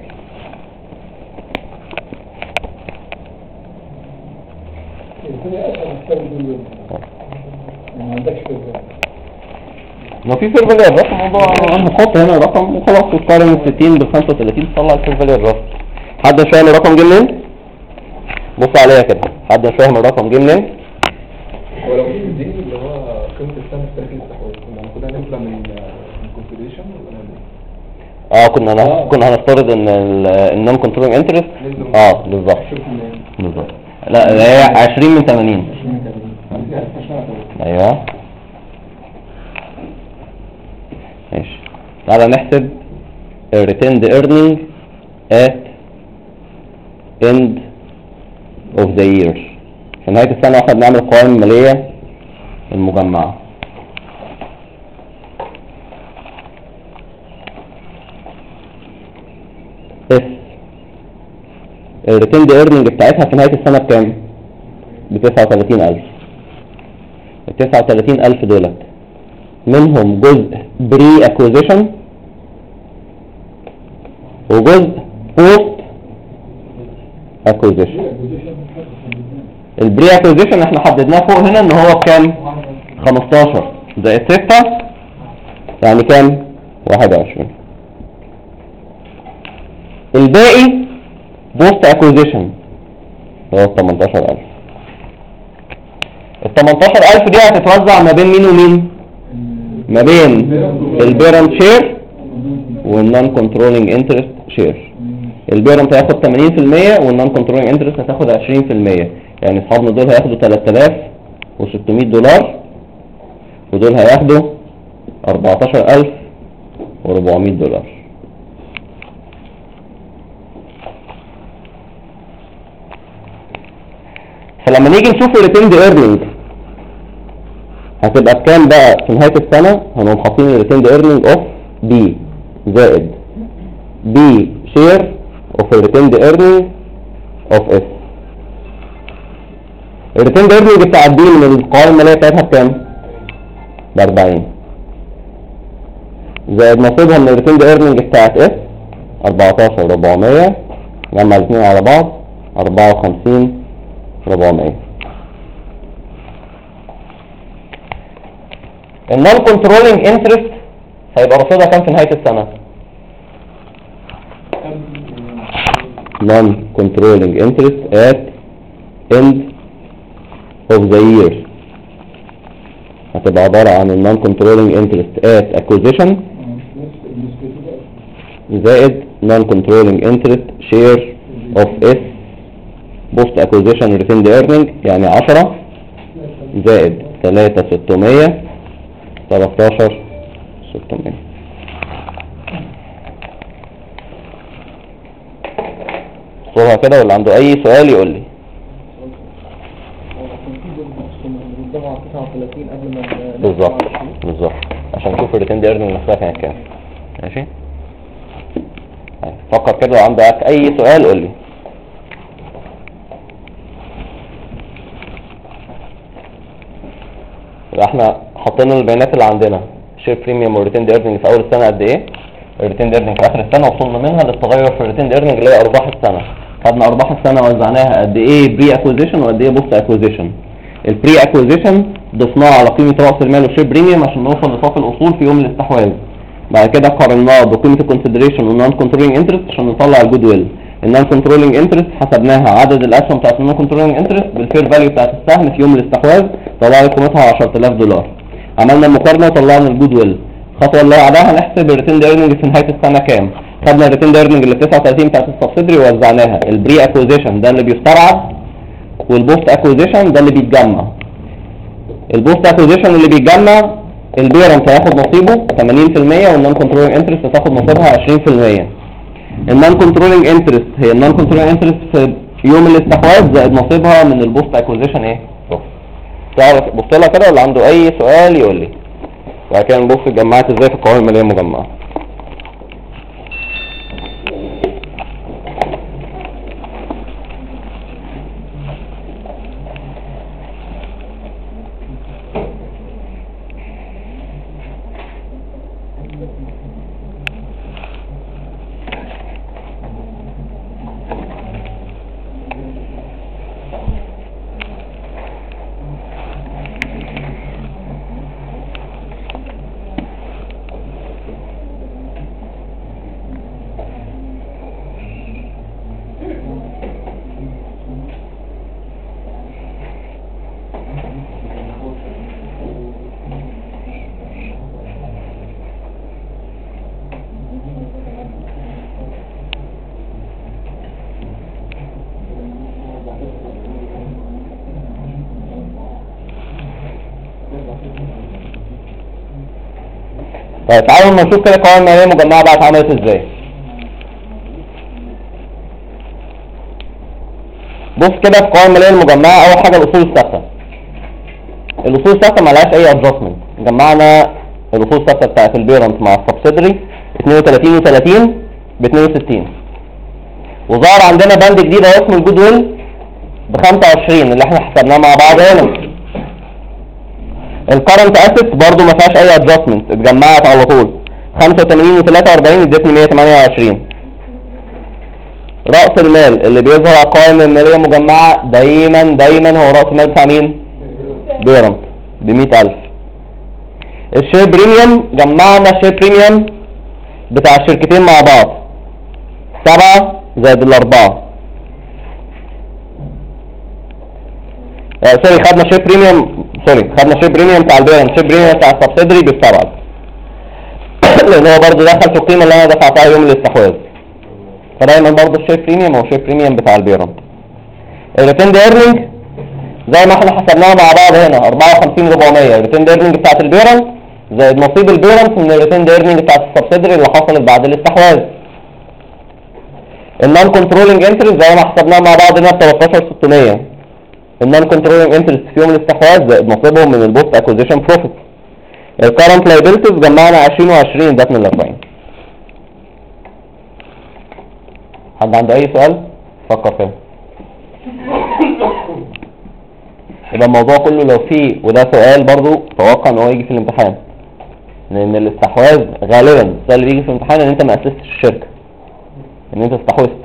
[SPEAKER 1] ما في فير فاليو ادجستمنت، الموضوع هنحط هنا رقم وخلاص تقارن 60 ب 35 تطلع الفير فاليو ادجستمنت. حد مش فاهم الرقم جه منين؟ بص عليها كده، حد مش فاهم الرقم جه منين؟
[SPEAKER 2] هو لو في الدين اللي هو قيمة السهم في تاريخ الاستحواذ كنا هنطلع من الكونسيدريشن ولا
[SPEAKER 1] كنا هنفترض ان النون كنترولينج انترست بالظبط لا هي 20 من 80. ايوه ماشي. تعالى نحسب retained earning at end of the year. في نهاية السنة واحنا بنعمل القوائم المالية المجمعة. الريتيند ايرنينج بتاعتها في نهاية السنة بكام؟ ب 39000. ال 39000 دولت منهم جزء بري اكوزيشن وجزء بوست اكوزيشن. البري اكوزيشن احنا حددناه فوق هنا ان هو بكام؟ 15 زائد 6 يعني كام؟ 21. الباقي بوست اكوزيشن هو 18000. ال 18000 دي هتتوزع ما بين مين ومين؟ ما بين البيرنت شير والنون كنترولينج انترست شير. البيرنت هياخد 80% والنون كنترولينج انترست هتاخد 20%. يعني اصحابنا دول هياخدوا 3600 دولار ودول هياخدوا 14400 دولار. فلما نيجي نشوف الريتيند ايرنينج هتبقى بكام بقى في نهاية السنة؟ هنقوم حاطين الريتيند ايرنينج اوف بي زائد بي شير اوف الريتيند ايرنينج اوف اس. الريتيند ايرنينج بتاع البي من القوائم المالية بتاعتها بكام؟ ب 40 زائد نصيبها من الريتيند ايرنينج بتاعت اس 14400 جمع الاثنين على بعض 54400. النون كنترولينج انترست هيبقى رصيدها كام في نهاية السنة؟ نون كنترولينج انترست at end of the year هتبقى عبارة عن النون كنترولينج انترست at acquisition زائد non controlling interest share of S post acquisition retained earning يعني 10 زائد 3600 13600. صورها كده واللي عنده اي سؤال يقول لي. بالظبط عشان نشوف الريتيند ايرنينج نفسها كانت كام. ماشي فكر كده لو عندك اي سؤال قول لي. يبقى احنا حطينا البيانات اللي عندنا شير بريميوم والريتيند ايرنينج في اول السنه قد ايه، الريتيند ايرنينج في اخر السنه، وصلنا منها للتغير في الريتيند ايرنينج اللي هي ارباح السنه. خدنا ارباح السنه وزعناها قد ايه بري اكوزيشن وقد ايه بوست اكوزيشن. البري اكوزيشن ضفناه على قيمه راس المال وشير بريميوم عشان نوصل لصافي الاصول في يوم الاستحواذ. بعد كده قارناه بقيمه الكونسيدريشن والنون كنترولينج انترست عشان نطلع الجود ويل. النون كنترولينج انترست حسبناها عدد الاسهم بتاعت النون كنترولينج انترست بالفير فاليو بتاعت السهم في يوم الاستحواذ، طلعنا قيمتها 10000 دولار. عملنا المقارنه وطلعنا الجود ويل. الخطوه اللي بعدها هنحسب الريتيند ايرنينج في نهايه السنه كام. خدنا الريتيند ايرنينج اللي 39 بتاعت السبسيدري ووزعناها. البري اكوزيشن ده اللي بيستبعد، والبوست اكوزيشن ده اللي بيتجمع. البوست اكوزيشن اللي بيتجمع البيرنت هياخد نصيبه 80% والنون كنترولينج انترست هتاخد نصيبها 20%. النون كنترولينج انترست هي النون كنترولينج انترست في يوم الاستحواذ زائد نصيبها من البوست اكوزيشن ايه؟ تعرف بص لها كده، اللي عنده اي سؤال يقول لي. بعد كده نبص اتجمعت ازاي في القوائم الماليه المجمعه. طيب تعالوا نشوف كده القوائم الماليه المجمعه بقى اتعملت ازاي. بص كده في القوائم الماليه المجمعه اول حاجه الاصول الثابته. الاصول الثابته مالهاش اي ادجستمنت. جمعنا الاصول الثابته بتاعت البيرنت مع السبسيدري 32 و30 ب 62، وظهر عندنا بند جديد اهو اسمه الجود ويل ب 25 اللي احنا حسبناه مع بعض هنا. الكرنت اسيت برضو ما فيهاش اي ادجستمنت، اتجمعت على طول 85 و43 ادتني 128. راس المال اللي بيظهر على القوائم الماليه المجمعه دايما هو راس المال بتاع مين؟ بيرنت ب 100000. الشير بريميوم جمعنا الشير بريميوم بتاع الشركتين مع بعض 7 زائد الاربعه. خدنا شير بريميوم خدنا شير بريميوم بتاع البيرنت، شير بريميوم بتاع السبسيدري بالسبعه لان هو برضه دخل في القيمه اللي انا دفعتها يوم الاستحواذ. فدايما برضه الشير بريميوم هو شير بريميوم بتاع البيرنت. الريتيند ايرنينج زي ما احنا حسبناها مع بعض هنا 54400 الريتيند ايرنينج بتاعت البيرنت زائد نصيب البيرنت من الريتيند ايرنينج بتاعت السبسيدري اللي حصلت بعد الاستحواذ. النون كنترولينج انترست زي ما حسبناها مع بعض هنا 13600 النون كنترولينج انترست في يوم الاستحواذ زائد نصيبهم من البوست اكوزيشن بروفيت. الكرنت لايبيلتيز جمعنا 20 و20 ده من ال 40. حد عنده اي سؤال؟ فكر فيه. يبقى الموضوع كله لو فيه، وده سؤال برضو توقع ان هو يجي في الامتحان، لان الاستحواذ غالبا السؤال اللي بيجي في الامتحان ان انت ما اسستش الشركه، ان انت استحوذت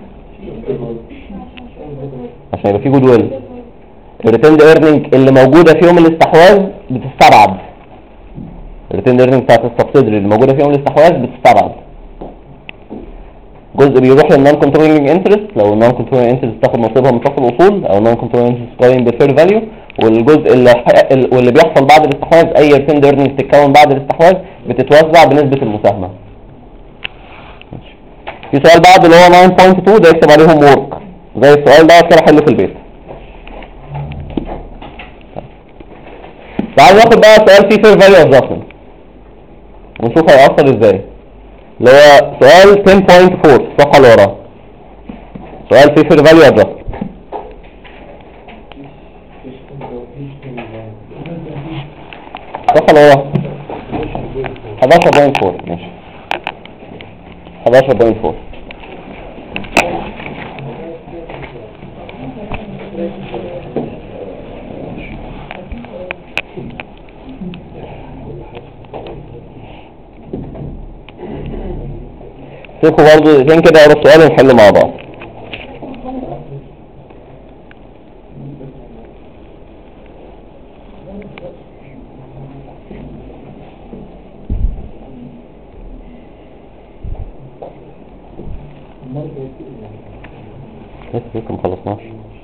[SPEAKER 1] عشان يبقى فيه جود ويل. الريتيند ايرنينج اللي موجوده في يوم الاستحواذ بتستبعد. الريتيند ايرنينج بتاعت السبسيدري اللي موجوده في يوم الاستحواذ بتستبعد. جزء بيروح للنون كنترولينج انترست لو النون كنترولينج انترست تاخد نصيبها من صافي الاصول، او النون كنترولينج انترست قايم بالفير فاليو. والجزء اللي بيحصل بعد الاستحواذ، اي ريتيند ايرنينج تتكون بعد الاستحواذ بتتوزع بنسبه المساهمه. في سؤال بعد اللي هو 9.2 ده يكتب عليه هوم وورك زي السؤال ده كده حله في البيت. تعالوا ناخد بقى سؤال فيه فير فاليو ادجستمنت ونشوف هيأثر ازاي، اللي هو سؤال 10.4 الصفحه اللي وراها. سؤال فيه فير فاليو ادجستمنت. الصفحه اللي وراها 11.4 ماشي 11.4. سيبكوا برضو دقيقتين كده اقرا السؤال ونحل مع بعض. لسه ما خلصناش.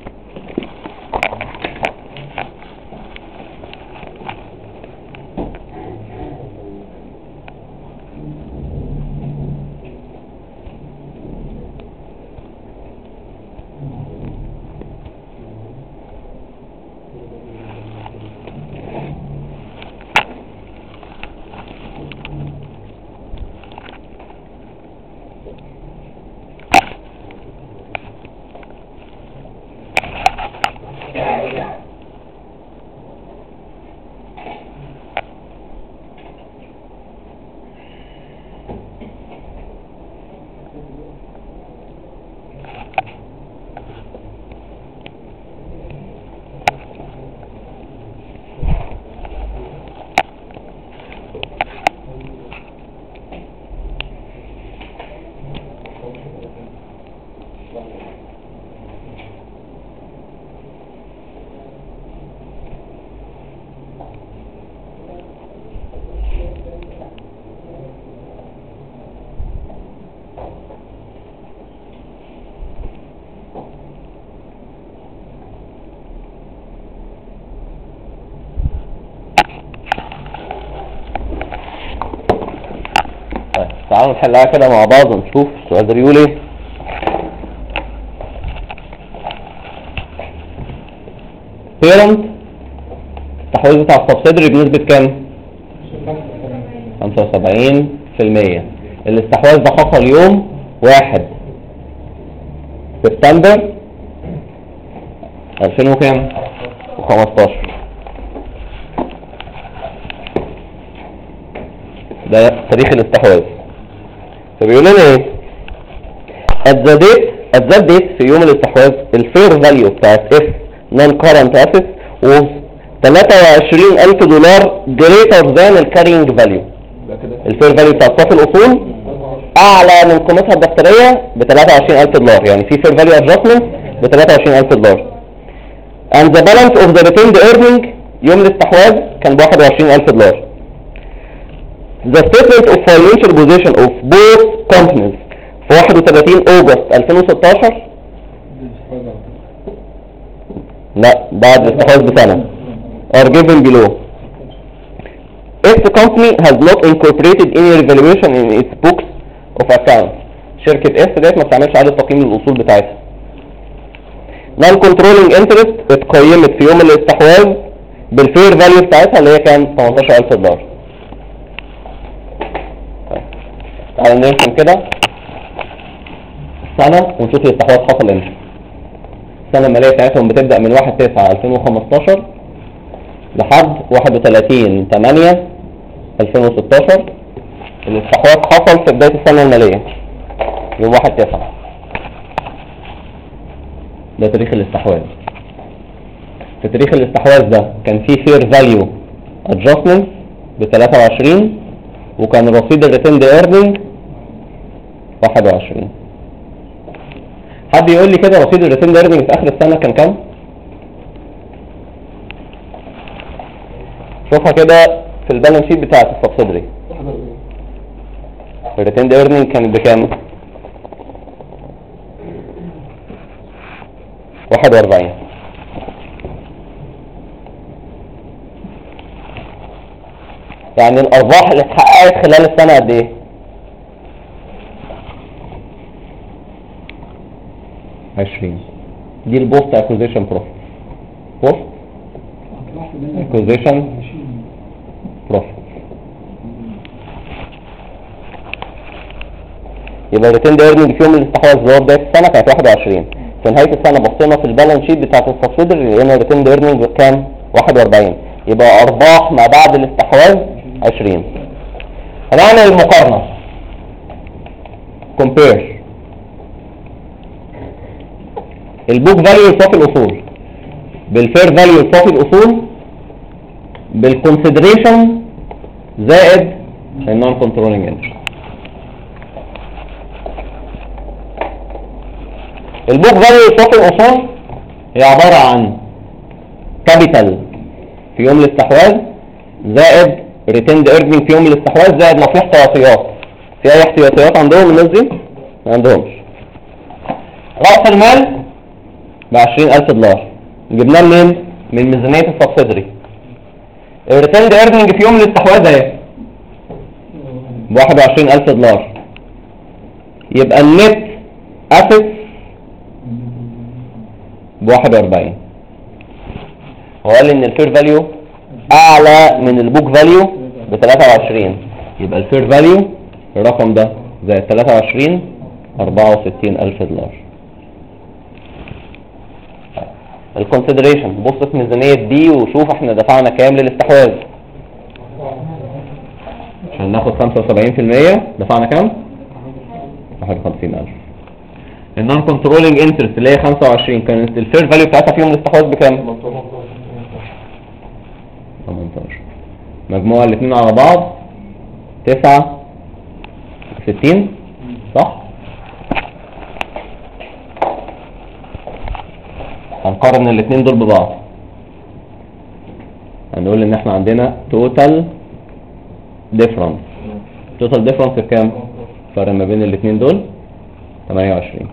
[SPEAKER 1] تعالوا نحلها كده مع بعض ونشوف السؤال ده بيقول ايه. parent التحويل بتاع السبسيدري بنسبة كام؟ 75%. الاستحواذ ده حصل يوم 1 سبتمبر 2015. ده تاريخ الاستحواذ. فبيقول لنا ايه؟ at that date في يوم الاستحواذ الفير فاليو بتاعت اف نون كارنت اسيت was $23,000 greater than الكارينج فاليو. الفير فاليو بتاعت صافي الاصول اعلى من قيمتها الدفتريه ب $23,000، يعني في فير فاليو ادجستمنت ب $23,000. and the balance of the retained earning يوم الاستحواذ كان ب $21,000. The statement of financial position of both companies في 31 أغسطس 2016 لا بعد الاستحواذ بسنة are given below. If the company has not incorporated any revaluation in its books of accounts شركة F ديت ما بتعملش عدد تقييم للأصول بتاعتها. non-controlling interest اتقيمت في يوم الاستحواذ بالفير فاليو بتاعتها اللي هي كان $18,000. تعالوا نرسم كده السنة ونشوف الاستحواذ حصل امتى. السنة المالية بتاعتهم بتبدأ من 1/9/2015 لحد 31/8/2016. الاستحواذ حصل في بداية السنة المالية يوم 1/9. ده تاريخ الاستحواذ. في تاريخ الاستحواذ ده كان فيه فير فاليو ادجستمنت ب 23 وكان رصيد الريتيند ايرنينج 21. حد يقول لي كده رصيد الريتيند ايرنينج في اخر السنه كان كام؟ شوفها كده في البالانس شيت بتاعت السبسيدري. الريتيند ايرنينج كانت بكام؟ 41. يعني الارباح اللي اتحققت خلال السنه قد ايه؟ 20. دي البوست اكوزيشن بروفيت. بوست اكوزيشن بروفيت. يبقى الريتيند ايرنينج في يوم الاستحواذ اللي هو بدايه السنه كانت 21. في نهايه السنه بصينا في البالانس شيت بتاعت السبسيدري لقينا الريتيند ايرنينج كام؟ 41. يبقى ارباح ما بعد الاستحواذ 20. هنعمل المقارنه كومبير البوك فاليو لصافي الاصول بالفير فاليو لصافي الاصول بالكونسيدريشن زائد النون كنترولينج انترست. البوك فاليو لصافي الاصول هي عباره عن كابيتال في يوم الاستحواذ زائد ريتيند ايرنينج في يوم الاستحواذ زائد لو في احتياطيات. في اي احتياطيات عندهم الناس دي؟ ما عندهمش. رأس المال ب$20,000 جبناه منين؟ من ميزانية السبسيدري. الريتيند ايرنينج في يوم الاستحواذ اهي ب$21,000 يبقى النت اسيت ب41. هو قال ان الفير فاليو اعلى من البوك فاليو ب23 يبقى الفير فاليو الرقم ده زي 23 $64,000. الكونسيدريشن بص في ميزانية دي وشوف احنا دفعنا كام للاستحواذ عشان ناخد 75% دفعنا كام؟ 51,000. النون كنترولينج انترست اللي هي 25 كانت الفير فاليو بتاعتها في يوم الاستحواذ بكام؟ 18. مجموع الاثنين على بعض 69 صح؟ هنقارن الاثنين دول ببعض هنقول ان احنا عندنا توتال ديفرنس. توتال ديفرنس بكام؟ فرق ما بين الاثنين دول 28.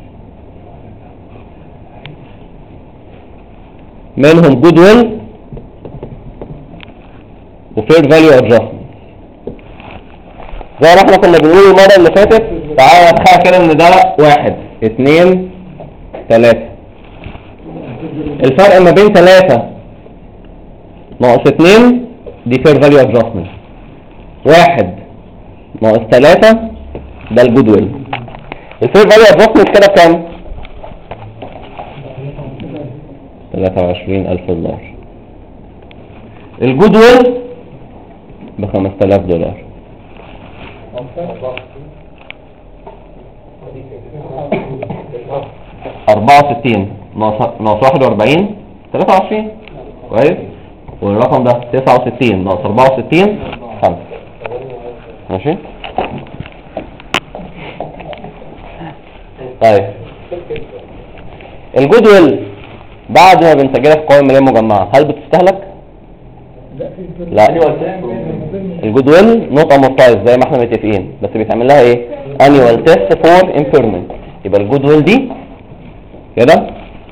[SPEAKER 1] منهم جود ويل وفير فاليو ادجستمنت. زي ما احنا كنا بنقول المره اللي فاتت تعالى نتخيل كده ان ده 1 2 3. الفرق ما بين 3 ناقص 2 دي فير فاليو ادجستمنت. 1 ناقص 3 ده الجود ويل. الفير فاليو ادجستمنت كده بكام؟ $23,000. الجود ويل ب$5,000. 64 ناقص 41 23 كويس. والرقم ده 69 ناقص 64 5. ماشي. طيب الجود ويل بعد ما بنسجلها في قوائم ماليه مجمعه هل بتستهلك؟ لا. الجود ويل نوت امورتايز زي ما احنا متفقين بس بيتعمل لها ايه؟ annual test for impairment. يبقى الجود ويل دي كده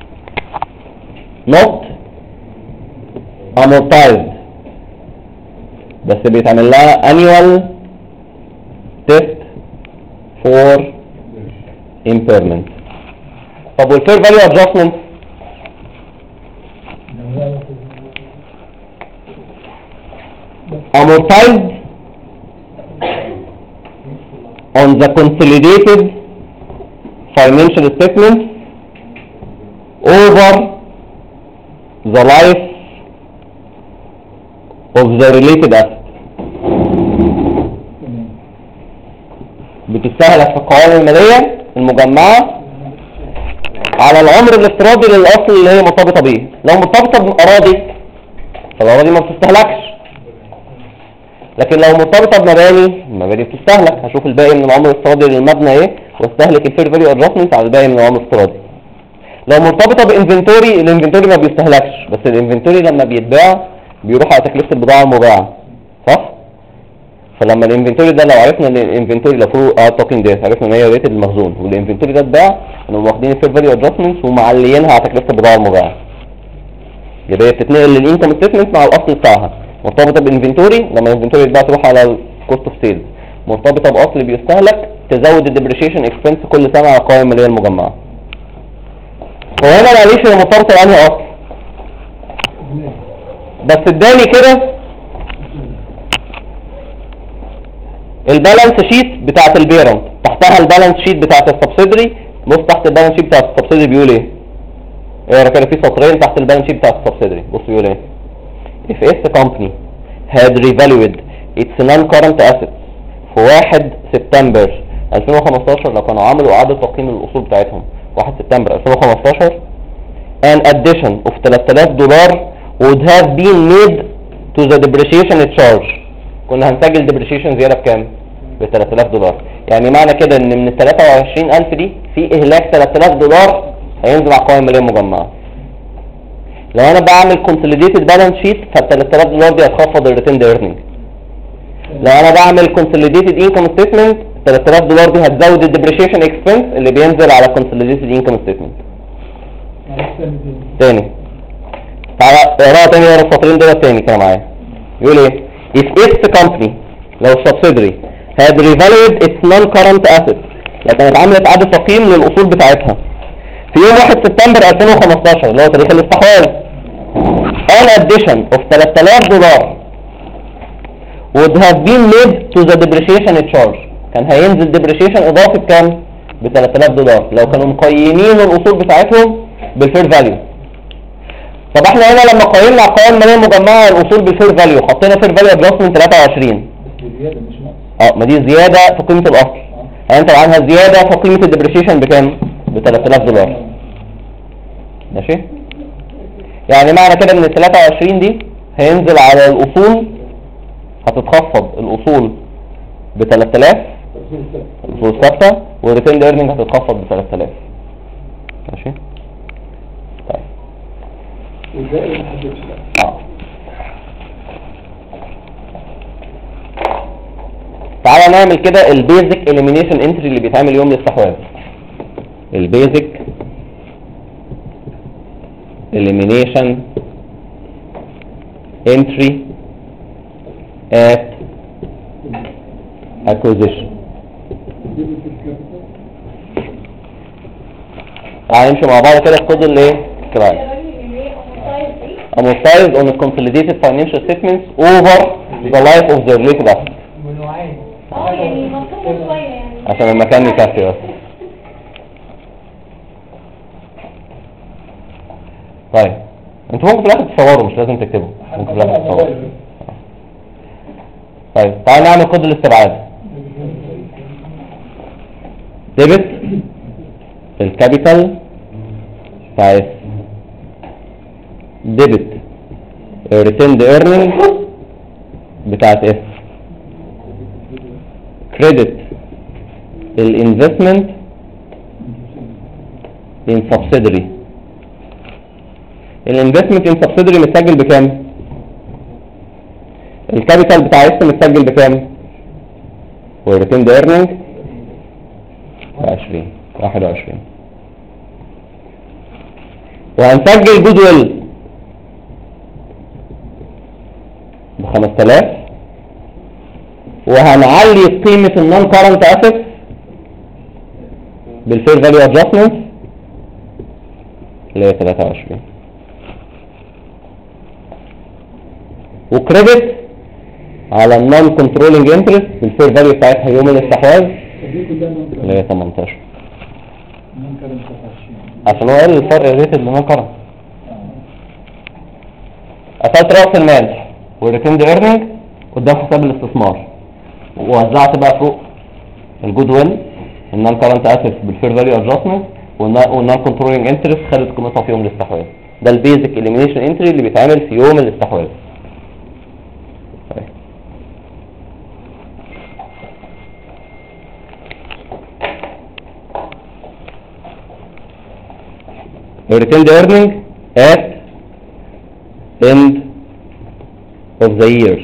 [SPEAKER 1] not amortized بس بيتعمل لها annual test for impairment. طب والفير فاليو ادجستمنت amortized on the consolidated financial statements over the life of the related asset. بتستهلك في القوائم المالية المجمعة على العمر الافتراضي للأصل اللي هي مرتبطة بيه. لو مرتبطة بأراضي فالأراضي ما بتستهلكش، لكن لو مرتبطة بمباني المباني بتستهلك. هشوف الباقي من العمر الافتراضي للمبنى ايه واستهلك الفير فاليو ادجستمنت على الباقي من العمر الافتراضي. لو مرتبطة بانفنتوري الانفنتوري ما بيستهلكش بس الانفنتوري لما بيتباع بيروح على تكلفة البضاعة المباعة صح؟ فلما الانفنتوري ده لو عرفنا ان الانفنتوري لو فوق توكينج ديت عرفنا ان هي ريت المخزون والانفنتوري ده اتباع انهم واخدين الفير فاليو ادجستمنت ومعليينها على تكلفة البضاعة المباعة. يبقى هي بتتنقل للانكم ستيتمنت مع الاصل بتاعها. مرتبطة بانفنتوري لما الانفنتوري يتباع تروح على الكوست اوف سيلز. مرتبطة باصل بيستهلك تزود الديبريشيشن اكسبنس كل سنة على القوائم المالية المجمعة. وهنا معلش هي مرتبطة بأنهي اصل بس اداني كده البالانس شيت بتاعت البيرنت تحتها البالانس شيت بتاعت السبسيدري. بص تحت البالانس شيت بتاعت السبسيدري بيقول ايه؟ اقرا كده في سطرين تحت البالانس شيت بتاعت السبسيدري. بص بيقول ايه؟ if S company had revalued its non-current assets في 1 سبتمبر 2015 لو كانوا عملوا إعادة تقييم الأصول بتاعتهم 1 سبتمبر 2015 an addition of $3,000 would have been made to the depreciation charge. كنا هنسجل depreciation زيادة بكام؟ ب$3,000. يعني معنى كده ان من ال23,000 دي في إهلاك $3,000 هينزل على القوائم المالية المجمعة. لو انا بعمل consolidated balance sheet فال$3,000 دي هتخفض الريتيند ايرنينج. لو انا بعمل consolidated income statement $3000 دي هتزود الديبريشيشن اكسبنس اللي بينزل على consolidated income statement. تاني تعالى اقراها تاني ورا السطرين دول تاني كده معايا. يقول ايه؟ if its company لو subsidiary had revalued its non-current assets لو كانت عملت إعادة تقييم للأصول بتاعتها في يوم 1 سبتمبر 2015 اللي هو تاريخ الاستحواذ an addition of $3000 would have been made to the depreciation charge. كان هينزل depreciation إضافي بكام؟ ب $3000 لو كانوا مقيمين الأصول بتاعتهم بالفير فاليو. طب احنا هنا لما قيمنا قوائم مالية مجمعة الأصول بالفير فاليو حطينا فير فاليو ادجستمنت 23.
[SPEAKER 3] زيادة مش نقص.
[SPEAKER 1] ما دي زيادة في قيمة الأصل. انت عنها زيادة في قيمة الديبريشيشن بكام؟ ب $3000. ماشي؟ يعني معنى كده ان ال 23 دي هينزل على الأصول هتتخفض الأصول ب 3000 الأصول ثابتة والريتيند ايرنينج هتتخفض ب 3000. ماشي؟ طيب
[SPEAKER 3] والباقي ما حددش بقى.
[SPEAKER 1] تعالى نعمل كده البيزك اليمينيشن انتري اللي بيتعمل يوم الاستحواذ. البيزك اليمينيشن انتري at acquisition. تعالى نمشي مع بعض كده في كود الايه؟ كده amortized on the consolidated financial statements over the life of the related asset.
[SPEAKER 5] يعني مطلوب شوية يعني
[SPEAKER 1] عشان المكان يكفي بس. طيب انتوا ممكن في الاخر تصوروا مش لازم تكتبوا، ممكن في الاخر تصوروا. طيب تعالى نعمل كود الاستبعاد. ديبت الكابيتال بتاع ديبت ريتيند ايرنينج بتاعت اف كريدت الانفستمنت ان سبسيدري. الانفستمنت ان سبسيدري متسجل بكام؟ الكابيتال بتاع اس متسجل بكام؟ والريتيند ايرنينج ب 21 وهنسجل جود ويل ب 5000 وهنعلي قيمة النون كارنت اسيتس بالفير فاليو ادجستمنت اللي هي 23 وكريدت على النون كنترولينج انترست بالفير فاليو بتاعتها يوم الاستحواذ اللي هي 18 عشان هو قال الفرق ريت اللي نون كارنت. قفلت راس المال والريتيند ايرنينج قدام حساب الاستثمار ووزعت بقى فوق الجود ويل النون كارنت اسيتس بالفير فاليو ادجستمنت والنون كنترولينج انترست خدت قيمتها في يوم الاستحواذ. ده البيزك اليمينيشن انتري اللي بيتعمل في يوم الاستحواذ. retained earning at end of the year.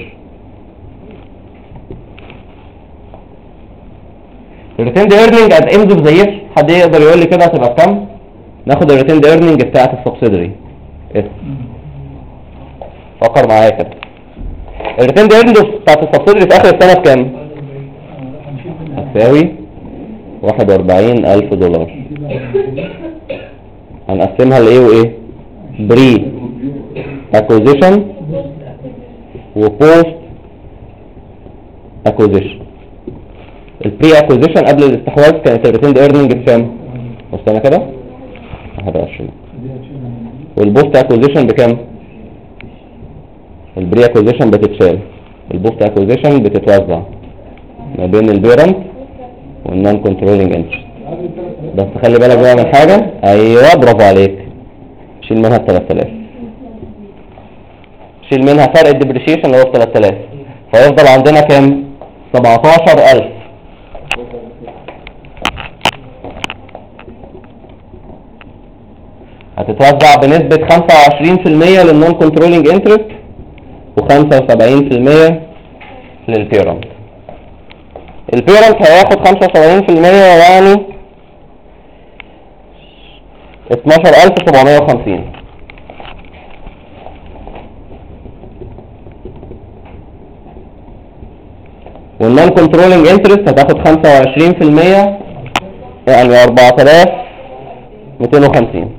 [SPEAKER 1] retained earning at end of the year حد يقدر يقول لي كده هتبقى بكام؟ ناخد retained earning بتاعت السبسيدري فكر معايا كده. retained earning بتاعت السبسيدري في اخر السنه بكام؟ هتساوي $41,000. هنقسمها لايه وايه؟ بري اكوزيشن وبوست اكوزيشن. البري اكوزيشن قبل الاستحواذ كانت الريتيند ايرنينج بكام؟ استنى كده 21 والبوست اكوزيشن بكام؟ البري اكوزيشن بتتشال البوست اكوزيشن بتتوزع ما بين البيرنت والنون كنترولينج انترست. بس خلي بالك بقى من حاجة. ايوه برافو عليك. شيل منها 3000 شيل منها فرق الديبريشيشن اللي هو 3000 فيفضل عندنا كام؟ 17,000. هتتوزع بنسبة 25% للنون كنترولينج انترست و75% للبيرنت. البيرنت هياخد 75% يعني 12750. والنون كنترولينج انترست هتاخد 25% يعني 4250.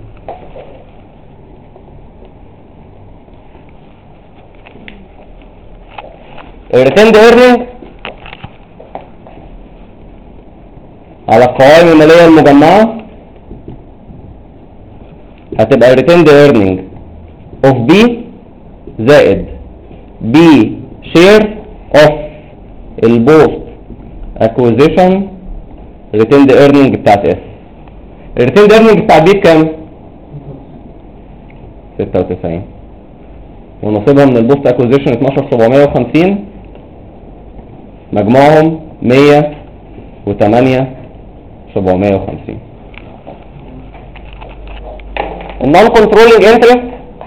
[SPEAKER 1] الريتيند ايرنينج على القوائم المالية المجمعة هتبقى ريتيند ايرنينج اوف بي زائد بي شير اوف البوست اكوزيشن ريتيند ايرنينج بتاعت اس. الريتيند ايرنينج بتاع بي بكام؟ 96 ونصيبها من البوست اكوزيشن 12750 مجموعهم 108,750. النون كنترولينج انترست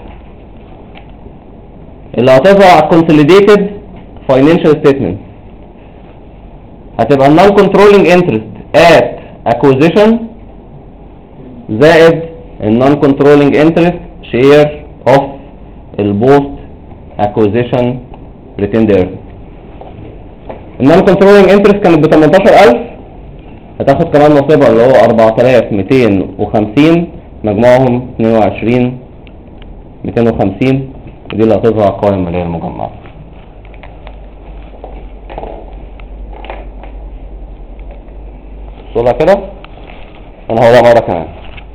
[SPEAKER 1] اللي هتظهر على الكونسوليديتد فاينانشال ستيتمنت هتبقى النون كنترولينج انترست ات اكوزيشن زائد النون كنترولينج انترست شير اوف البوست اكوزيشن ريتيند ايرنينج. النون كنترولينج انترست كانت ب 18000 هتاخد كمان نصيبها اللي هو 4250 مجموعهم 22,250 ودي اللي هتظهر على القوائم المالية المجمعة. صورة كده انا هقولها مرة كمان.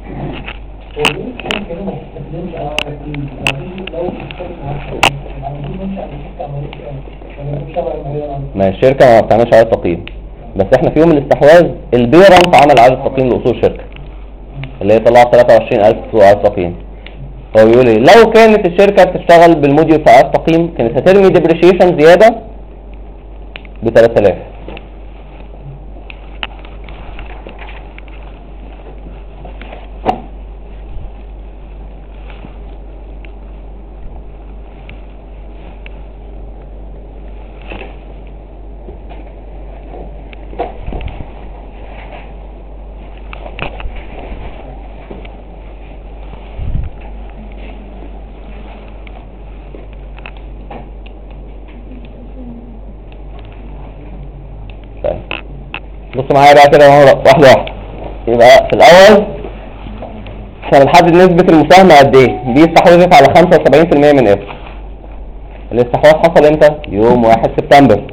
[SPEAKER 1] ما الشركة ما بتعملش عدد تقييم، بس احنا في يوم الاستحواذ البيرنت عمل عدد تقييم لأصول الشركة اللي هي طلعت 23,000 بتوع عدد تقييم. هو بيقول ايه؟ لو كانت الشركة بتشتغل بالموديول بتاع عدد تقييم كانت هترمي ديبريشيشن زيادة ب 3000. بصوا معايا بقى كده واحدة واحدة. يبقى في الأول احنا بنحدد نسبة المساهمة قد ايه. دي استحوذت على 75% من اف. الاستحواذ حصل امتى؟ يوم 1 سبتمبر.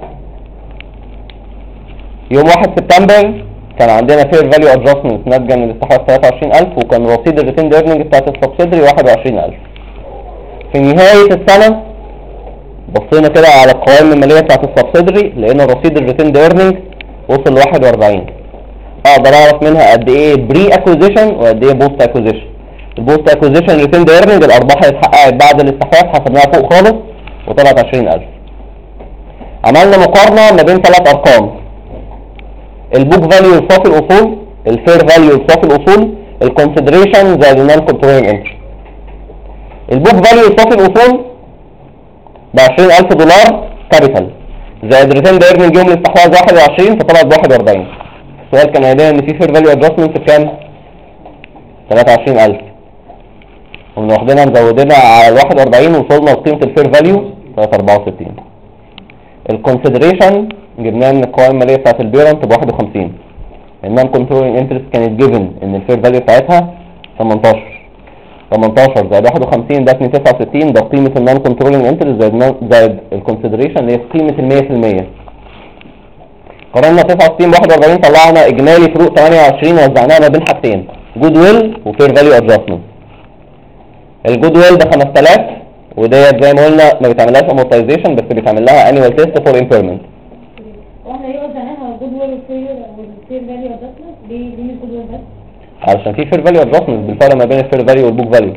[SPEAKER 1] يوم 1 سبتمبر كان عندنا فير فاليو ادجستمنت ناتجة من الاستحواذ 23,000 وكان رصيد الريتيند ايرنينج بتاعت السبسيدري 21,000. في نهاية السنة بصينا كده على القوائم المالية بتاعت السبسيدري لقينا رصيد الريتيند ايرنينج وصل ل 41. اقدر اعرف منها قد ايه بري اكوزيشن وقد ايه بوست اكوزيشن. البوست اكوزيشن ريتيند ايرنينج الارباح اللي اتحققت بعد الاستحواذ حسبناها فوق خالص وطلعت 20,000. عملنا مقارنة ما بين 3 ارقام: البوك فاليو لصافي الاصول، الفير فاليو لصافي الاصول، الكونسيدريشن زائد النون كنترولينج انترست. البوك فاليو لصافي الاصول ب 20,000 دولار كابيتال زائد ريتيند ايرنينج يوم الاستحواذ 21 فطلعت ب 41. السؤال كان قايل ان في فير فاليو ادجستمنت بكام؟ 23,000. قمنا واخدينها مزودينها على 41 وصلنا لقيمة الفير فاليو 364. الكونسيدريشن جبناها من القوائم المالية بتاعت البيرنت ب 51. النون كنترولينج انترست كانت جيفن ان الفير فاليو بتاعتها 18 زائد 51 ده 269. ده قيمة النون كنترولينج انترست زائد الكونسيدريشن اللي هي قيمة ال 100%. قارنا 69 ب 41 طلعنا اجمالي فروق 28 وزعناها ما بين حاجتين: جود ويل وفير فاليو ادجستمنت. الجود ويل ب 5000 وديت زي ما قلنا ما بيتعملهاش امورتايزيشن بس بيتعمل لها انيوال تيست فور امبيرمنت.
[SPEAKER 5] واحنا ليه وزعناها جود ويل والفير فاليو ادجستمنت؟ ليه مش جود ويل بس؟
[SPEAKER 1] علشان في فير فاليو ادجستمنت بالفرق ما بين الفير فاليو والبوك فاليو.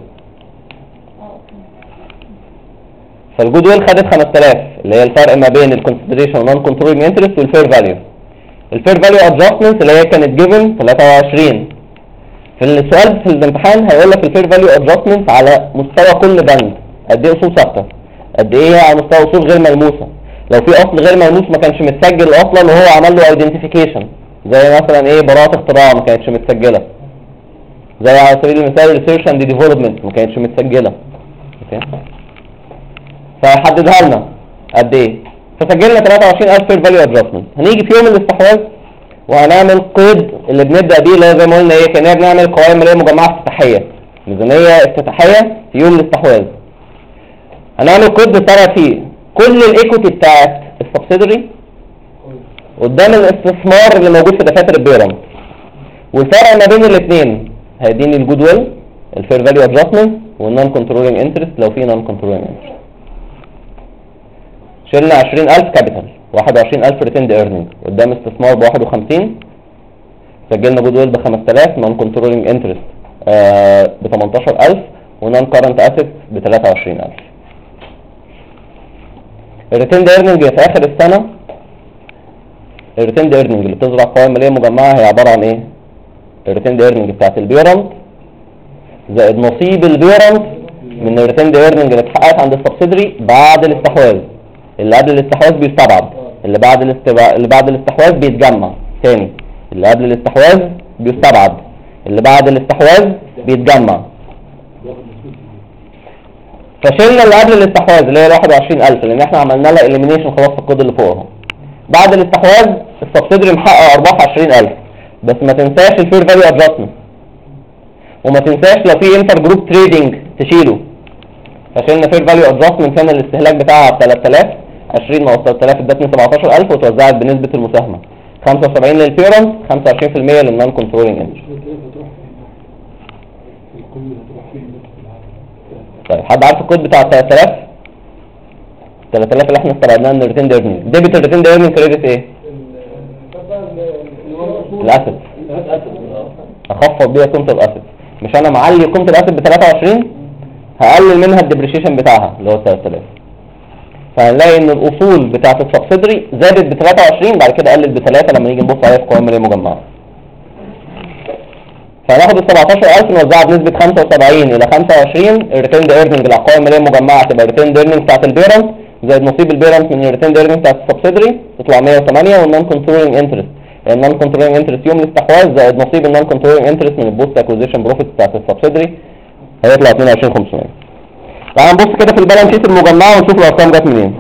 [SPEAKER 1] فالجود ويل خدت 5000 اللي هي الفرق ما بين الكونسيدريشن والنون كنترولينج انترست والفير فاليو. الفير فاليو ادجستمنت اللي هي كانت جيفن 23. في السؤال في الامتحان هيقول لك الفير فاليو ادجستمنت على مستوى كل بند قد ايه اصول ثابته، قد ايه على مستوى اصول غير ملموسه، لو في اصل غير ملموس ما كانش متسجل اصلا وهو عمل له ايدنتيفيكيشن، زي مثلا ايه براءة اختراع ما كانتش متسجلة، زي على سبيل المثال ريسيرش اند ديفلوبمنت ما كانتش متسجلة. اوكي، فحددها لنا قد ايه، فسجلنا 23000 فير فاليو ادجستمنت. هنيجي في يوم الاستحواذ وهنعمل قيد اللي بنبدا بيه اللي هو زي ما قلنا ايه، كنا بنعمل قوائم ماليه مجمعه افتتاحيه، ميزانيه افتتاحيه في يوم الاستحواذ. هنعمل قيد بتعرف فيه كل الايكوتي بتاعت السبسيدري قدام الاستثمار اللي موجود في دفاتر البيرم، والفرق ما بين الاثنين هيديني الجود ويل، الفير فاليو ادجستمنت، والنون كنترولينج انترست لو في نون كنترولينج انترست. شلنا 20000 كابيتال، 21000 ريتيند ايرنينج قدام استثمار ب 51، سجلنا جود ويل ب 5000، نون كنترولينج انترست ب 18000، ونون كارنت اسيتس ب 23000. الريتيند ايرنينج في اخر السنه، الريتيند ايرنينج اللي بتظهر قوائم ماليه مجمعه هي عباره عن ايه؟ الريتيند ايرنينج بتاعت البيرنت زائد نصيب البيرنت من الريتيند ايرنينج اللي اتحققت عند السبسيدري بعد الاستحواذ. اللي قبل الاستحواذ بيستبعد، اللي بعد الاستحواذ بيتجمع تاني، اللي قبل الاستحواذ بيستبعد، اللي بعد الاستحواذ بيتجمع. فشلنا اللي قبل الاستحواذ اللي هي 21000 لان احنا عملنا لها اليمينيشن خلاص في الكود اللي فوقها. بعد الاستحواذ السبسيدري محقق ارباح 20000، بس ما تنساش الفير فاليو ادجستمنت، وما تنساش لو في انتر جروب تريدنج تشيله. فشلنا فير فاليو ادجستمنت، كان الاستهلاك بتاعها 3000، 20 ناقص 3000 ادتني 17000 وتوزعت بنسبه المساهمه 75 للبيرنت، 25% للنون كنترولينج انترست. طيب حد عارف الكود بتاع 3000 اللي احنا استبعدناه من الريتيند ايرنينج؟ ديبت الريتيند ايرنينج كريدت ايه؟ الاسيت. اخفض بيها قيمه الاسيت، مش انا معلي قيمه الاسيت ب 23 هقلل منها الديبريشيشن بتاعها اللي هو 3000. فهنلاقي ان الاصول بتاعت السبسيدري زادت ب 23 بعد كده قلت ب 3 لما نيجي نبص عليها في قوائم ماليه مجمعه. فهناخد ال 17000 نوزعها بنسبه 75 الى 25. الريتيند ايرنينج القوائم الماليه المجمعه تبقى الريتيند ايرنينج بتاعت البيرنت زائد نصيب البيرنت من الريتيند ايرنينج بتاعت السبسيدري تطلع 108، والنون كنترولينج انترست النون كنترولينج انترست يوم الاستحواذ زائد نصيب النون كنترولينج انترست من البوست اكوزيشن بروفيت بتاعت السبسيدري هيطلع 22500. تعالى نبص كده في البالانس شيت المجمعه ونشوف الارقام جت منين.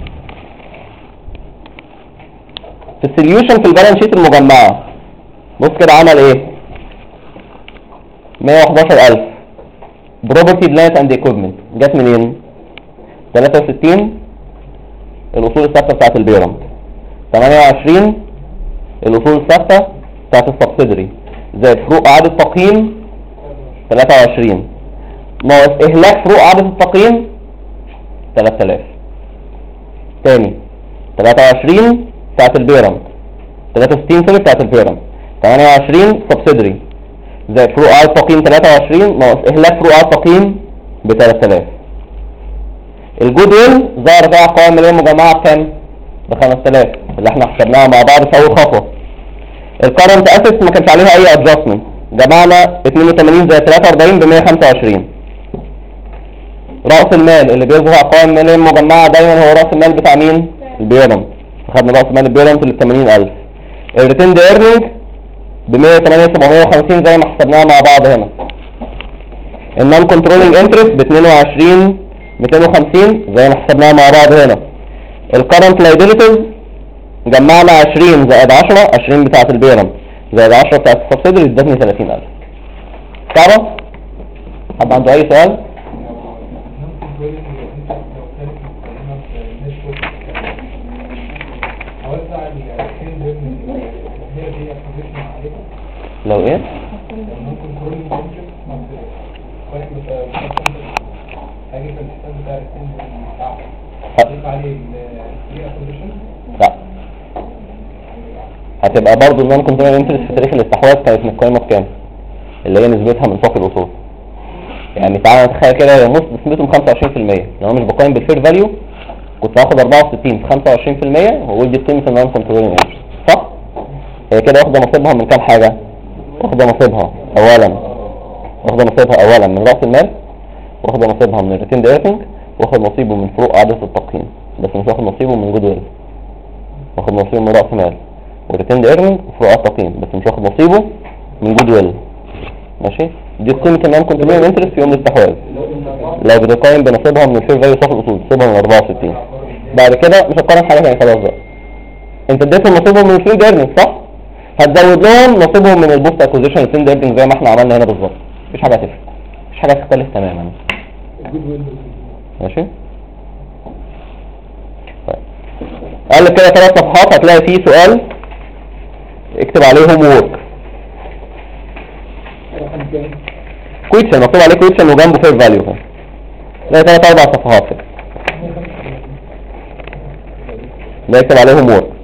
[SPEAKER 1] في السوليوشن في البالانس شيت المجمعه بص كده عمل ايه؟ 111000 بروبرتي بلانت اند ايكويبمنت جت منين؟ 63 الاصول الثابته بتاعت البيرنت، 28 الاصول الثابته بتاعت السبسيدري زائد فروق اعاده تقييم 23 ناقص اهلاك فروق اعاده التقييم 3000. تاني 23 بتاعت البيرنت، 63 سوري بتاعت البيرنت، 28 سبسيدري زائد فروق اعاده تقييم 23 ناقص اهلاك فروق اعاده تقييم ب 3000. الجود ويل ظهر فيها قوائم ماليه مجمعه بكام؟ ب 5000 اللي احنا حسبناها مع بعض في اول خطوه. الكرنت اسيتس ما كانش عليها اي ادجستمنت، جمعنا 82 زائد 43 ب 125. راس المال اللي بيظهر قوائم ماليه مجمعه دايما هو راس المال بتاع مين؟ البيرنت. خدنا راس مال البيرنت اللي ب 80000. الريتيند ايرنينج ب 108,750 زي ما حسبناها مع بعض هنا. النون كنترولينج انترست ب 22,250 زي ما حسبناها مع بعض هنا. الكرنت لايبيليتيز جمعنا 20 زائد 10، 20 بتاعت البيرنت زائد 10 بتاعت السبسيدري ادتني 30,000. صعبة؟ حد عنده اي سؤال؟ لو ايه؟ لا هتبقى برضه النون كنترول انترست في تاريخ الاستحواذ كانت متقيمه بكام؟ اللي هي نسبتها من صافي الاصول. يعني تعالى نتخيل كده هي نسبتهم 25%، لو انا مش بقيم بالفير فاليو كنت هاخد 64 في 25% واقول دي قيمه النون كنترول انترست، صح؟ هي كده واخده نصيبها من كام حاجه؟ واخده نصيبها اولا من راس المال، واخده نصيبها من الريتيند ايرنينج، واخد نصيبه من فروق اعاده التقييم. بس مش واخد نصيبه من جود ويل، واخد نصيبه من رأس مال وريتيند ايرنينج وفروقات تقييم، بس مش واخد نصيبه من جود ويل. ماشي، دي قيمة النون كنترولينج انترست في يوم الاستحواذ لو بتقارن بنصيبها من الفير فاليو صافي الاصول، نصيبها من 64. بعد كده مش هتقارن حاجة تانية خلاص بقى، انت اديتهم نصيبهم من الفري ايرنينج صح؟ هتزود لهم نصيبهم من البوست اكوزيشن ريتيند ايرنينج زي ما احنا عملنا هنا بالظبط، مفيش حاجة هتفرق، مفيش حاجة هتختلف تماما. ماشي؟ طيب قال لك كده 3 صفحات هتلاقي فيه سؤال اكتب عليه هوم وورك. كويشن مكتوب عليه كويشن وجنبه فير فاليو، تلاقي 3 4 صفحات كده، ده يكتب عليه هوم وورك.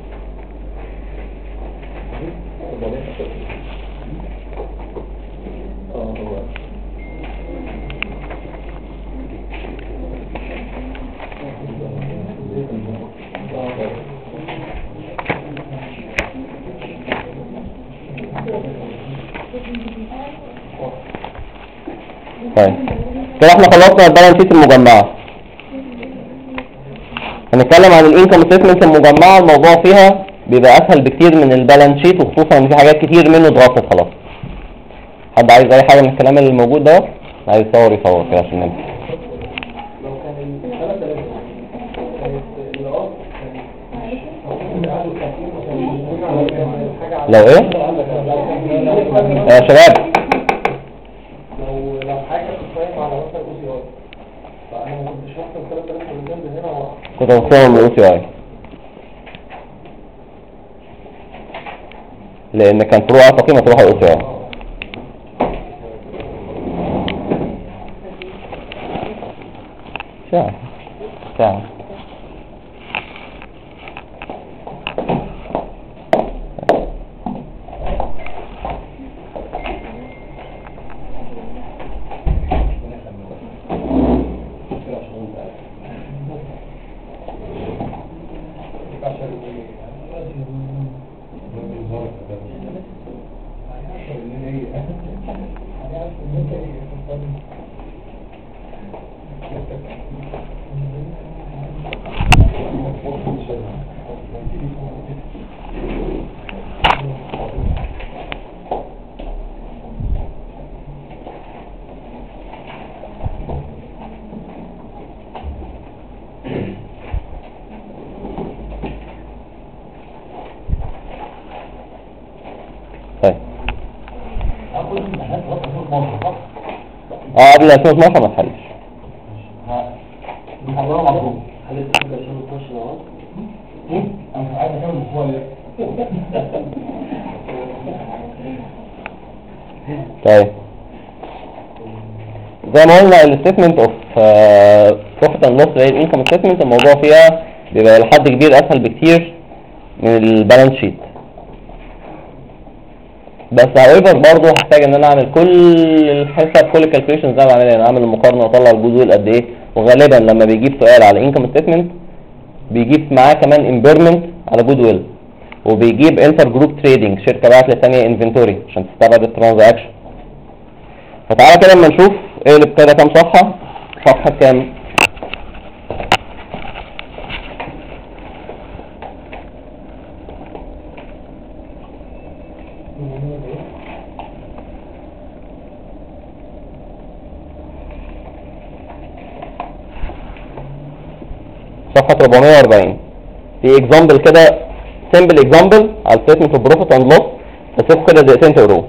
[SPEAKER 1] طيب كده احنا خلصنا البالانس شيت المجمعة. هنتكلم عن الانكم ستيتمنت المجمعة، الموضوع فيها بيبقى اسهل بكتير من البالانس شيت، وخصوصا ان في حاجات كتير منه اتغطت خلاص. حد عايز اي حاجة من الكلام اللي موجود ده؟ عايز يصور يصور كده عشان نمشي.
[SPEAKER 3] لو كان ال 3000 كانت الإجراءات
[SPEAKER 1] لو ايه؟ يا شباب
[SPEAKER 3] لو حاجة بتتفاهم على مثلا او سي اي، فأنا ما كنتش هحصل 3000 من جنب هنا وراح.
[SPEAKER 1] كنت هتصور من الاو سي اي لان كان فروع تقييمة تروح الاو سي اي. ساعة قبل 2012 ما تحلش. طيب زي ما قلنا الستيتمنت اوف بروفيت اند لوس ريت انكم ستيتمنت الموضوع فيها بيبقى لحد كبير اسهل بكتير من البالانس شيت، بس however برضه هحتاج ان انا اعمل كل الحساب كل الكالكوليشنز زي ما بعملها، يعني اعمل المقارنه واطلع الجدول قد ايه. وغالبا لما بيجيب سؤال على انكم ستيتمنت بيجيب معاه كمان امبيرمنت على جود ويل، وبيجيب انتر جروب تريدنج شركه باعت لثانيه انفنتوري عشان تستبعد الترانزاكشن. فتعالى كده اما نشوف ايه اللي ابتدى كام صفحه. صفحه كام؟ صفحة 440. في اكزامبل كده سيمبل اكزامبل على statement of profit and loss، تسيبه كده دقيقتين تقروه.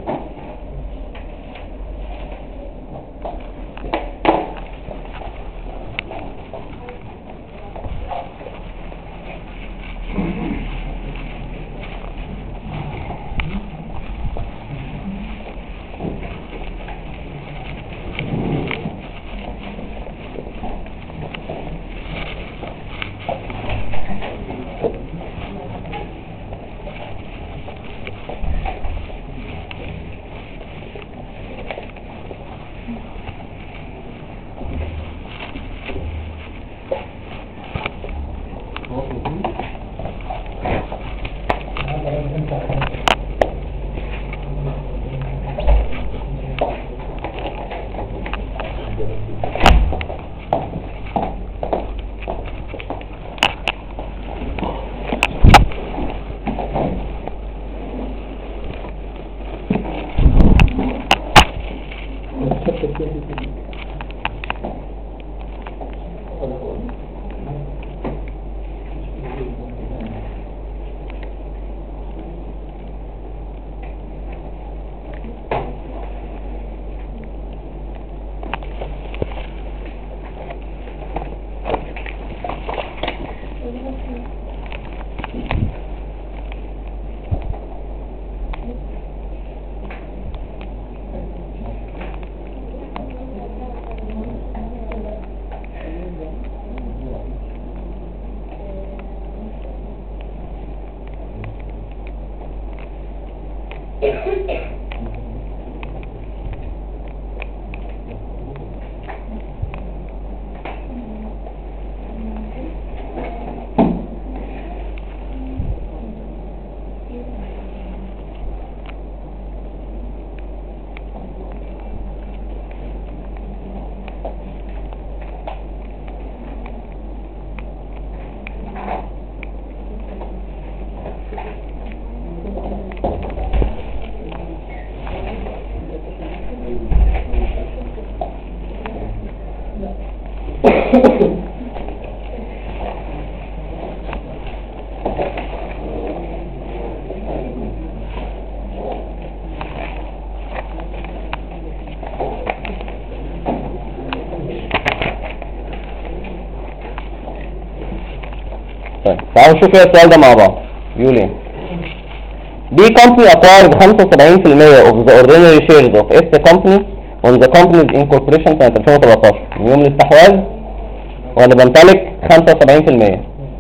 [SPEAKER 1] طيب تعالوا نشوف ايه السؤال ده مع بعض. بيقول ايه؟ B company acquired 75% of the ordinary shares of S company when the company's incorporation سنة 2013. من يوم الاستحواذ وانا بمتلك 75%.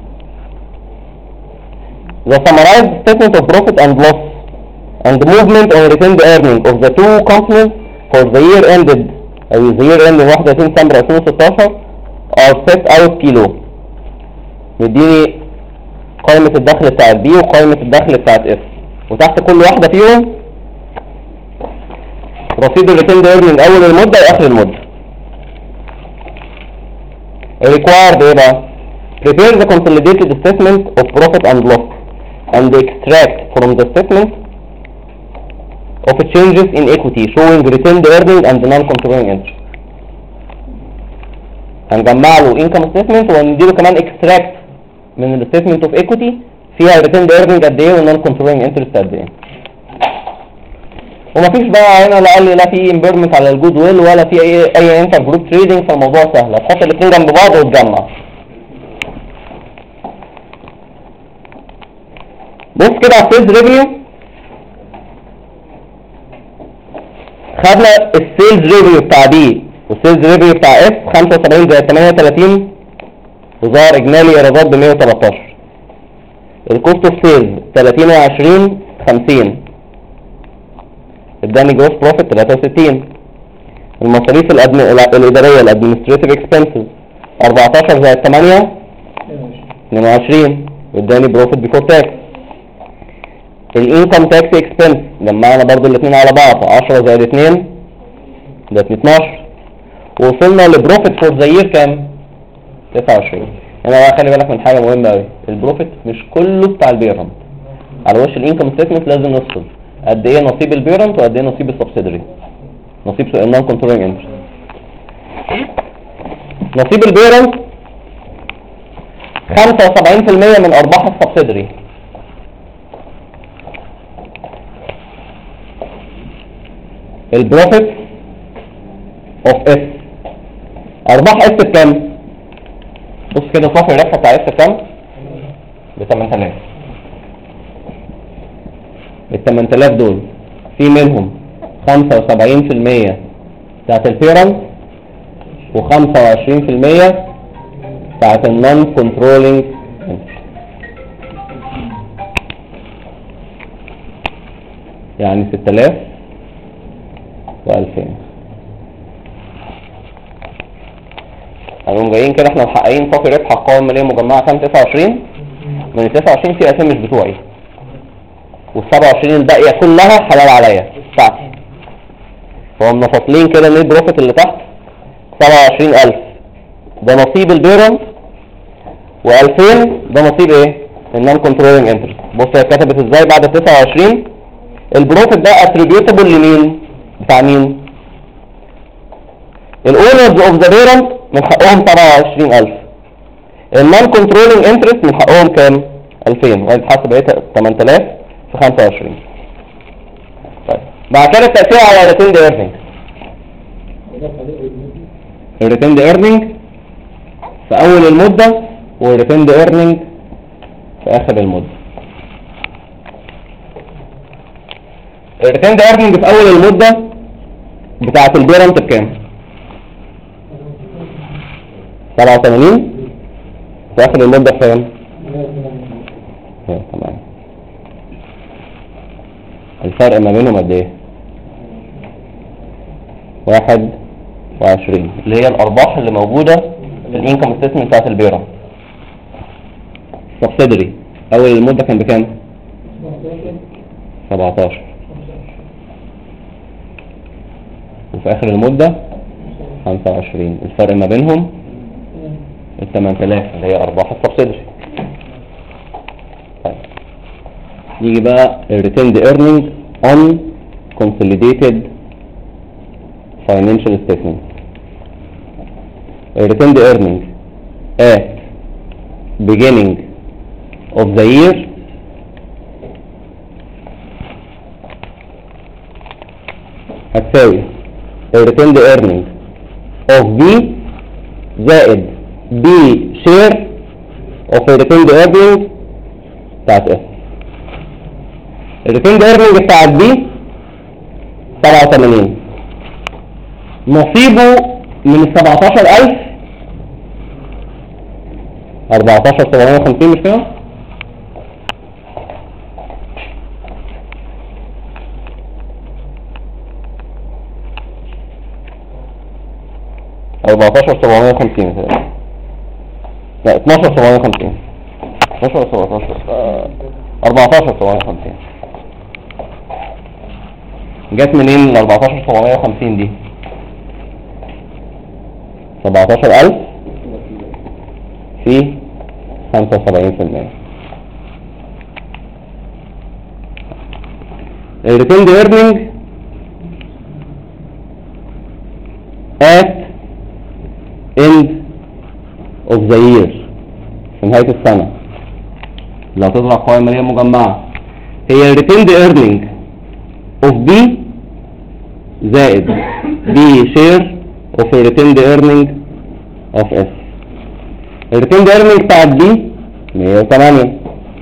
[SPEAKER 1] The summarized statement of profit and loss and movement on retained earnings of the two companies for the year ended the year ended 31 ديسمبر 2016 are set out below. مديني قائمة الدخل بتاعت B وقائمة الدخل بتاعت F، وتحت كل واحدة فيهم رصيد الريتيند ايرنينج اول المدة واخر المدة. required ايه بقى؟ prepare the consolidated statement of profit and loss and extract from the statement of changes in equity showing retained earning and non-controlling interest. هنجمع له income statement ونديله كمان extract من الستيتمنت اوف ايكويتي فيها ريتيند ايرنينج قد ايه والنون كنترولينج انترست قد ايه. ومفيش بقى هنا لا قال لي لا في امبيرمنت على الجود ويل ولا في اي انتر جروب تريدنج، فالموضوع سهل، هتحط الاثنين جنب بعض وتجمع. بص كده على السيلز ريفيو، خدنا السيلز ريفيو بتاع بي والسيلز ريفيو بتاع اف 75 زائد 38 وظهر اجمالي ايرادات ب 113. الكوست اوف سيلز 30 و20 50 اداني جروس بروفيت 63. المصاريف الاداريه الادمنستريتيف اكسبنسز 14 زائد 8 22 اداني بروفيت بيفور تاكس. الانكم تاكس اكسبنس جمعنا برضو الاثنين على بعض 10 زائد 2 ده 12 ووصلنا لبروفيت فور ذا يير كام؟ 29. هنا بقى خلي بالك من حاجه مهمه قوي، البروفيت مش كله بتاع البيرنت. على وش الانكم ستيتمنت لازم نفصل قد ايه نصيب البيرنت وقد ايه نصيب السبسيدري، نصيب النون كنترولينج انترست. نصيب البيرنت 75% من ارباح السبسيدري. البروفيت اوف اس ارباح اس بكام؟ بص كده صافي الربح بتاع اس كام؟ ب 8000. ال 8000 دول في منهم 75% بتاعت البيرنت و25% بتاعت النون كنترولينج. يعني 6000 و2000. هنقوم جايين كده احنا محققين صافي ربح القوائم الماليه المجمعه كام؟ 29. من ال 29 في اسامي مش بتوعي، وال 27 الباقيه كلها حلال عليا بتاعتي. فهم فاصلين كده النت بروفيت اللي تحت 27000 ده نصيب البيرنت، و2000 ده نصيب ايه؟ النون كنترولينج انترست. بص هي اتكتبت ازاي بعد ال 29. البروفيت ده اتريبيوتابل لمين؟ بتاع مين؟ الاونرز اوف ذا بيرنت من حقهم 27000. النون كنترولينج انترست من حقهم كام؟ 2000 وهيتحسب بقيت 8000 في 25. طيب بعد كده التأثير على الريتيند ايرنينج. الريتيند ايرنينج في اول المدة والريتيند ايرنينج في اخر المدة. الريتيند ايرنينج في اول المدة بتاعت البيرنت بكام؟ 87. في اخر المدة بكام؟ تمام. الفرق ما بينهم قد ايه؟ 21 اللي هي الارباح اللي موجودة في الانكم ستيتمنت بتاعت البيرة. سبسيدري اول المدة كان بكام؟ 17 وفي اخر المدة 25. الفرق ما بينهم 8000 اللي هي ارباح السبسيدري. طيب يجي بقى الريتيند earnings on consolidated financial statement. الريتيند earnings at beginning of the year هتساوي الريتيند earnings of B زائد B share of الريتيند earnings بتاعت S. الريتيند earnings بتاعت B 87. نصيبه من 17000 14750 مش كده؟ لا 12750 12 17 14750. جت منين ال 14750 دي؟ 17000 في 75%. الريتيند earning at end of the year في نهاية السنة لو تطلع قوائم مالية مجمعة هي الريتيند earning of B زائد B share of retained earning of S. الريتيند earning بتاعت B 108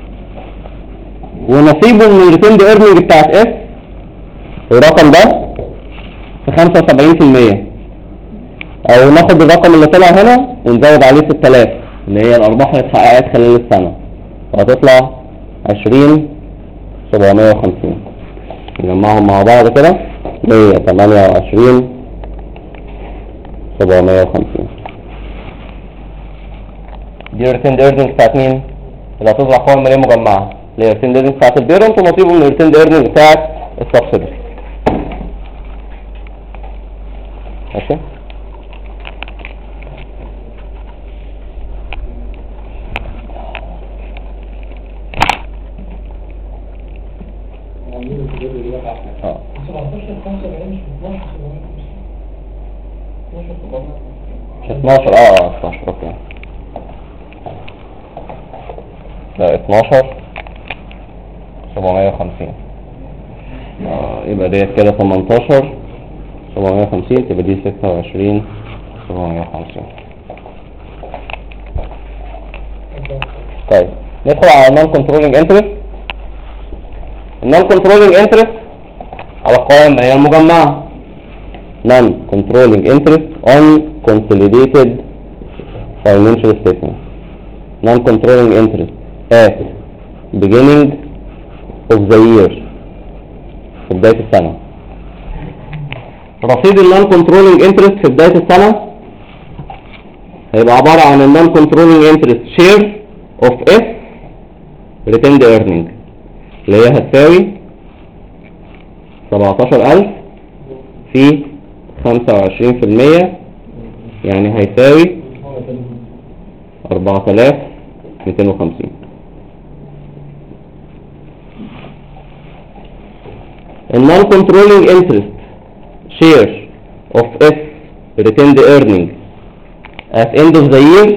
[SPEAKER 1] ونصيبه من الريتيند earning بتاعت S الرقم ده في 75%. او ناخد الرقم اللي طلع هنا ونزود عليه 6000 اللي هي الارباح اللي اتحققت خلال السنة وهتطلع 20750. نجمعهم مع بعض كده 128,750. دي الريتيند earnings بتاعت مين؟ اللي هتطلع قوائم مالية مجمعة اللي هي الريتيند earnings بتاعت البيرنت ونصيبه من الريتيند earnings بتاعت السبسيدري. ماشي؟ اه 12 12 اوكي. لا 12 750. يبقى ديت كده 18 750 تبقى دي 26 750. طيب ندخل على non controlling interest. non controlling interest على القوائم اللي هي المجمعة non controlling interest on consolidated financial statement. non controlling interest at beginning of the year في بداية السنة. رصيد ال non controlling interest في بداية السنة هيبقى عبارة عن ال non controlling interest share of S retained earning اللي هي هتساوي 17000 في 25% يعني هيساوي 4250. ال non controlling interest share of S retained earning at end of the year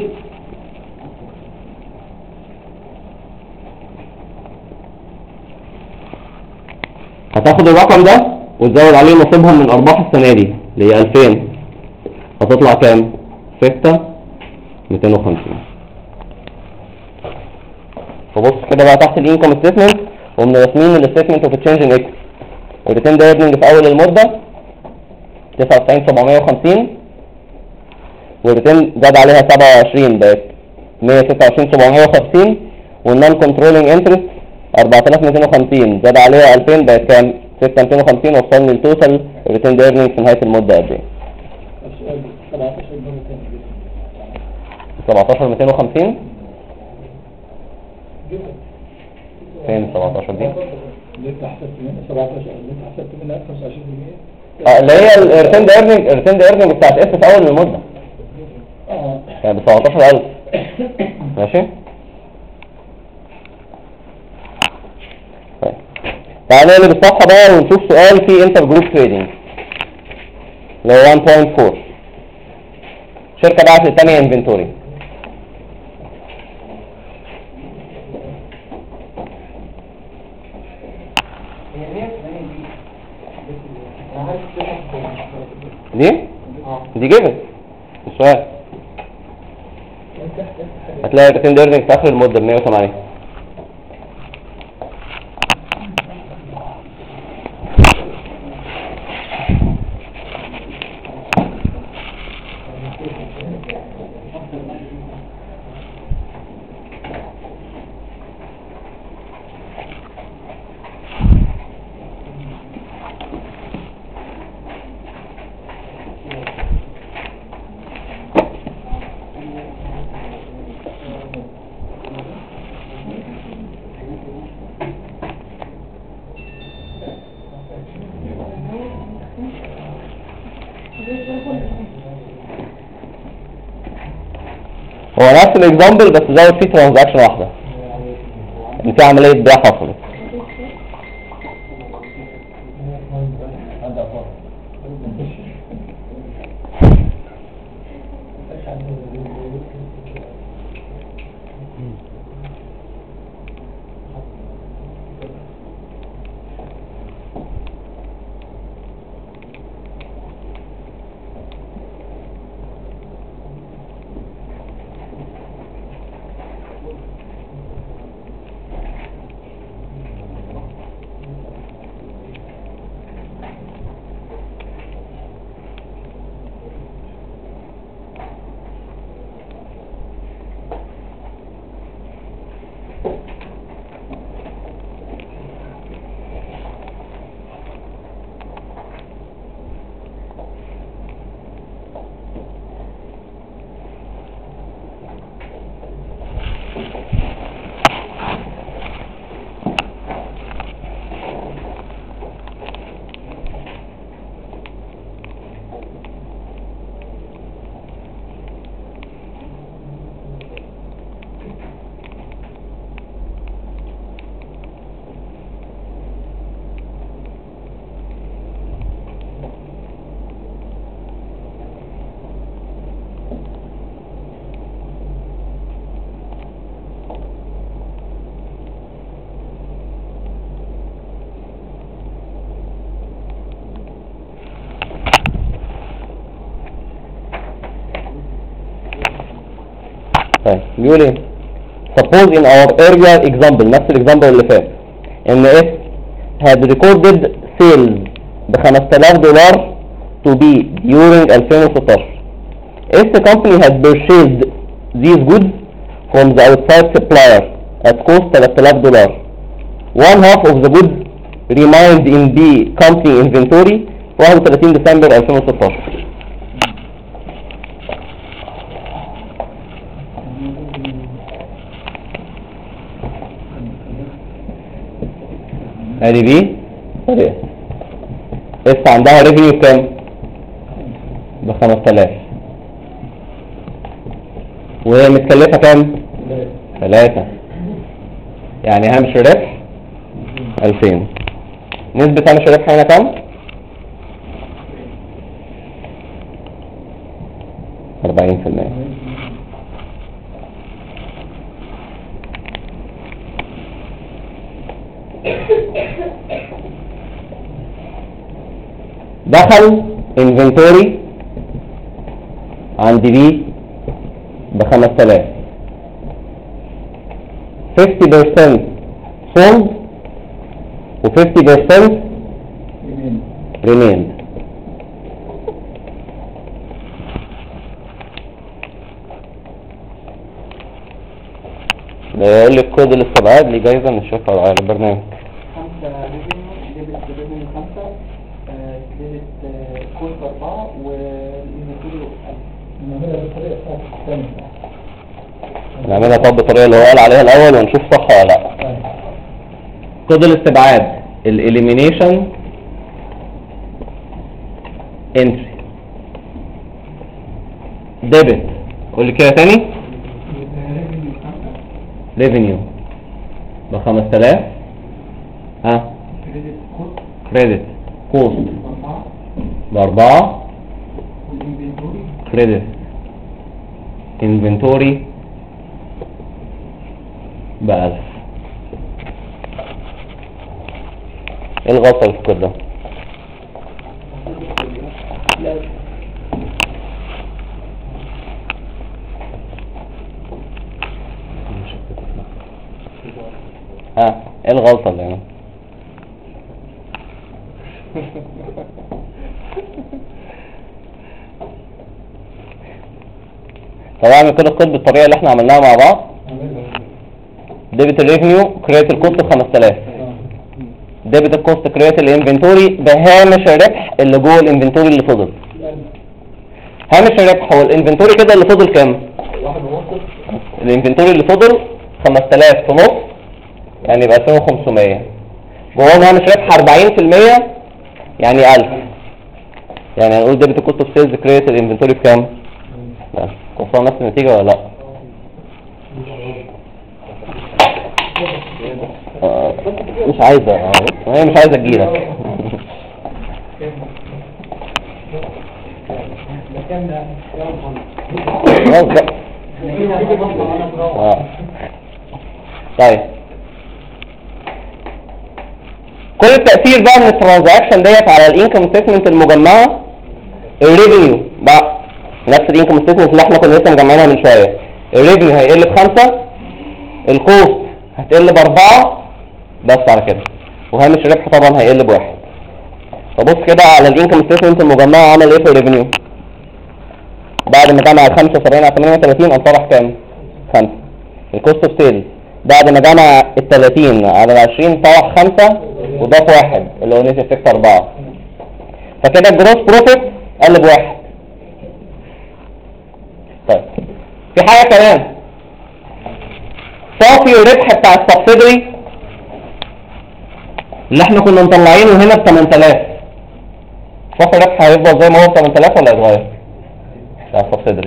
[SPEAKER 1] هتاخد الرقم ده وتزود عليه نصيبهم من ارباح السنة دي اللي هي 2000 هتطلع كام؟ 6250. فبص كده بقى تحت الانكم ستيتمنت ومن رسمين الستيتمنت اوف تشينج ان اكس. الريتيند ايرنينج في اول المدة 99750 والريتيند زاد عليها 27 بقت 126750 والنون كنترولينج انترست 4250 زاد عليها 2000 بقت كام؟ 6250 وصلني التوتال ريتيند ايرنينج في نهاية المدة قد ايه؟
[SPEAKER 3] السؤال 17 مرة تانية
[SPEAKER 1] 17250
[SPEAKER 3] جدا.
[SPEAKER 1] فين 17 دي؟
[SPEAKER 3] اللي انت حسبت منها 17 اللي انت حسبت منها 25%.
[SPEAKER 1] اللي هي الريتيند ايرنينج بتاعت اس في اول المدة يعني ب 17000 ماشي؟ طيب تعالى نقلب الصفحة بقى ونشوف سؤال فيه انتر جروب تريدنج اللي هو 1.4 شركة باعت للتانية انفنتوري. دي جيفن السؤال هتلاقي الريتيند ايرنينج في اخر المدة ب 180. هو نفس الاكزامبل بس زود فيه ترانزاكشن واحدة ان في عملية بيع حصلت. طيب بيقول ايه؟ suppose in our earlier example نفس الاكزامبل اللي فات ان S had recorded sales ب $5000 to be during 2016. If the company had purchased these goods from the outside supplier at cost $3000, one half of the goods remained in the company inventory 31 ديسمبر 2016. ادي بي طريقة اس عندها ريفينيو كام؟ ب 5000 وهي متكلفة كام؟ 3 يعني هامش ربح 2000. نسبة هامش الربح هنا كام؟ 40%. دخل انفنتوري عند بي ب 5000 50% sold و 50% remained. يقول لك كود الاستبعاد ليه جايزة من الشركة على البرنامج.
[SPEAKER 4] 5 ريفينيو ديبت 5 كريدت كوست 4 والانفنتوري 1000.
[SPEAKER 3] نعملها بالطريقة بتاعت الثانية.
[SPEAKER 1] نعملها طب بالطريقة اللي هو قال عليها الأول ونشوف صح ولا لا. كود الاستبعاد الإليمينيشن انتري ديبت. قول لي كده تاني. ريفينيو ب 5000. ها
[SPEAKER 4] كريدت كوست
[SPEAKER 1] كريدت كوست
[SPEAKER 4] 4
[SPEAKER 1] ب4.
[SPEAKER 4] والانفنتوري
[SPEAKER 1] كريدت انفنتوري ب1000. ايه الغلطة اللي في الكود ده؟
[SPEAKER 4] لا
[SPEAKER 1] ها ايه الغلطة اللي هنا؟ طب اعمل كده الكود بالطريقة اللي احنا عملناها مع بعض. ديبت الريفينيو كريت الكوست ب 5000. ديبت الكوست كريت الانفنتوري بهامش الربح اللي جوه الانفنتوري اللي فضل. هامش الربح هو الانفنتوري كده اللي فضل كام؟ الانفنتوري اللي فضل 5000 في نص يعني يبقى 2500. جوه هامش ربح 40% يعني 1000. يعني هنقول ديبت الكوست اوف سيلز كريت الانفنتوري بكام؟ بس توصل نفس النتيجة ولا لا؟ مش عايزة هي مش عايزة تجيلك. خلاص بقى. طيب كل التأثير بقى من الترانزاكشن ديت على الانكم ستيتمنت المجمعة. الريفينيو بقى نفس الانكم ستيتمنت اللي احنا كنا لسه مجمعينها من شوية. الريفينيو هيقل ب5، الكوست هتقل ب4 بس على كده، وهامش الربح طبعا هيقل ب1. فبص كده على الانكم ستيتمنت المجمعة عمل ايه في الريفينيو؟ بعد ما جمع ال 75 على 38 انطرح كام؟ 5. الكوست اوف سيلز بعد ما جمع ال 30 على ال 20 طرح 5 وضاف 1 اللي هو نت افكت 4. فكده الجروس بروفيت قل ب1. طيب في حاجة كمان، صافي الربح بتاع السبسيدري اللي احنا كنا مطلعينه هنا ب 8000. صافي الربح هيفضل زي ما هو ب 8000 ولا هيتغير؟ بتاع السبسيدري.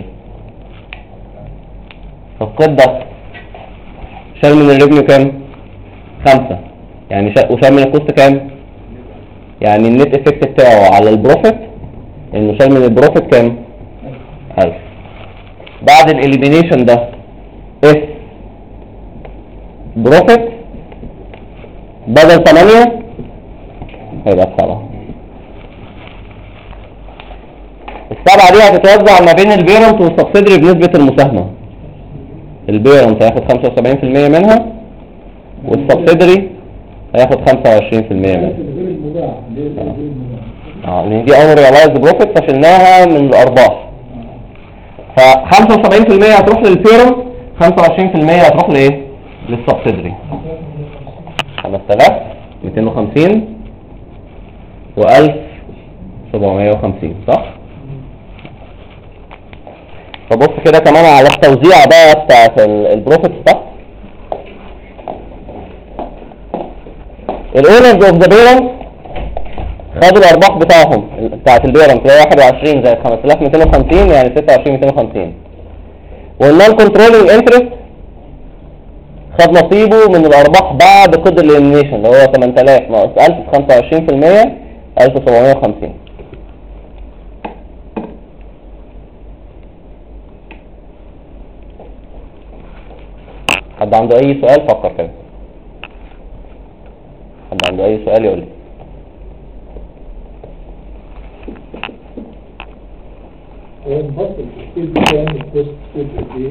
[SPEAKER 1] القيد ده شال من الريفينيو كام؟ 5 يعني وشال من الكوست كام؟ يعني النت افكت بتاعه على البروفيت انه شال من البروفيت كام؟ 1000. بعد الاليمينيشن ده اس بروفيت بدل 8 هيبقى 7. ال7 دي هتتوزع ما بين البيرنت والسبسيدري بنسبة المساهمة. البيرنت هياخد 75% منها والسبسيدري هياخد 25% منها. لان دي اول ريالايز بروفيت فشلناها من الارباح. ف 75% هتروح للبيرنت، 25% هتروح لايه؟ للسبسيدري. 5250 و1750 صح؟ فبص كده كمان على التوزيع بقى بتاعت البروفيت صح؟ الاونرز اوف ذا بيرنت خدوا الارباح بتاعهم بتاعت البيرنت اللي هي 21 زي 5250 يعني 26250. والنون كنترولينج انترست خد نصيبه من الارباح بعد قيد الاليمينيشن اللي هو 8000 ناقص 1000 25% 1750. حد عنده اي سؤال فكر كده. حد عنده اي سؤال يقول لي.
[SPEAKER 3] هو نبطل التفكير بكام الكوست قد ايه؟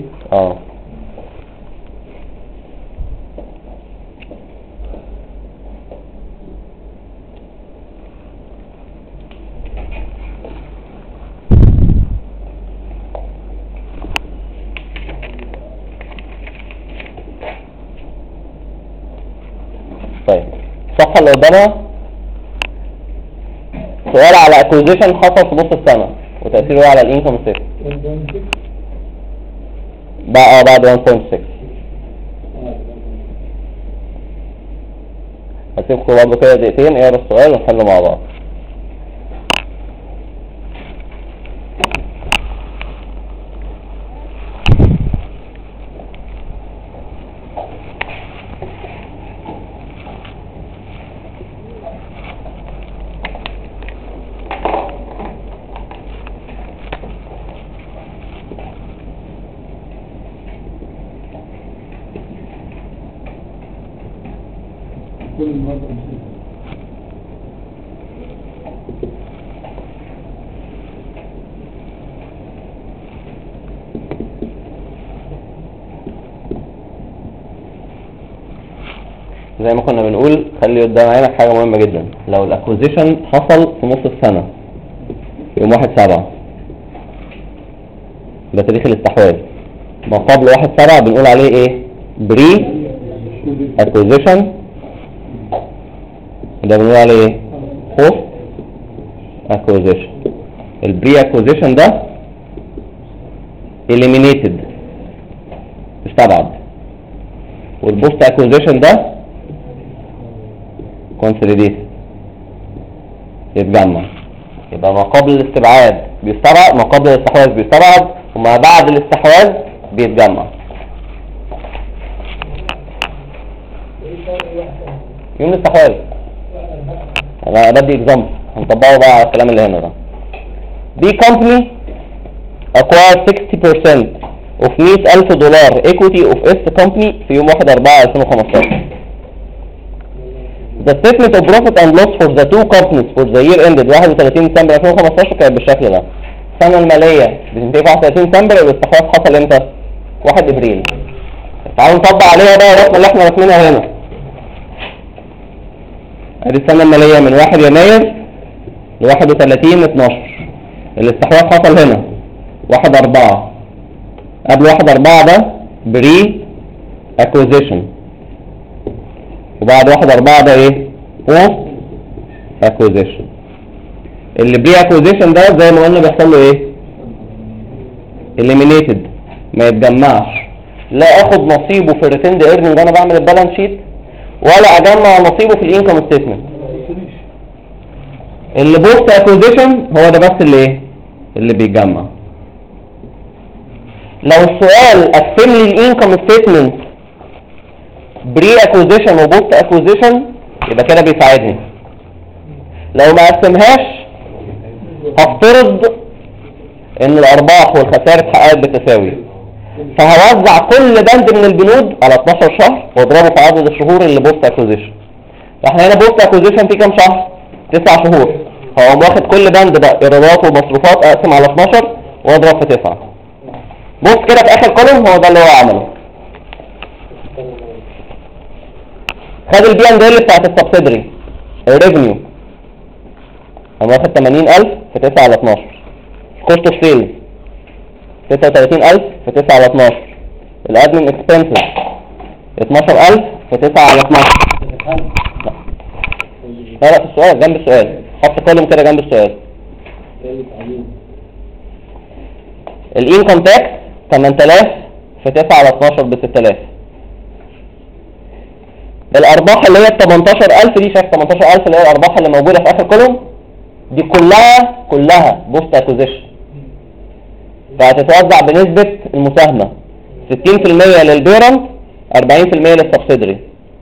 [SPEAKER 1] طيب الصفحة اللي قدامها سؤال على اكوزيشن حصل في نص السنة وتأثيره على الانكم ستيتمنت بقى بعد 1.6. هسيبكم برضه كده دقيقتين اقرا السؤال ونحله مع بعض. زي ما كنا بنقول خلي قدام عينك حاجة مهمة جدا. لو الاكوزيشن حصل في نص السنة يوم 1/7 ده تاريخ الاستحواذ، ما قبل 1/7 بنقول عليه ايه؟ بري اكوزيشن، ده بنقول عليه ايه؟ بوست اكوزيشن. البري اكوزيشن ده eliminated استبعد، والبوست اكوزيشن ده consolidated يتجمع. يبقى ما قبل الاستبعاد بيستبعد، ما قبل الاستحواذ بيستبعد، وما بعد الاستحواذ بيتجمع. يوم الاستحواذ انا بدي اكزامبل هنطبقه بقى على الكلام اللي هنا ده. دي company acquired 60% of $100,000 equity of S company في يوم 1/4/2015. The statement of profit and loss for the two companies for the year ended 31 ديسمبر 2015 كانت بالشكل ده. السنة المالية بتنتهي في 31 ديسمبر، والاستحواذ حصل امتى؟ 1 ابريل. تعالوا نطبق عليها بقى الرقم اللي احنا رسمينها هنا. ادي السنة المالية من 1 يناير ل 31/12. الاستحواذ حصل هنا 1/4. قبل 1/4 ده بري اكوزيشن، وبعد 1/4 ده ايه؟ بوست اكوزيشن. اللي بري اكوزيشن ده زي ما قلنا بيحصل له ايه؟ eliminated، ما يتجمعش. لا اخد نصيبه في الريتيند ايرنينج وانا بعمل البالانس شيت، ولا اجمع نصيبه في الانكم ستيتمنت. اللي بوست اكوزيشن هو ده بس اللي ايه؟ اللي بيتجمع. لو السؤال قسم لي الانكم ستيتمنت بري اكوزيشن وبوست اكوزيشن يبقى كده بيساعدني. لو ما قسمهاش هفترض ان الارباح والخسائر اتحققت بالتساوي، فهوزع كل بند من البنود على 12 شهر واضربه في عدد الشهور اللي بوست اكوزيشن. فاحنا هنا بوست اكوزيشن في كام شهر؟ 9 شهور. هقوم واخد كل بند ده ايرادات ومصروفات اقسم على 12 واضرب في 9. بص كده في اخر كولوم هو ده اللي هو عمله. خد البي اند ال بتاعت السبسيدري الريفنيو، قام واخد 80,000 في 9 على 12. كوست اوف سيلز 39,000 في 9 على 12. الادمن اكسبنسز 12,000 في 9 على 12. لا في السؤال جنب السؤال، حط كولوم كده جنب السؤال. الانكم تاكس 8,000 في 9 على 12 ب 6,000. الارباح اللي هي 18,000 دي، شايف 18,000 اللي هي الارباح اللي موجوده في اخر كولوم دي كلها بوست اكوزيشن، فهتتوزع بنسبه المساهمه 60% للبيرنت 40% للسبسيدري.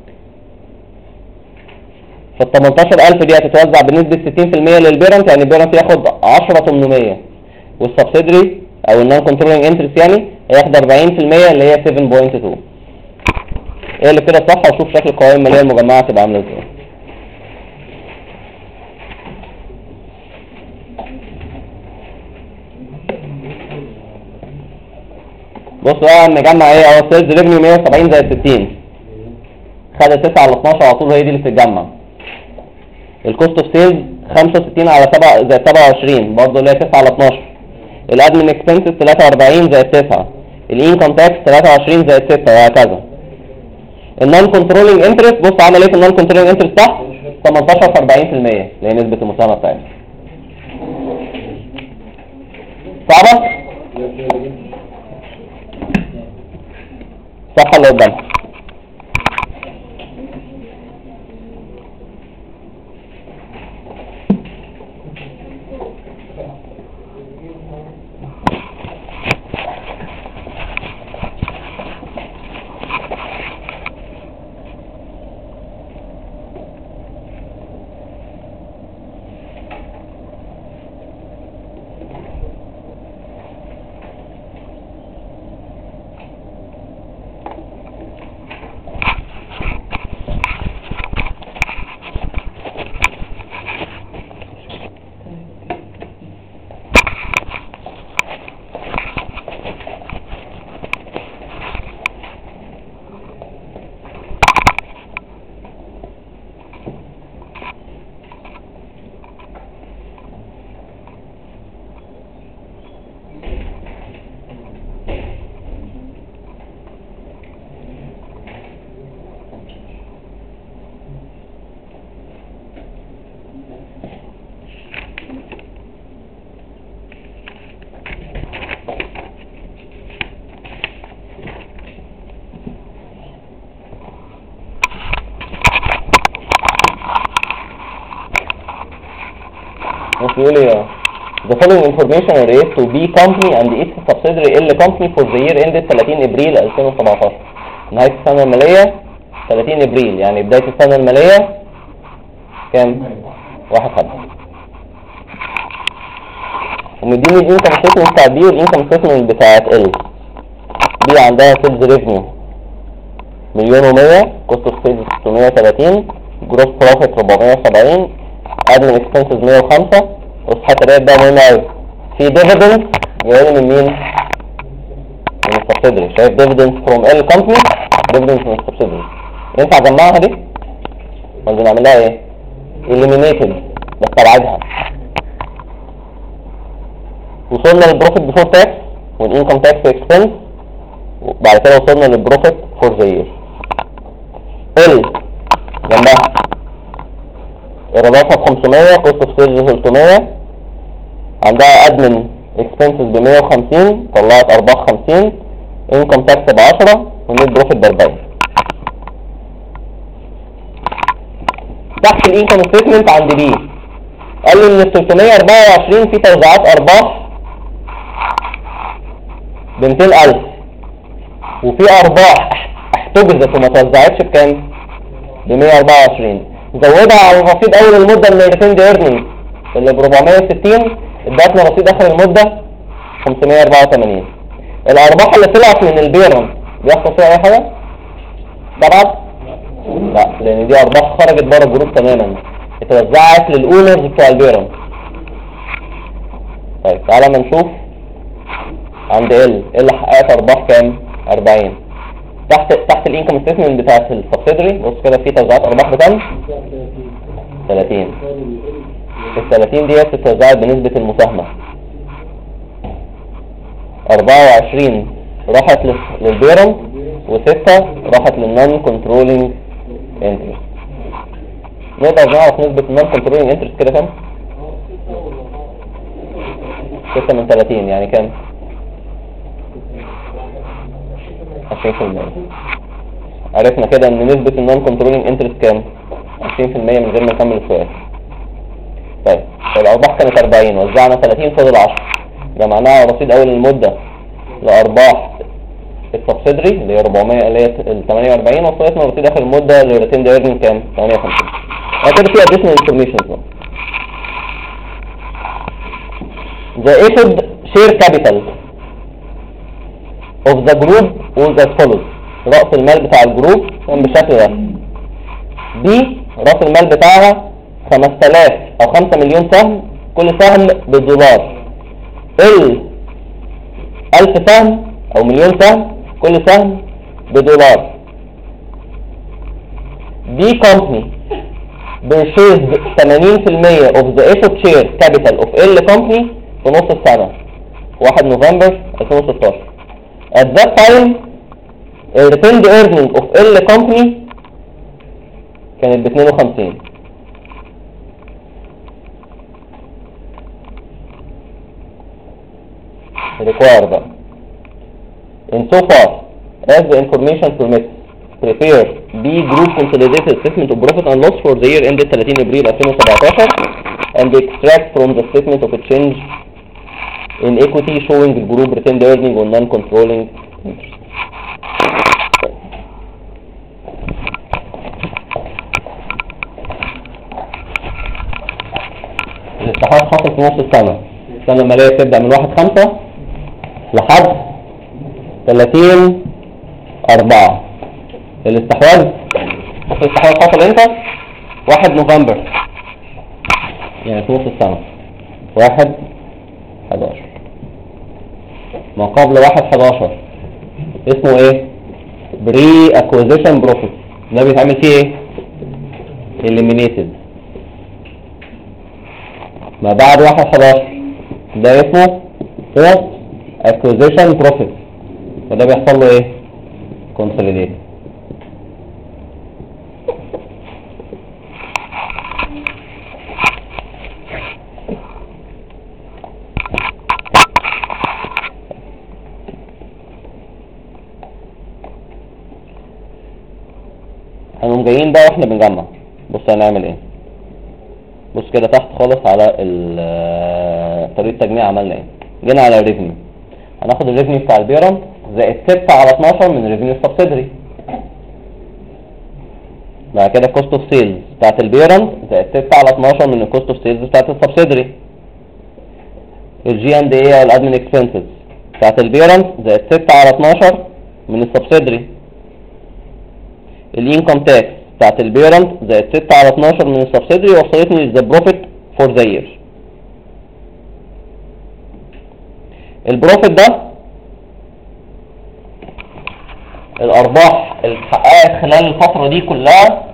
[SPEAKER 1] ف 18,000 دي هتتوزع بنسبه 60% للبيرنت، يعني البيرنت ياخد 10,800 والسبسيدري او النون كنترولينج انترست يعني هياخد 40% اللي هي 7.2. ايه اللي كده صح؟ وشوف شكل القوائم الماليه المجمعه تبقى عامله ازاي. بص بقى نجمع ايه. اهو سيلز ريفنيو 170 زائد 60، خد 9 على 12 على طول، هي دي اللي بتتجمع. الكوست اوف سيلز 65 على 7 زائد 27 برضه اللي هي 9 على 12. الادمن اكسبنسز 43 زائد 9. الانكم تاكس 23 زائد 6 وهكذا. النون كنترولينج انترست بص عمل ايه في النون كنترولينج انترست تحت 18 في 40% اللي هي نسبة المساهمة بتاعتها. صعبة؟ صح اللي قدامها. بيقول ايه the following information relates to B company and its subsidiary L company for the year ended 30 ابريل 2017. نهاية السنة المالية 30 ابريل، يعني بداية السنة المالية كام؟ 1/5. ومديني الانكم ستيتمنت بتاعت B والانكم ستيتمنت بتاعت L. B عندها سيلز ريفنيو 1,100,000، كوست اوف سيلز 630، جروس بروفيت 470، ادمن اكسبنسز 105. وصحة الرياض ده مهم اوي. في ديفيدنس جاي من مين؟ من السبسيدري. شايف ديفيدنس فروم ال كومباني، ديفيدنس من السبسيدري. ينفع اجمعها دي؟ ولا نعمل لها ايه؟ eliminated بستبعدها. وصلنا للبروفيت بيفور تاكس والانكم تاكس اكسبنس، وبعد كده وصلنا للبروفيت فور ذا يير. ال جنبها ايراداتها ب 500، كوست اوف سيلز 300، عندها ادمن اكسبنسز ب 150، طلعت ارباح 50، انكم تاكس ب 10، والنت بروفيت ب 40. تحت الانكم ستيتمنت عند بي قال لي ان ال 324 في توزيعات ارباح ب 200,000، وفي ارباح احتجزت وما توزعتش بكام؟ ب 124. زودها على رصيد اول المده من الريتيند ايرنينج اللي ب 460، ادتنا رصيد اخر المده 584. الارباح اللي طلعت من البيرن بيحصل فيها اي حاجه؟ طبعا لا، لان دي ارباح خرجت بره الجروب تماما، اتوزعت للاونرز بتوع البيرن. طيب تعالى ما نشوف عند ال اللي حققت ارباح كام؟ 40. تحت الانكم ستيتمنت بتاعت السبسيدري بص كده في توزيعات ارباح بكام؟ 30. ال 30 ديت اتوزعت بنسبة المساهمة 24 راحت للبيرن و6 راحت للنون كنترولينج انترست. نقدر نعرف نسبة النون كنترولينج انترست كده كام؟ 6 من 30 يعني كام؟ 20%. عرفنا كده ان نسبة النون كنترولينج انترست كام؟ 20% من غير ما نكمل السؤال. طيب الارباح كانت 40، وزعنا 30 فاضل 10، جمعناها رصيد اول المدة لارباح السبسيدري اللي هي 400 اللي هي ال 48، وصلتنا رصيد اخر المدة للريتيند ايرنينج كام؟ 58. كده في additional information بقى. The issued share capital of the group was as follows. رأس المال بتاع الجروب كان بالشكل ده. دي رأس المال بتاعها 5000 او 5 مليون سهم، كل سهم بالدولار. 1000 سهم او مليون سهم، كل سهم بدولار. دي company purchased 80% of the issued share capital of L company في نص السنة في 1 نوفمبر 2016. At that time الريتيند ايرنينج اوف ال كومباني كانت ب 52. require بقى in so far as the information permits prepare B group consolidated statement of profit and loss for the year ended 30 ابريل 2017 and extract from the statement of a change in equity showing the group retained earning on non-controlling interest. الاستحواذ حصل في نص السنة المالية بتبدأ من 1/5 لحد 30/4. الاستحواذ حصل امتى؟ 1 نوفمبر، يعني في نص السنة 1/11. ما قبل 1/11 اسمه ايه؟ بري اكوزيشن بروفيت. ده بيتعمل فيه ايه؟ eliminated. ما بعد 1/11 ده اسمه post acquisition profit، وده بيحصل له ايه؟ consolidated. هنقوم جايين بقى واحنا بنجمع. بص هنعمل ايه؟ بص كده تحت خالص على طريقة التجميع عملنا ايه؟ جينا على الريفينيو، هناخد الريفينيو بتاع البيرنت زائد 6/12 من الريفينيو السبسيدري. بعد كده كوست اوف سيلز بتاعت البيرنت زائد 6/12 من الكوست اوف سيلز بتاعت السبسيدري. الجي اند اي او الادمن اكسبنسز بتاعت البيرنت زائد 6/12 من السبسيدري. الانكم تاكس بتاعت البيرنت زائد 6/12 من السبسيدري وصلتني للذا بروفيت فور ذا يير. البروفيت ده الارباح اللي اتحققت خلال الفترة دي كلها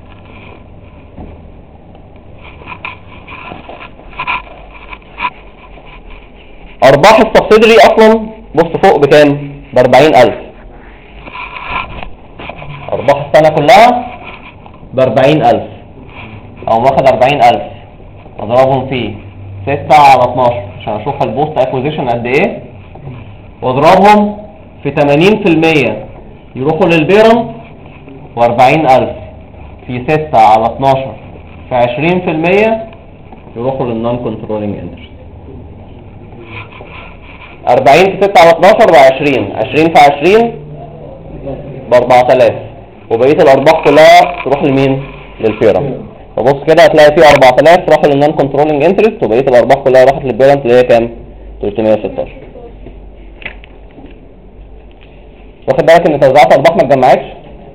[SPEAKER 1] ارباح السبسيدري اصلا بص فوق بكام؟ ب40,000. ارباح السنة كلها ب40,000، او واخد 40,000 اضربهم في 6/12 عشان اشوف البوست اكوزيشن قد ايه، واضربهم في 80% يروحوا للبيرنت، و40,000 في 6/12 في 20% يروحوا للنون كنترولينج انترست. 40 في 6/12 ب20، 20 في 20 ب4000، وبقية الارباح كلها تروح لمين؟ للبيرنت. فبص كده هتلاقي فيه 4000 راحوا للنون كنترولينج انترست، وبقية الارباح كلها راحت للبيرنت اللي هي كام؟ 316. واخد بالك ان توزيعات ارباح ما اتجمعتش؟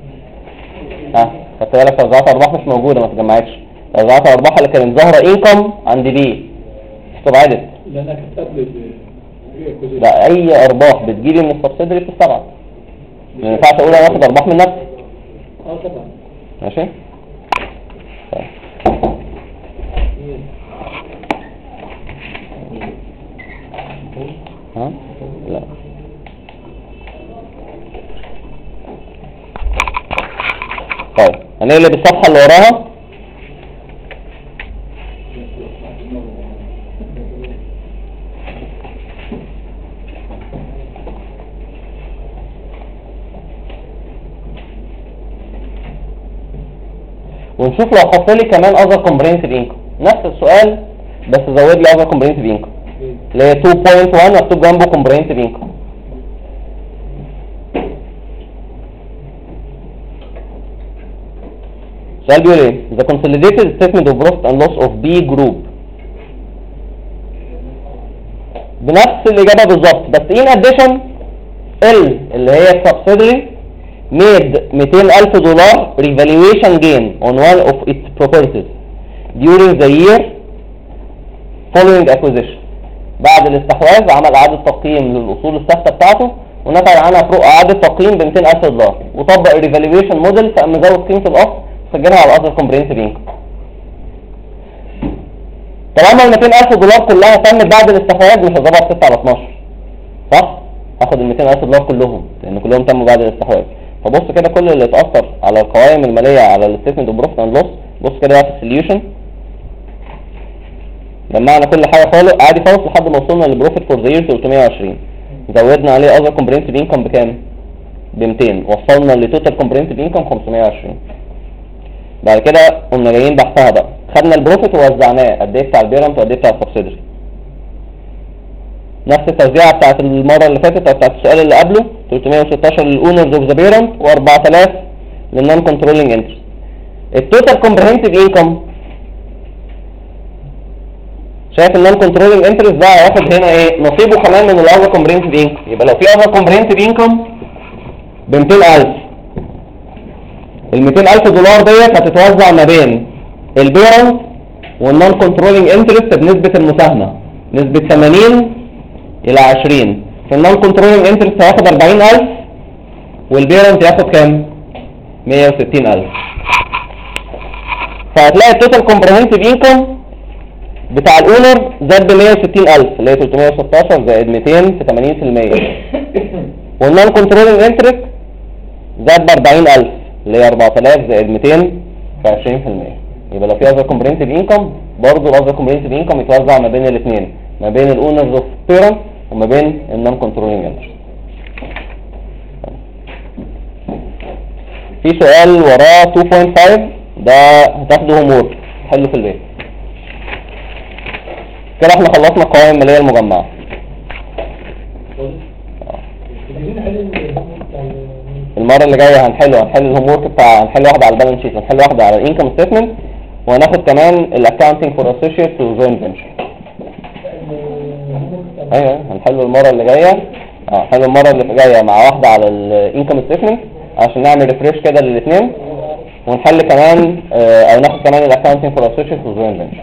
[SPEAKER 1] خدت بالك توزيعات ارباح مش موجودة، ما اتجمعتش. توزيعات الارباح اللي كانت ظاهرة انكم عند بي استبعدت.
[SPEAKER 3] لانك هتقبل
[SPEAKER 1] لا، اي ارباح بتجيلي من السبسيدري بتستبعد. ما ينفعش اقول انا واخد ارباح من نفسي.
[SPEAKER 3] طبعا.
[SPEAKER 1] ماشي؟ طيب. لا طيب هنقلب الصفحة اللي وراها. ونشوف لو حط لي كمان other comprehensive income نفس السؤال بس زود لي other comprehensive income اللي هي 2.1 مكتوب جنبه comprehensive income. السؤال بيقول ايه؟ The consolidated statement of profit and loss of B group بنفس الإجابة بالظبط، بس in addition L اللي هي subsidiary made $200,000 revaluation gain on one of its properties during the year following acquisition. بعد الاستحواذ عمل إعادة تقييم للأصول الثابتة بتاعته ونتج عنها فروق إعادة تقييم $200,000 وطبق الريفالويشن موديل فقام مزود قيمة الأصل سجلها على الأصل كومبرينسيف انكم. طالما ال $200,000 كلها تمت بعد الاستحواذ مش هضربها ب 6/12 صح؟ هاخد ال $200,000 كلهم لأن كلهم تموا بعد الاستحواذ. فبص كده كل اللي اتأثر على القوائم المالية على الستيتمنت اوف بروفيت اند لوس. بص كده بقى في السوليوشن، جمعنا كل حاجة خالص عادي خالص لحد ما وصلنا للبروفيت فور ذا يير 320. زودنا عليه اذر كومبريهنسيف انكم بكام؟ ب 200. وصلنا لتوتال كومبريهنسيف انكم 520. بعد كده قمنا جايين بحثها بقى، خدنا البروفيت ووزعناه قد ايه بتاع البيرنت وقد ايه بتاع السبسيدري. نفس التوزيعه بتاعت المره اللي فاتت او بتاعت السؤال اللي قبله، 316 للاونرز اوف ذا بيرنت و4000 للنون كنترولينج انترست. التوتال كومبريهنسيف انكم، شايف النون كنترولينج انترست ده هياخد هنا ايه؟ نصيبه كمان من الاوفر كومبريهنسيف انكم. يبقى لو في اوفر كومبريهنسيف انكم ب 200,000، ال 200,000 دولار ديت هتتوزع ما بين البيرنت والنون كنترولينج انترست بنسبة المساهمة، نسبة 80 إلى 20. في النون كنترولينج انترست هياخد 40,000 والبيرنت ياخد كام؟ 160,000. فهتلاقي التوتال كومبريهنسيف انكم بتاع الاونر زاد ب 160,000 اللي هي 316 زائد 200 في 80%. والنون كنترولينج انترست زاد ب 40,000 اللي هي 4000 زائد 200 في 20%. يبقى لو في other comprehensive income برضه other comprehensive income يتوزع ما بين الاثنين، ما بين الاونرز اوف بيرنت وما بين النون كنترولينج انترست. في سؤال وراه 2.5 ده هتاخده هوم وورك حله في البيت. كده احنا خلصنا القوائم الماليه المجمعه. المره اللي جايه هنحل الهوم وورك بتاع، هنحل واحده على البالانس شيت ونحل واحده على الانكم ستيتمنت، وهناخد كمان الاكاونتنج فور اسوشيتس وجوينت فينشر. ايوه هنحله المره اللي جايه. هنحله المره اللي جايه مع واحده على الانكم ستيتمنت عشان نعمل ريفريش كده للاثنين، ونحل كمان او ناخد كمان الاكاونتنج فور اسوشيتس وجوينت فينشر.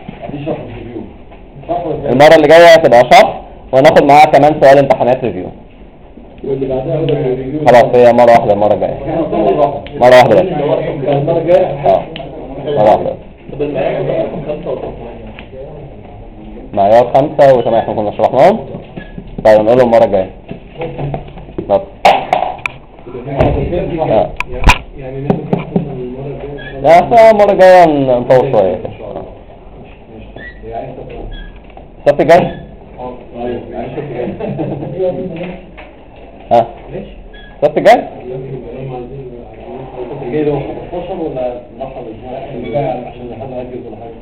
[SPEAKER 1] المره اللي جايه هتبقى شرح، وهناخد معاها كمان سؤال امتحانات ريفيو.
[SPEAKER 3] واللي بعدها
[SPEAKER 1] خلاص هي مرة واحدة المرة الجاية. مرة واحدة بس.
[SPEAKER 3] المرة الجاية
[SPEAKER 1] مرة واحدة بس.
[SPEAKER 2] طب المعيار 5
[SPEAKER 1] معيار 5 و8 احنا كنا شرحناهم. طيب نقولهم المرة الجاية. طب
[SPEAKER 3] يعني ناخد المرة الجاية.
[SPEAKER 1] لا احنا المرة الجاية نطول شوية. السبت الجاي؟ ها السبت الجاي؟
[SPEAKER 3] الجاي ده 15 ولا نحصل الجاي عشان لحد نأجل ولا حاجة؟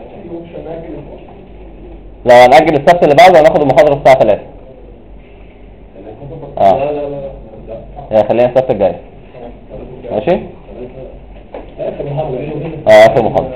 [SPEAKER 1] لو هنأجل السبت اللي بعده هناخد المحاضرة الساعة 3.
[SPEAKER 3] لا لا لا
[SPEAKER 1] خلينا السبت الجاي. ماشي؟
[SPEAKER 3] آخر محاضرة.
[SPEAKER 1] آخر محاضرة.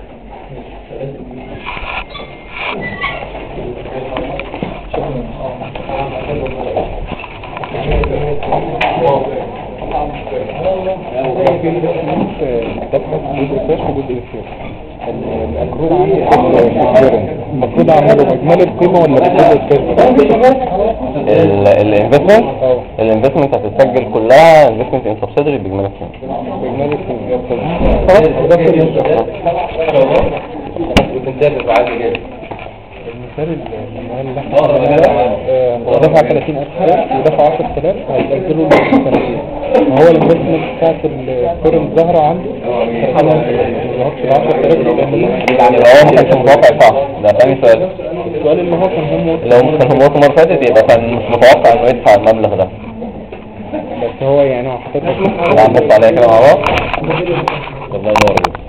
[SPEAKER 6] المفروض عندي المفروض اعمله باجمالي القيمه ولا بالجزء
[SPEAKER 1] الانفستمنت هتتسجل كلها انفستمنت ان سبسيدري باجمالي القيمه.
[SPEAKER 6] باجمالي القيمه خلاص.
[SPEAKER 2] وتنتهي عادي جدا.
[SPEAKER 6] المثال اللي هو دفع 30,000 ودفع 10,000 هيسجلوا له سنتين. ما هو الانفستمنت بتاعت الكورن ظاهره عنده ما ظهرش ال 10,000
[SPEAKER 1] يعني هو ما كانش متوقع صح. ده ثاني سؤال.
[SPEAKER 6] السؤال اللي هو كان هم
[SPEAKER 1] لو كان في المره اللي فاتت يبقى كان مش متوقع انه يدفع المبلغ ده.
[SPEAKER 6] بس هو يعني هو حاطط
[SPEAKER 1] نبص عليها كده مع بعض. الله ينور.